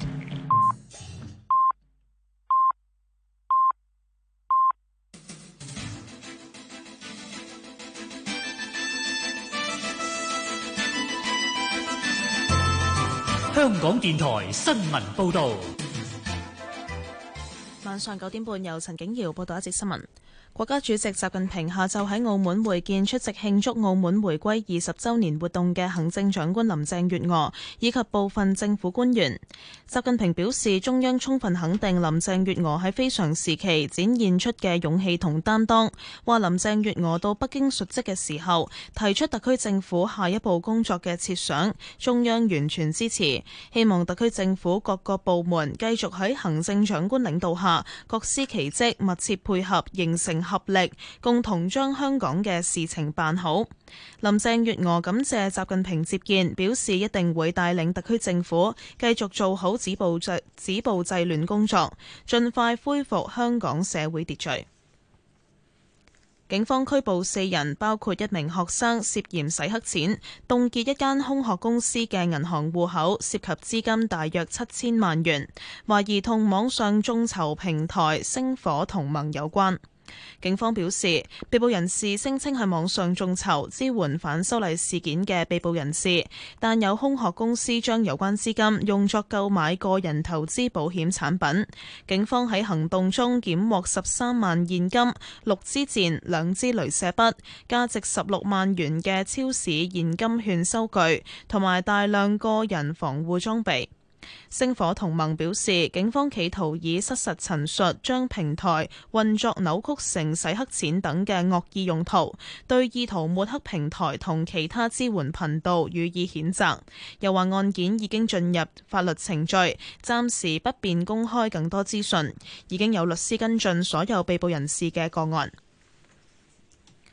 香港電台新聞報導。 晚上九點半，由陳景瑤報道一節新聞。國家主席習近平下晝喺澳門會見出席慶祝澳門回歸二十週年活動嘅行政長官林鄭月娥以及部分政府官員。習近平表示，中央充分肯定林鄭月娥喺非常時期展現出嘅勇氣同擔當，話林鄭月娥到北京述職嘅時候提出特區政府下一步工作嘅設想，中央完全支持，希望特區政府各個部門繼續喺行政長官領導下各司其職，密切配合，形成合力，共同將香港嘅事情辦好。林鄭月娥感謝習近平接見，表示一定會帶領特區政府繼續做好止暴制止暴制亂工作，盡快恢復香港社會秩序。警方拘捕四人，包括一名學生涉嫌洗黑錢，凍結一間空殼公司嘅銀行戶口，涉及資金大約七千萬元，懷疑同網上眾籌平台星火同盟有關。警方表示，被捕人士聲稱係網上眾籌支援反修例事件嘅被捕人士，但有空殼公司將有關資金用作購買個人投資保險產品。警方喺行動中檢獲十三萬現金、六支箭、兩支鐳射筆、價值十六萬元嘅超市現金券收據，同埋大量個人防護裝備。星火同盟表示，警方企圖以失實陳述將平台運作扭曲成洗黑錢等嘅惡意用途，對意圖抹黑平台同其他支援頻道予以譴責。又話案件已經進入法律程序，暫時不便公開更多資訊，已經有律師跟進所有被捕人士嘅個案。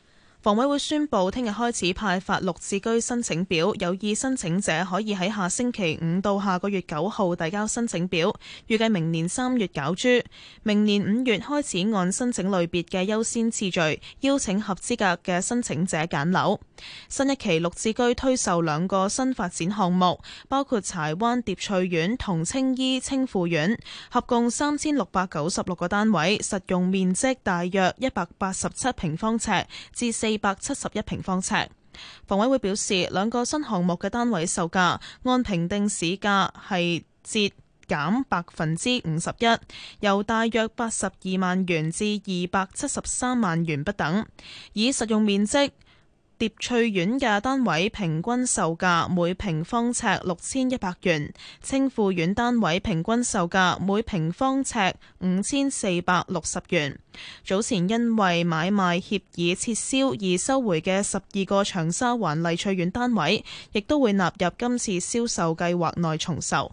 房委會宣布，聽日開始派發綠置居申請表，有意申請者可以喺下星期五到下個月九號遞交申請表，預計明年三月攪珠。明年五月開始按申請類別嘅優先次序邀請合資格嘅申請者揀樓。新一期綠置居推售兩個新發展項目，包括柴灣蝶翠苑同青衣青富苑，合共三千六百九十六個單位，實用面積大約一百八十七平方尺至四百七十一平方尺。房委會表示，兩個新項目嘅單位售價按評定市價係折減百分之五十一，由大約八十二萬元至二百七十三萬元不等。以實用面積，蝶翠苑嘅單位平均售價每平方尺六千一百元，青富苑單位平均售價每平方尺五千四百六十元。早前因為買賣協議撤銷而收回嘅十二個長沙灣麗翠苑單位，亦都會納入今次銷售計劃內重售。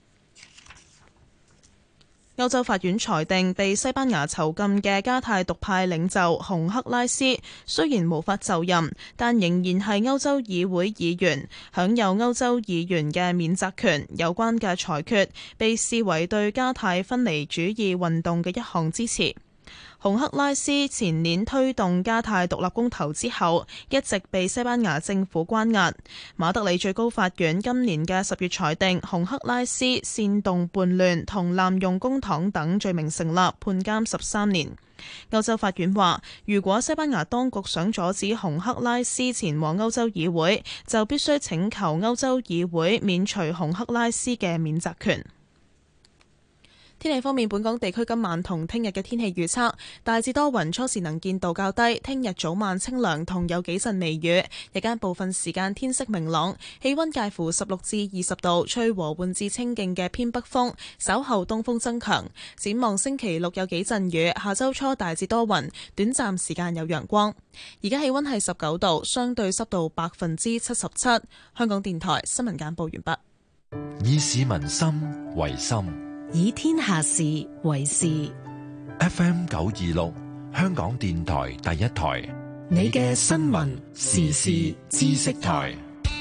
歐洲法院裁定，被西班牙囚禁嘅加泰獨派領袖洪克拉斯雖然無法就任，但仍然係歐洲議會議員，享有歐洲議員嘅免責權。有關嘅裁決被視為對加泰分離主義運動嘅一項支持。洪克拉斯前年推動加泰獨立公投之後，一直被西班牙政府關押。馬德里最高法院今年嘅十月裁定洪克拉斯煽動叛亂同濫用公帑等罪名成立，判監十三年。歐洲法院話，如果西班牙當局想阻止洪克拉斯前往歐洲議會，就必須請求歐洲議會免除洪克拉斯嘅免責權。天氣方面，本港地區今晚同聽日嘅天氣預測大致多雲，初時能見度較低。聽日早晚清涼，同有幾陣微雨。日間部分時間天色明朗，氣溫介乎十六至二十度，吹和緩至清勁嘅偏北風。稍後東風增強。展望星期六有幾陣雨，下周初大致多雲，短暫時間有陽光。而家氣溫係十九度，相對濕度百分之七十七。香港電台新聞簡報完畢。 以市民心為心， 以天下事為事。 F M 九二六，香港電台第一台， 你嘅新聞時事知識台。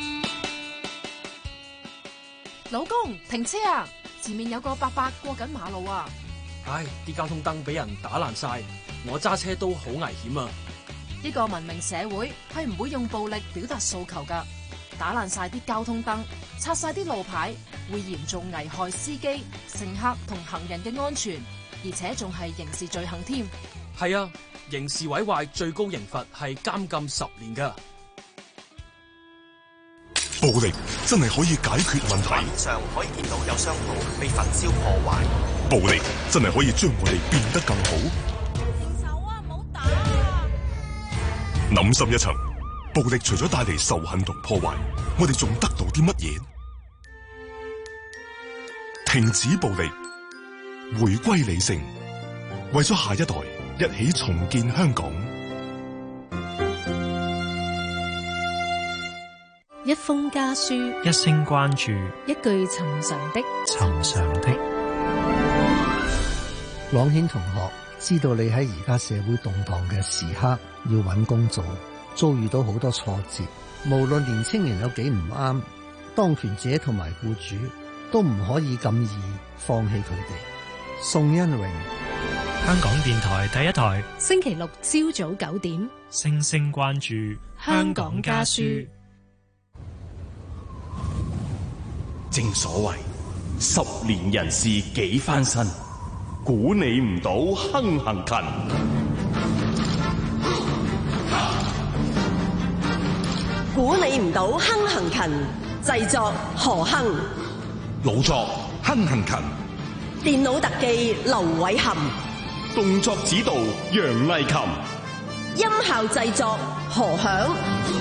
老公，停車啊！前面有個伯伯過緊馬路啊！ 唉，啲交通燈俾人打爛晒，我揸車都好危險啊！ 一個文明社會係唔會用暴力表達訴求㗎。打爛晒啲交通燈，拆晒啲路牌，會嚴重危害司機、乘客同行人嘅安全，而且仲係刑事罪行添。 係啊，刑事毀壞最高刑罰係監禁十年噶。 暴力真係可以解決問題。 畫面上可以見到有商鋪被焚燒破壞。 暴力真係可以將我哋變得更好。 停手啊！唔好打啊！ 諗深一層。暴力除咗帶嚟仇恨同破壞，我哋仲得到啲乜嘢？停止暴力，回歸理性，為咗下一代，一起重建香港。 一封家書， 一聲關注， 一句尋常的尋常的。 朗軒同學，知道你喺而家社會動盪嘅時刻要揾工做，遭遇到好多挫折，無論年青人有幾唔啱，當權者同埋僱主都唔可以咁易放棄佢哋。宋恩榮， 香港電台第一台， 星期六朝早九點， 星星關注香港家書。 正所謂十年人事幾番新，估你唔到亨行勤。 估你唔到亨行勤，製作何亨， 老作亨行勤， 電腦特技劉偉含， 動作指導楊麗琴， 音效製作何響，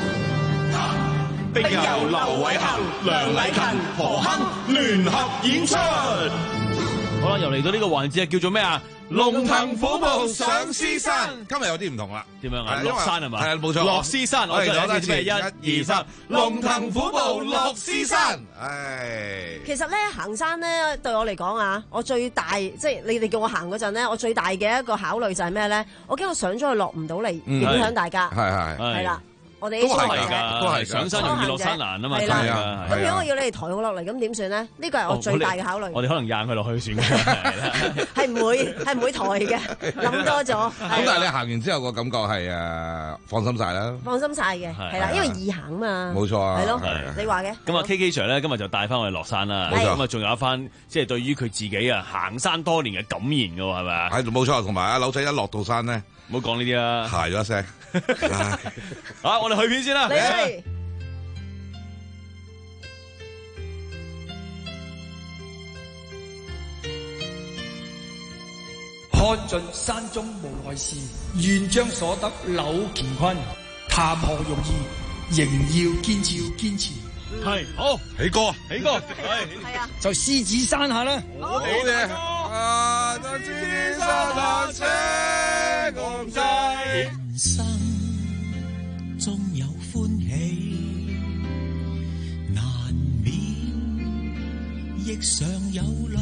並由劉偉含、梁麗琴、何亨聯合演出。 好啦，又嚟到呢個環節啊，叫做咩啊？ 龍騰虎步上獅山，今日有啲唔同啦。 點樣啊？落山係嘛？ 係啊，冇錯。 落獅山，我哋講多次，一、二、三， 龍騰虎步落獅山。唉， 其實咧行山咧對我嚟講啊，我最大即係你哋叫我行嗰陣咧，我最大嘅一個考慮就係咩咧？我驚我上咗去落唔到嚟，影響大家。 係係係啦。我哋都係㗎，都係上山容易落山難啊嘛，係啊。 咁如果我要你哋抬我落嚟，咁點算咧？呢個係我最大嘅考慮。 我哋可能掟佢落去算嘅， 係唔會係唔會抬嘅，諗多咗。咁但係你行完之後個感覺係誒放心晒啦， 放心晒嘅，係啦，因為易行嘛。 冇錯啊， 係咯，你話嘅。 咁啊，K K Sir 咧今日就帶翻我哋落山啦。咁啊，仲有一番即係對於佢自己啊行山多年嘅感言㗎喎，係咪啊？ 係冇錯，同埋阿柳仔一落到山咧， 唔好講呢啲啦， 鞋咗一聲。 啊！我哋去片先啦。 你去。 看盡山中無奈事，願將所得柳乾坤。談何容易，仍要堅持，要堅持。 係好，起歌，起歌， 係啊， 就獅子山下啦。 好嘢。啊！在獅子山下且共濟。 人生終有歡喜，難免亦常有淚。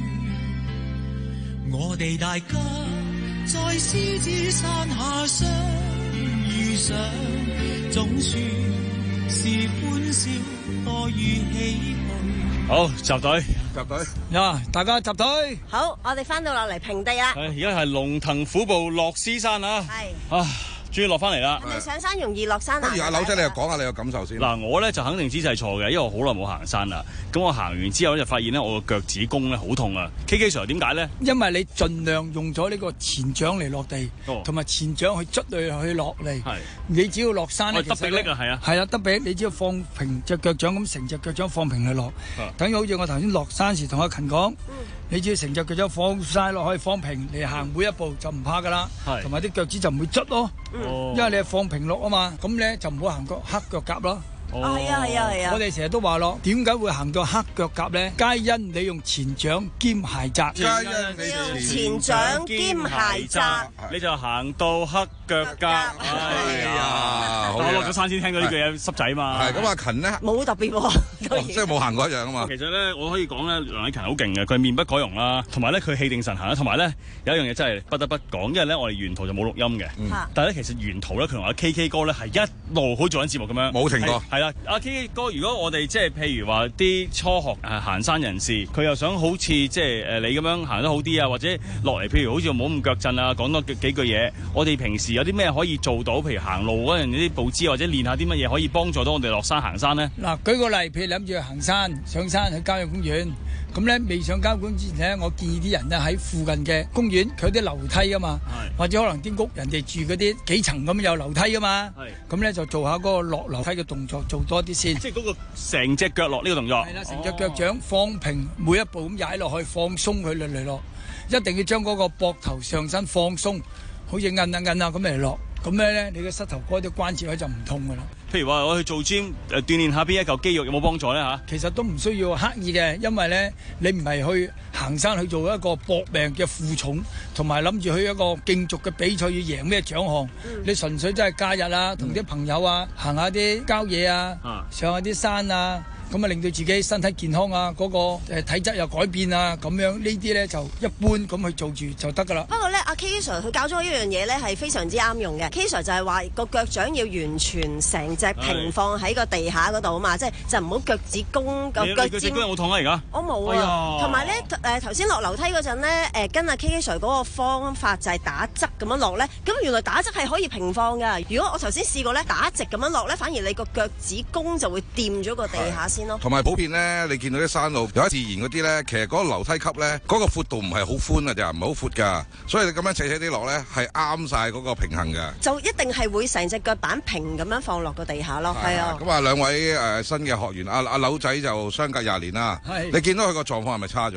我哋大家在獅子山下相遇上，總算是歡笑多於唏噓。 好，集隊， 集隊， 呀！大家集隊。 好，我哋翻到落嚟平地啦。 係，而家係龍騰虎步落獅山啊！ 係。 啊！終於落翻嚟啦！ 係咪上山容易落山難？ 不如阿柳仔你又講下你嘅感受先。 嗱，我咧就肯定知係錯嘅，因為我好耐冇行山啦。咁我行完之後咧就發現咧我個腳趾公咧好痛啊 ！K K Sir 點解咧？ 因為你盡量用咗呢個前掌嚟落地，同埋、哦、前掌去捽佢去落嚟。係。你只要落山咧， 得比力啊，係啊。 係啦，得比，你只要放平隻腳掌咁，成隻腳掌放平去落。啊、等於好似我頭先落山時同阿勤講。嗯你只要成隻腳掌放晒落去，放平嚟行每一步就唔怕噶啦，同埋啲腳趾就唔會捽咯，嗯、因為你係放平落啊嘛，咁咧就唔好行個黑腳甲咯。 係啊係啊係啊！ 我哋成日都話咯，點解會行到黑腳甲咧？皆因你用前掌兼鞋扎。 皆因你用前掌兼鞋扎， 你就行到黑腳甲。哎呀！我落咗山先聽到呢句嘢濕仔嘛。 係咁，阿勤咧冇特別喎， 即係冇行過一樣啊嘛。 其實咧，我可以講咧，梁禮勤好勁嘅，佢面不改容啦，同埋咧佢氣定神閒啦，同埋咧有一樣嘢真係不得不講，因為咧我哋沿途就冇錄音嘅，但係咧其實沿途咧佢同阿 K K 哥咧係一路好做緊節目咁樣， 冇停過。 係啦，阿 K K 哥，如果我哋即係譬如話啲初學誒行山人士，佢又想好似即係誒你咁樣行得好啲啊，或者落嚟譬如好似冇咁腳震啊，講多幾幾句嘢，我哋平時有啲咩可以做到？譬如行路嗰陣啲步姿，或者練下啲乜嘢可以幫助到我哋落山行山咧？嗱， 舉個例，譬如諗住去行山、上山去郊野公園，咁咧未上郊野公園之前咧，我建議啲人咧喺附近嘅公園，佢有啲樓梯啊嘛，或者可能啲屋人哋住嗰啲幾層咁有樓梯啊嘛，咁咧就做下嗰個落樓梯嘅動作，做多啲先。 即係嗰個成隻腳落呢個動作。 係啦，成隻腳掌放平，每一步咁踩落去，放鬆佢嚟嚟落，一定要將嗰個膊頭上身放鬆，好似摁下摁下咁嚟落。咁咧咧，你嘅膝頭哥啲關節位就唔痛噶啦。 譬如話我去做 gym 誒鍛鍊下邊一嚿肌肉，有冇幫助咧嚇？ 其實都唔需要刻意嘅，因為咧你唔係去行山去做一個搏命嘅負重，同埋諗住去一個競逐嘅比賽要贏咩獎項。嗯、你純粹真係假日啊，同啲朋友啊，行下啲郊野啊，啊上下啲山啊。咁啊，令到自己身體健康啊，嗰、那個誒體質又改變啊，咁樣呢啲咧就一般咁去做住就得噶啦。 不過咧，阿 K Sir 佢教咗一樣嘢咧，係非常之啱用嘅。K Sir 就係話個腳掌要完全成隻平放喺個地下嗰度啊嘛，即係就唔好腳趾公個腳尖。 有冇痛啊？而家我冇啊。同埋咧，誒頭先落樓梯嗰陣咧，誒跟阿 K Sir 嗰個方法就係打側咁樣落咧。咁原來打側係可以平放㗎。如果我頭先試過咧，打直咁樣落咧，反而你個腳趾公就會掂咗個地下先。 同埋普遍咧，你見到啲山路有啲自然嗰啲咧，其實嗰個樓梯級咧，嗰個闊度唔係好寬啊，就唔係好闊㗎，所以你咁樣斜斜啲落咧，係啱晒嗰個平衡㗎。 就一定係會成隻腳板平咁樣放落個地下咯，係啊。 咁啊，兩位誒新嘅學員，阿阿柳仔就相隔廿年啦，你見到佢個狀況係咪差咗？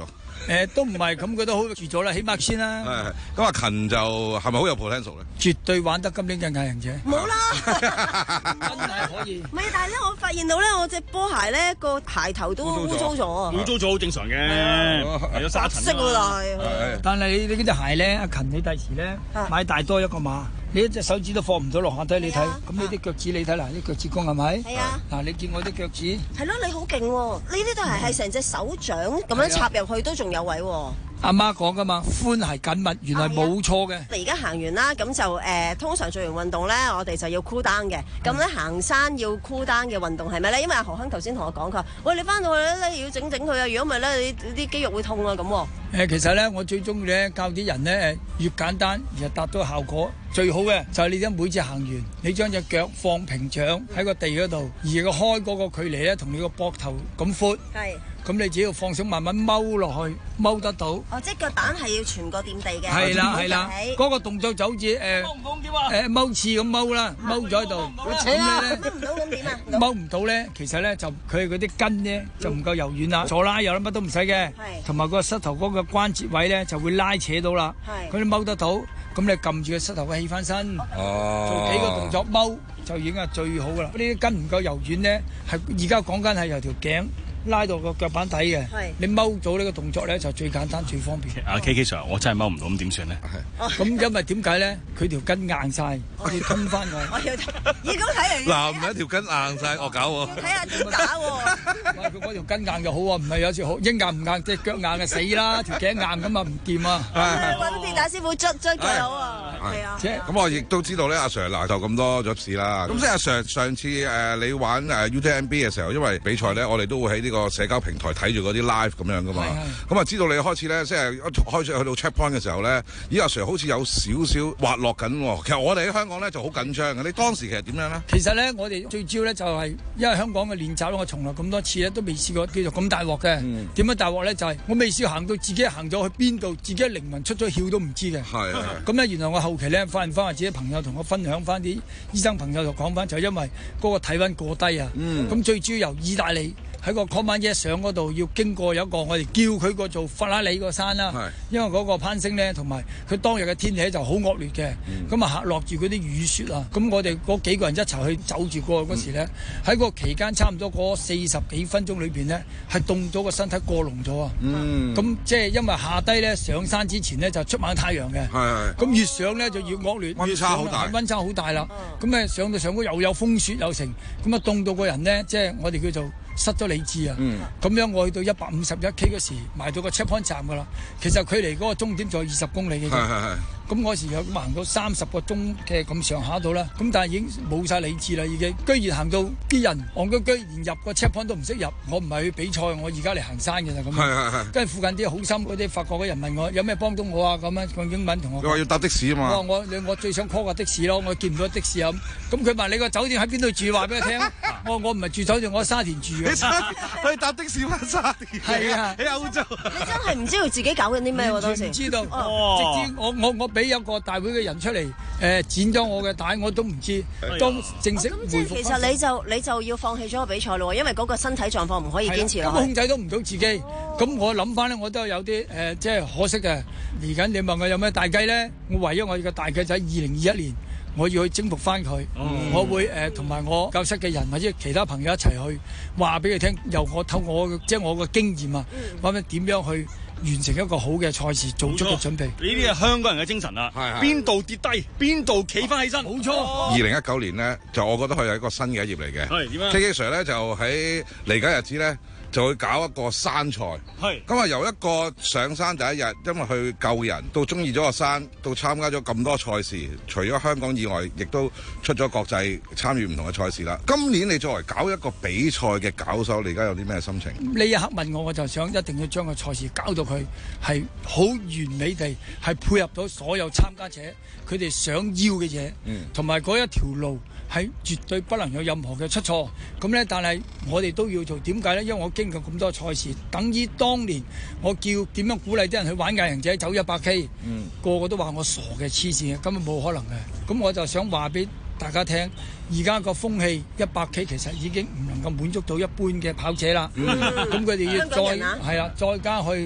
誒都唔係咁，佢都好住咗啦，起碼先啦。 係咁阿勤就係咪好有 potential 咧？ 絕對玩得今年嘅毅行者。 冇啦， 真係可以。 唔係，但係咧，我發現到咧，我隻波鞋咧個鞋頭都污糟咗啊！ 污糟咗好正常嘅，係有沙塵。 色喎，但係。 但係你你嗰隻鞋咧，阿勤你第時咧買大多一個碼。你一隻手指都放唔到落下低，你睇，咁你啲腳趾你睇嗱，啲腳趾公係咪？ 係啊。 嗱，你見我啲腳趾？ 係咯，你好勁喎！呢啲對鞋係成隻手掌咁樣插入去都仲有位喎。 阿媽講噶嘛，寬係緊密，原來冇錯嘅。 你而家行完啦，咁就誒、呃，通常做完運動咧，我哋就要 cool down 嘅。咁咧行山要 cool down嘅運動係咪咧？因為阿何亨頭先同我講佢話，喂，你翻到去咧要整整佢啊，如果唔係咧，你啲肌肉會痛啊咁。 誒，其實咧，我最中意咧教啲人咧，越簡單而係達到效果最好嘅，就係你將每次行完，你將隻腳放平掌喺個地嗰度，而個開嗰個距離咧，同你個膊頭咁闊。係。咁你只要放鬆，慢慢踎落去，踎得到。 哦，即係腳蛋係要全個掂地嘅。 係啦係啦，嗰個動作就好似誒誒踎廁咁踎啦，踎咗喺度。咁你咧踎唔到咁點啊？ 踎唔到咧，其實咧就佢嗰啲筋咧就唔夠柔軟啦，左拉右拉乜都唔使嘅。同埋個膝頭嗰個關節位咧就會拉扯到啦。係。咁你踎得到，咁你撳住個膝頭起翻身。哦。做幾個動作踎就已經係最好噶啦。呢啲筋唔夠柔軟咧，係而家講緊係由條頸拉到個腳板底嘅，你踎咗呢個動作咧就最簡單最方便。 阿 K K Sir，我真係踎唔到，咁點算咧？ 咁因為點解咧？佢條筋硬晒，我要通翻佢。 我要咦咁睇嚟？ 嗱，唔係一條筋硬晒，惡搞喎。 睇下點打喎？ 喂，佢嗰條筋硬就好啊，唔係有時好應硬唔硬，隻腳硬就死啦，條頸硬咁啊唔掂啊！ 揾鐵打師傅捽捽佢好啊，係啊。 咁我亦都知道咧，阿 Sir 嗱就咁多咗事啦。咁即係阿 Sir 上次誒你玩誒 U T M B 嘅時候，因為比賽咧，我哋都會喺呢個社交平台睇住嗰啲 live 咁樣噶嘛，咁啊知道你開始咧，即係開始去到 checkpoint 嘅時候咧，咦阿 Sir 好似有少少滑落緊喎。其實我哋喺香港咧就好緊張嘅，你當時其實點樣咧？ 其實咧，我哋最主要咧就係因為香港嘅練習咧，我從來咁多次咧都未試過叫做咁大鑊嘅。點樣大鑊咧？就係我未試過行到自己行咗去邊度，自己靈魂出咗竅都唔知嘅。係咁咧，原來我後期咧發現翻話自己朋友同我分享翻啲醫生朋友就講翻，就因為嗰個體温過低啊。咁最主要由意大利。喺個 command 一上嗰度要經過有一個我哋叫佢個做法拉利個山啦，因為嗰個攀升咧同埋佢當日嘅天氣就好惡劣嘅，咁啊落住嗰啲雨雪啊，咁我哋嗰幾個人一齊去走住過去嗰時咧，喺個期間差唔多嗰四十幾分鐘裏邊咧係凍咗個身體過濃咗啊，咁即係因為下低咧上山之前咧就出猛太陽嘅，咁越上咧就越惡劣， 溫差好大， 溫差好大啦，咁誒上到上高又有風雪又成，咁啊凍到個人咧即係我哋叫做失咗理智啊！咁、嗯、樣我去到一百五十一 K 嗰時，埋到個 checkpoint 站噶啦。其實距離嗰個終點仲有二十公里嘅啫。咁嗰時又行到三十個鐘嘅咁上下度啦。咁但係已經冇晒理智啦，已經。居然行到啲人戇居居，連入個 checkpoint 都唔識入。我唔係去比賽，我而家嚟行山嘅咋咁。跟住附近啲好心嗰啲法國嘅人問我有咩幫到我啊？咁樣用英文同我。 佢話要搭的士啊嘛。 我我我最想 call 個的士咯，我見唔到的士咁。咁佢問你個酒店喺邊度住？話俾佢聽。我我唔係住酒店，我喺沙田住。 你沙田，你搭的士翻沙田。 係啊， 喺歐洲。 你真係唔知道自己搞緊啲咩喎？當時唔知道，直至我我我俾有個大會嘅人出嚟誒剪咗我嘅帶，我都唔知。當正式回復。 其實你就你就要放棄咗個比賽咯，因為嗰個身體狀況唔可以堅持落去。 咁控制都唔到自己。咁我諗翻咧，我都有啲誒，即係可惜嘅。嚟緊你問我有咩大計咧？我唯一我嘅大計就喺二零二一年。我要去征服翻佢，嗯、我會誒同埋我教室嘅人或者其他朋友一齊去話俾佢聽，由我透過我即係我嘅經驗啊，話俾點樣去完成一個好嘅賽事，做足個準備。呢啲係香港人嘅精神啊！邊度跌低，邊度企翻起身，冇錯。 二零一九年呢，就我覺得佢係一個新嘅一頁嚟嘅。係點啊？K K Sir 咧就喺嚟緊日子咧。就會搞一個山賽，咁啊由一個上山第一日，因為去救人，到中意咗個山，到參加咗咁多賽事，除咗香港以外，亦都出咗國際參與唔同嘅賽事啦。今年你作為搞一個比賽嘅搞手，你而家有啲咩心情？ 呢一刻問我，我就想一定要將個賽事搞到佢係好完美地係配合到所有參加者佢哋想要嘅嘢，同埋嗰一條路係絕對不能有任何嘅出錯。咁咧，但係我哋都要做，點解咧？因為我經過咁多賽事，等於當年我叫點樣鼓勵啲人去玩毅行者走一百 K，嗯、個個都話我傻嘅黐線嘅，根本冇可能嘅。咁我就想話俾大家聽，而家個風氣一百 K 其實已經唔能夠滿足到一般嘅跑者啦。咁佢哋要再係啦、啊，再加去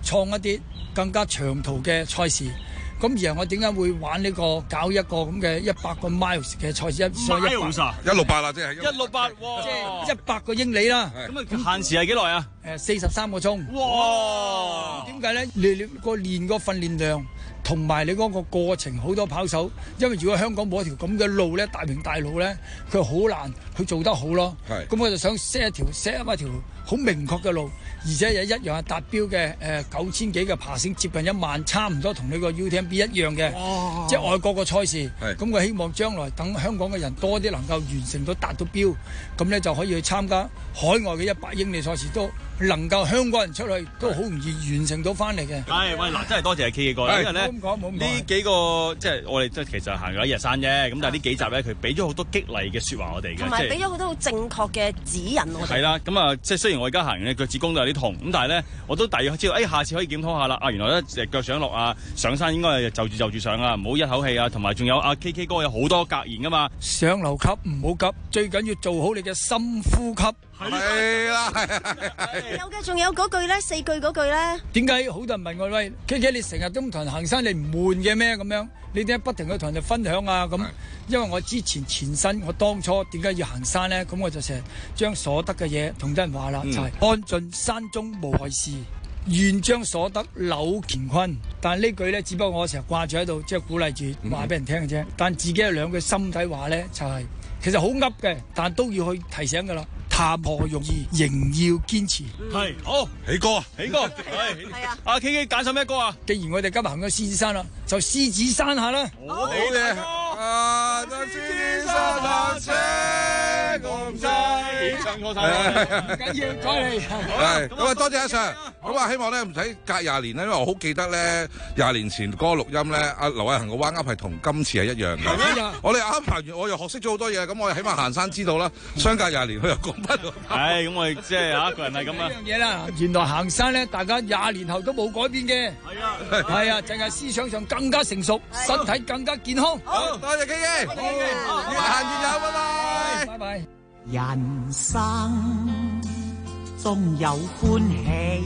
創一啲更加長途嘅賽事。咁而我點解會玩呢、這個搞一個咁嘅一百個 miles 嘅賽事？一所以一六八啦，即係一六八， 即係一百個英里啦。 咁啊限時係幾耐啊？ 誒四十三個鐘。 哇！ 點解咧？你你個練個訓練量同埋你嗰個過程，好多跑手，因為如果香港冇一條咁嘅路咧，大平大路咧，佢好難去做得好咯。係。咁我就想 set 一條 set 一條好明確嘅路，而且又一樣係達標嘅誒九千幾嘅爬升，接近一萬，差唔多同呢個 U T M B 一樣嘅，即係外國個賽事。咁我希望將來等香港嘅人多啲能夠完成到達到標，咁咧就可以去參加海外嘅一百英里賽事，都能夠香港人出去都好容易完成到翻嚟嘅。 係，喂嗱，真係多謝 K K 哥，因為咧呢幾個即係我哋即係其實行咗一日山啫，咁但係呢幾集咧佢俾咗好多激勵嘅説話我哋嘅， 同埋俾咗好多好正確嘅指引我哋。 係啦，咁啊即係雖然我而家行完嘅腳趾公都有啲痛，咁但係咧我都大約知道，誒下次可以檢討下啦。啊原來咧誒腳上落啊上山應該係就住就住上啊，唔好一口氣啊，同埋仲有阿 K K 哥有好多格言噶嘛。 上樓級唔好急，最緊要做好你嘅深呼吸。 係啦， 有嘅，仲有嗰句咧，四句嗰句咧。 點解好多人問我喂 K K 你成日都唔同人行山，你唔悶嘅咩咁樣？你點解不停去同人哋分享啊？咁因為我之前前身，我當初點解要行山咧？咁我就成日將所得嘅嘢同啲人話啦，嗯、就係安盡山中無害事，願將所得柳乾坤。但係呢句咧，只不過我成日掛住喺度，即係鼓勵住話俾人聽嘅啫。嗯、但自己有兩句心底話咧，就係、是、其實好噏嘅，但都要去提醒噶啦。談何容易，仍要堅持。 係好， 起歌啊， 起歌係係啊！阿 K K 揀首咩歌啊？ 既然我哋今日行咗獅子山啦，就獅子山下啦。 好嘅，啊，就獅子山下車共濟， 唱歌晒， 唔緊要，再嚟。 係咁啊，多謝阿 Sir。咁啊，希望咧唔使隔廿年咧，因為我好記得咧廿年前嗰個錄音咧，阿劉偉恒嘅彎噏係同今次係一樣嘅。我哋啱行完，我又學識咗好多嘢，咁我哋起碼行山知道啦。相隔廿年，佢又講不到。 係咁，我哋即係一個人係咁啊。 呢樣嘢啦，原來行山咧，大家廿年後都冇改變嘅。 係啊， 係啊，淨係思想上更加成熟，身體更加健康。 好，多謝 K K，越行越有，拜拜， 拜拜。 人生總有歡喜，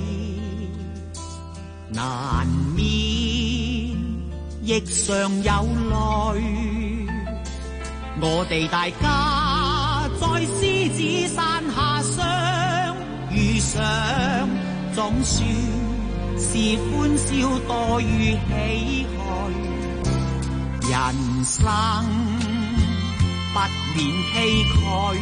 難免亦常有淚。我哋大家在獅子山下相遇上，總算是歡笑多於唏噓。人生不免崎嶇，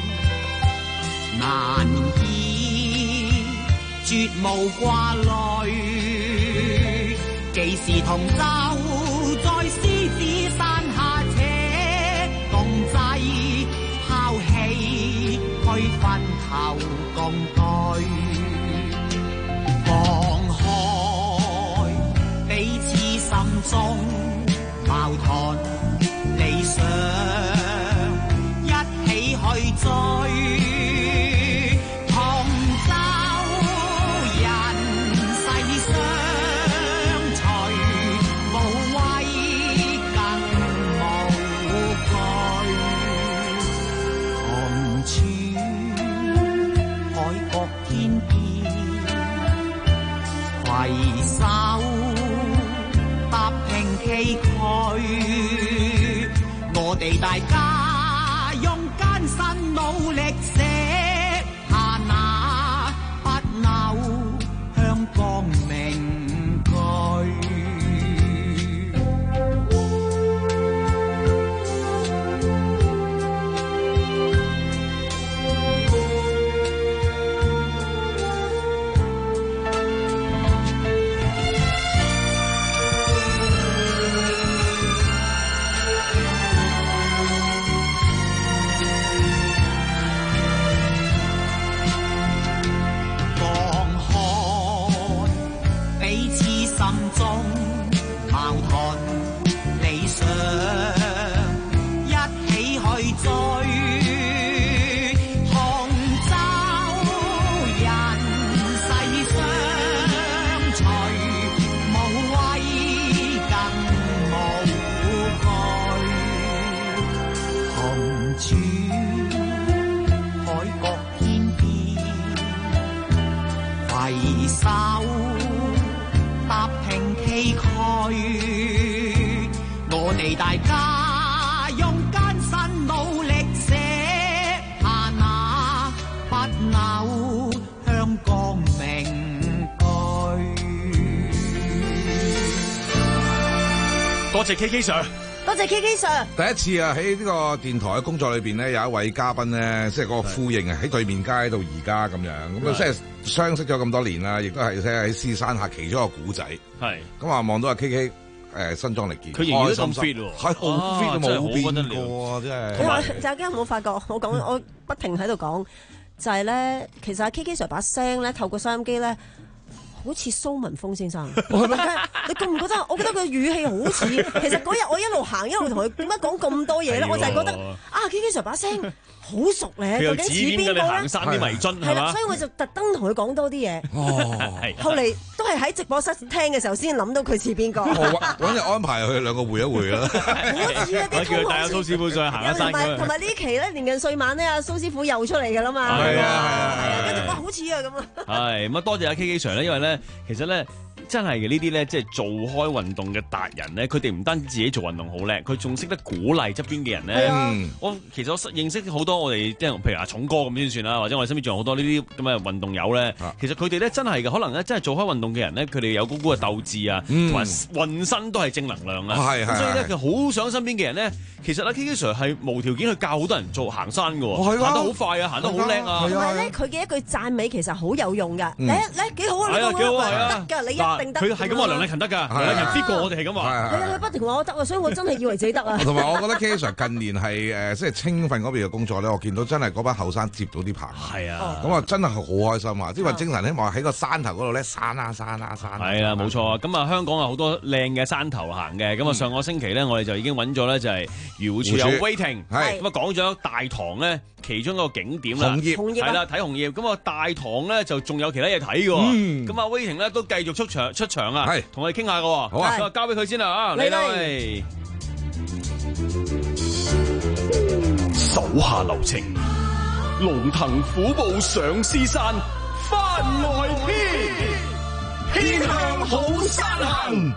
難以絕無掛慮。幾時同舟在獅子山下且共濟，拋棄區分後共對，放開彼此心中矛盾理想，一起去追。攜手踏平崎嶇，我哋大家用艱辛努力寫下那不朽香港名句。 崎嶇，我哋大家用艱辛努力寫下那不朽香港名句。 多謝 K K Sir。 多謝 K K Sir。 第一次啊，喺呢個電台嘅工作裏邊咧，有一位嘉賓咧，即係嗰個呼應啊，喺對面街到而家咁樣，咁啊，即係相識咗咁多年啦，亦都係即係喺獅山下其中一個古仔。係咁啊，望到阿 K K 誒身壯力健， 佢仍然都咁 fit 喎， 係好 fit 都冇變過啊！真係。 同埋大家有冇發覺？我講我不停喺度講，就係咧，其實阿 K K Sir 把聲咧，透過收音機咧。好似蘇文峰先生，你覺唔覺得？我覺得佢語氣好似。其實嗰日我一路行一路同佢點解講咁多嘢咧？我就係覺得啊 ，K K Sir 把聲好熟咧，究竟似邊個咧？ 行山啲迷津係嘛？ 所以我就特登同佢講多啲嘢。哦，後嚟都係喺直播室聽嘅時候先諗到佢似邊個。 揾日安排佢哋兩個會一會啦。 好似啊！啲叫佢帶阿蘇師傅上去行下山咁。 同埋呢期咧年近歲晚咧，阿蘇師傅又出嚟㗎啦嘛。係啊係啊係啊！跟住哇，好似啊咁啊。 係咁啊！多謝阿 K K Sir 咧，因為咧。其實咧，真係嘅呢啲咧，即係做開運動嘅達人咧，佢哋唔單止自己做運動好叻，佢仲識得鼓勵側邊嘅人咧。嗯、我其實我認識好多我哋即係譬如阿重哥咁先算啦，或者我哋身邊仲有好多呢啲咁嘅運動友咧。啊、其實佢哋咧真係嘅，可能咧真係做開運動嘅人咧，佢哋有嗰股嘅鬥志啊，同埋渾身都係正能量啊。係係、嗯。所以咧，佢好想身邊嘅人咧，其實阿 K K Sir 係無條件去教好多人做行山嘅喎，行、哦、得好快啊，行得好叻啊。 同埋咧，佢嘅一句讚美其實好有用㗎。你你幾好啊？ 係啊，幾好啊， 得㗎，你一定得。 佢係咁話梁禮勤得㗎，梁禮勤 fit 過我哋係咁話。 係啊，佢不停話我得啊，所以我真係以為自己得啊。 同埋我覺得 K K Sir 近年係誒即係青訓嗰邊嘅工作咧，我見到真係嗰班後生接到啲棚。係啊，咁啊真係好開心啊！即係話精神希望喺個山頭嗰度咧，山啊山啊山。係啊，冇錯啊！咁啊，香港有好多靚嘅山頭行嘅。咁啊，上個星期咧，我哋就已經揾咗咧，就係漁護署有 waiting，係咁啊，講咗大棠咧其中一個景點啦， 紅葉係啦，睇紅葉。咁啊，大棠咧就仲有其他嘢睇嘅。咁啊，waiting 咧都繼續出場出場啊，係同我哋傾下嘅。好啊，咁啊，交俾佢先啦啊，嚟啦喂！ 手下留情，龍騰虎步上獅山，番外篇，偏向好山行。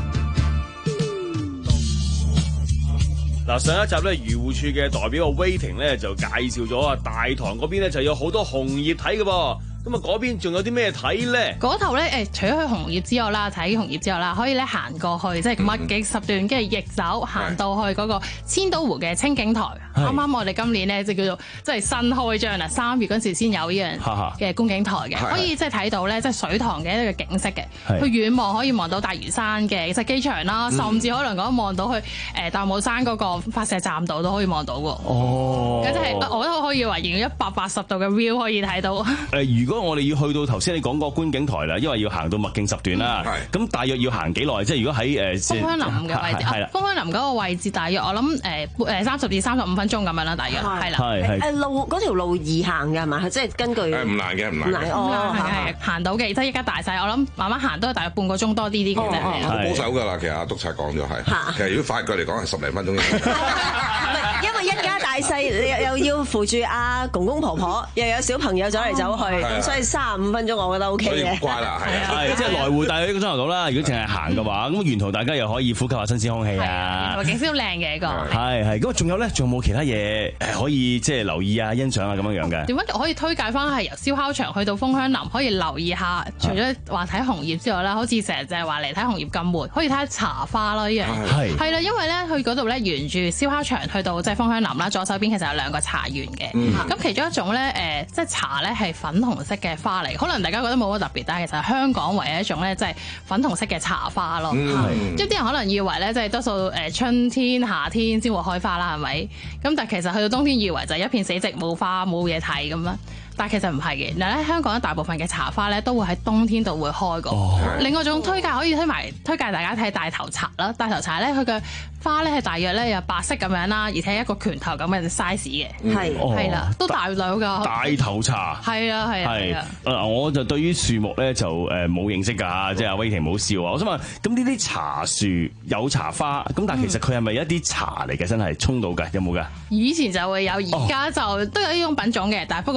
嗱，上一集咧，漁護署嘅代表個 waiting 咧就介紹咗啊，大棠嗰邊咧就有好多紅葉睇嘅噃。咁啊，嗰邊仲有啲咩睇咧？ 嗰頭咧，誒，除咗去紅葉之外啦，睇紅葉之外啦，可以咧行過去，即係麥極十段，跟住逆走行到去嗰個千島湖嘅清景台。啱啱我哋今年咧，即係叫做即係新開張啦，三月嗰時先有呢樣嘅觀景台嘅，可以即係睇到咧，即係水塘嘅一個景色嘅。去遠望可以望到大嶼山嘅即係機場啦，甚至可能講望到去誒大帽山嗰個發射站度都可以望到喎。哦，咁即係我都可以話形容一百八十度嘅 view 可以睇到。 誒，如果我哋要去到頭先你講個觀景台啦，因為要行到麥徑十段啦，咁、嗯、大約要行幾耐？即係如果喺誒楓香林嘅位置，係啦，楓香林嗰個位置大約我諗誒誒三十至三十五分鐘咁樣啦，大約係啦。 係誒路嗰條路易行嘅係嘛？即係根據誒唔難嘅，唔難嘅， 哦係行到嘅，即係一家大細，我諗慢慢行都係大約半個鐘多啲啲嘅啫。 好保守㗎啦，其實阿督察講咗係，其實如果快腳嚟講係十零分鐘。 因為一家大細，你又要扶住阿公公婆婆，又有小朋友走嚟走去，咁所以三十五分鐘我覺得 O K 嘅。 乖啦，係啊， 係即係來回大約一個鐘頭到啦。如果淨係行嘅話，咁沿途大家又可以呼吸下新鮮空氣啊。 同埋景色都靚嘅一個。 係係，咁仲有咧，仲有冇其他嘢誒可以即係留意啊、欣賞啊咁樣樣嘅？ 點解可以推介翻係由燒烤場去到楓香林，可以留意下？除咗話睇紅葉之外啦，好似成日就係話嚟睇紅葉咁悶，可以睇下茶花咯，呢樣係係啦，因為咧去嗰度咧沿住燒烤場去到即係楓香林啦，左手邊其實有兩個茶園嘅，咁、嗯、其中一種咧誒、呃，即係茶咧係粉紅色嘅花嚟，可能大家覺得冇乜特別，但係其實香港唯一一種咧即係粉紅色嘅茶花咯，即係啲人可能以為咧即係多數誒春天、夏天先會開花啦，係咪？咁但係其實去到冬天以為就係一片死寂冇花冇嘢睇咁啦。但其實唔係嘅，嗱咧香港大部分嘅茶花咧都會喺冬天度會開嘅。哦、另外一種推介可以推埋推介大家睇大頭茶啦，大頭茶咧佢嘅花咧係大約咧有白色咁樣啦，而且一個拳頭咁嘅 size 嘅，係係啦，都大兩㗎。 大頭茶係啊係啊係啊！ 嗱我就對於樹木咧就誒冇認識㗎，即係阿威霆冇笑啊！我想問，咁呢啲茶樹有茶花，咁但係其實佢係咪一啲茶嚟嘅？真係沖到㗎？有冇㗎？ 以前就會有，而家就、哦、都有呢種品種嘅，但係不過大家就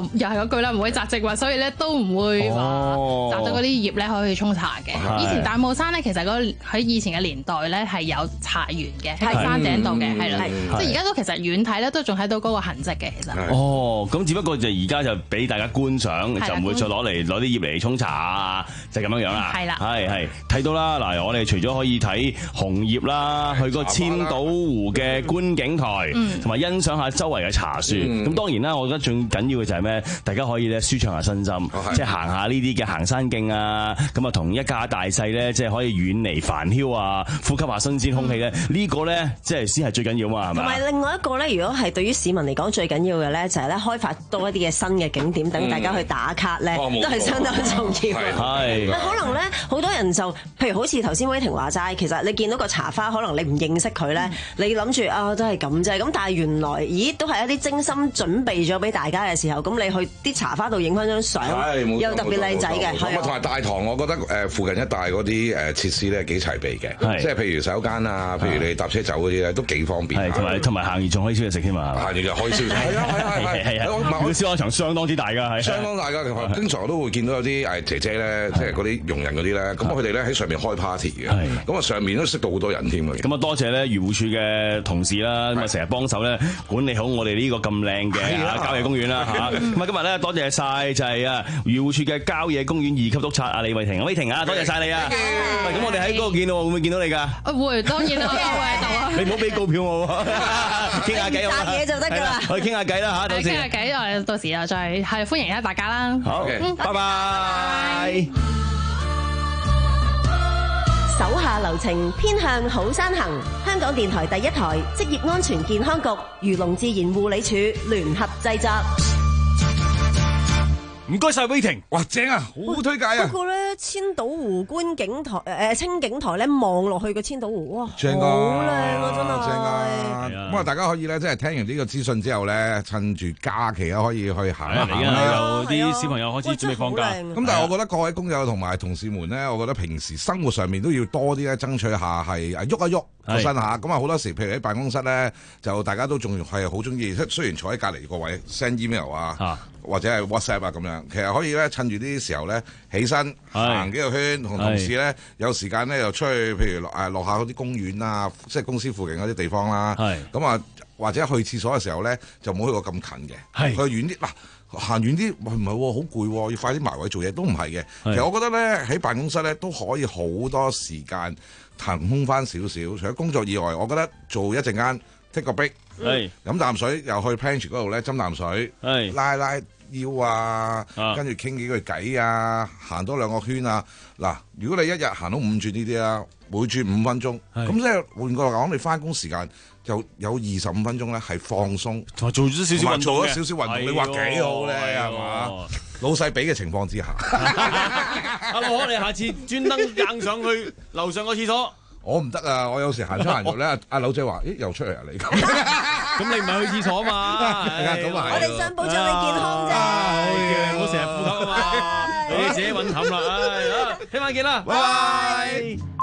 又係嗰句啦，唔會摘植物，所以咧都唔會話摘到嗰啲葉咧可以沖茶嘅。以前大帽山咧，其實嗰喺以前嘅年代咧係有茶園嘅，喺山頂度嘅，係啦，即係而家都其實遠睇咧都仲睇到嗰個痕跡嘅，其實。 哦，咁只不過就而家就俾大家觀賞，就唔會再攞嚟攞啲葉嚟沖茶啊，就咁樣樣啦。 係啦， 係係睇到啦。嗱，我哋除咗可以睇紅葉啦，去個千島湖嘅觀景台，同埋欣賞下周圍嘅茶樹。咁當然啦，我覺得最緊要嘅就係咩？大家可以咧舒暢下身心，即係行下呢啲嘅行山徑啊，咁啊同一家大細咧，即係可以遠離煩囂啊，呼吸下新鮮空氣咧。呢個咧即係先係最緊要嘛，係咪？ 同埋另外一個咧，如果係對於市民嚟講最緊要嘅咧，就係咧開發多一啲嘅新嘅景點，等大家去打卡咧，都係相當重要。係。但可能咧，好多人就譬如好似頭先威霆話齋，其實你見到個茶花，可能你唔認識佢咧，你諗住啊都係咁啫。咁但係原來，咦都係一啲精心準備咗俾大家嘅時候，咁你去啲茶花度影翻張相，又特別靚仔嘅。 咁啊，同埋大堂，我覺得誒附近一帶嗰啲誒設施咧幾齊備嘅，即係譬如洗手間啊，譬如你搭車走嗰啲咧，都幾方便。 同埋同埋行完仲可以燒嘢食添嘛。 行完就可以燒嘢食。係啊係啊係係係。 個燒烤場相當之大㗎，係。 相當大㗎，經常都會見到有啲誒姐姐咧，即係嗰啲傭人嗰啲咧，咁佢哋咧喺上面開 party 嘅，咁啊上面都識到好多人添嘅。 咁啊多謝咧漁護署嘅同事啦，咁啊成日幫手咧管理好我哋呢個咁靚嘅郊野公園啦嚇。咁啊今日咧多謝晒就係啊漁護署嘅郊野公園二級督察啊李慧婷，慧婷啊多謝晒你啊！喂，咁我哋喺嗰度見到，會唔會見到你㗎？ 會，當然啦，我會喺度啊！ 你唔好俾告票我喎，傾下偈好啦，嘢就得㗎啦。 我哋傾下偈啦嚇，到時傾下偈，我哋到時又再係歡迎一下大家啦。 好，拜拜。 手下留情，偏向好山行。香港電台第一台職業安全健康局、漁農自然護理署聯合製作。 唔該晒威霆， 哇正啊，好推介啊！ 不過咧，千島湖觀景台誒誒清景台咧望落去個千島湖，哇， 正啊， 好靚啊，真係正啊！咁啊，大家可以咧，即係聽完呢個資訊之後咧，趁住假期啊，可以去行一行啦。 有啲小朋友開始準備放假。 咁但係我覺得各位工友同埋同事們咧，我覺得平時生活上面都要多啲咧，爭取下係誒喐一喐個身下。咁啊好多時，譬如喺辦公室咧，就大家都仲係好中意，雖然坐喺隔離個位 send email 啊。或者係 WhatsApp 啊咁樣，其實可以咧趁住呢啲時候咧起身行幾個圈，同同事咧有時間咧又出去，譬如落誒落下嗰啲公園啊，即係公司附近嗰啲地方啦。咁啊，或者去廁所嘅時候咧，就冇去過咁近嘅，去遠啲嗱。行遠啲，唔係喎，好攰喎，要快啲埋位做嘢都唔係嘅。其實我覺得咧喺辦公室咧都可以好多時間騰空翻少少，除咗工作以外，我覺得做一陣間 take 個 break，飲啖水，又去 pantry 嗰度咧斟啖水，拉拉腰啊，跟住傾幾句偈啊，行多兩個圈啊。嗱，如果你一日行到五轉呢啲啊，每轉五分鐘，咁即係換句話講，你翻工時間就有二十五分鐘咧係放鬆， 同埋做咗少少運動， 做咗少少運動，你話幾好咧係嘛？老細俾嘅情況之下， 阿老可，你下次專登硬上去樓上個廁所。 我唔得啊！我有時行出行入咧，阿柳仔話：咦，又出嚟啊你咁。 咁你唔係去廁所嘛？ 咁啊我哋想保障你健康啫。 好嘅，唔好成日呼吸啊嘛。你自己揾氹啦，唉，聽晚見啦，拜拜。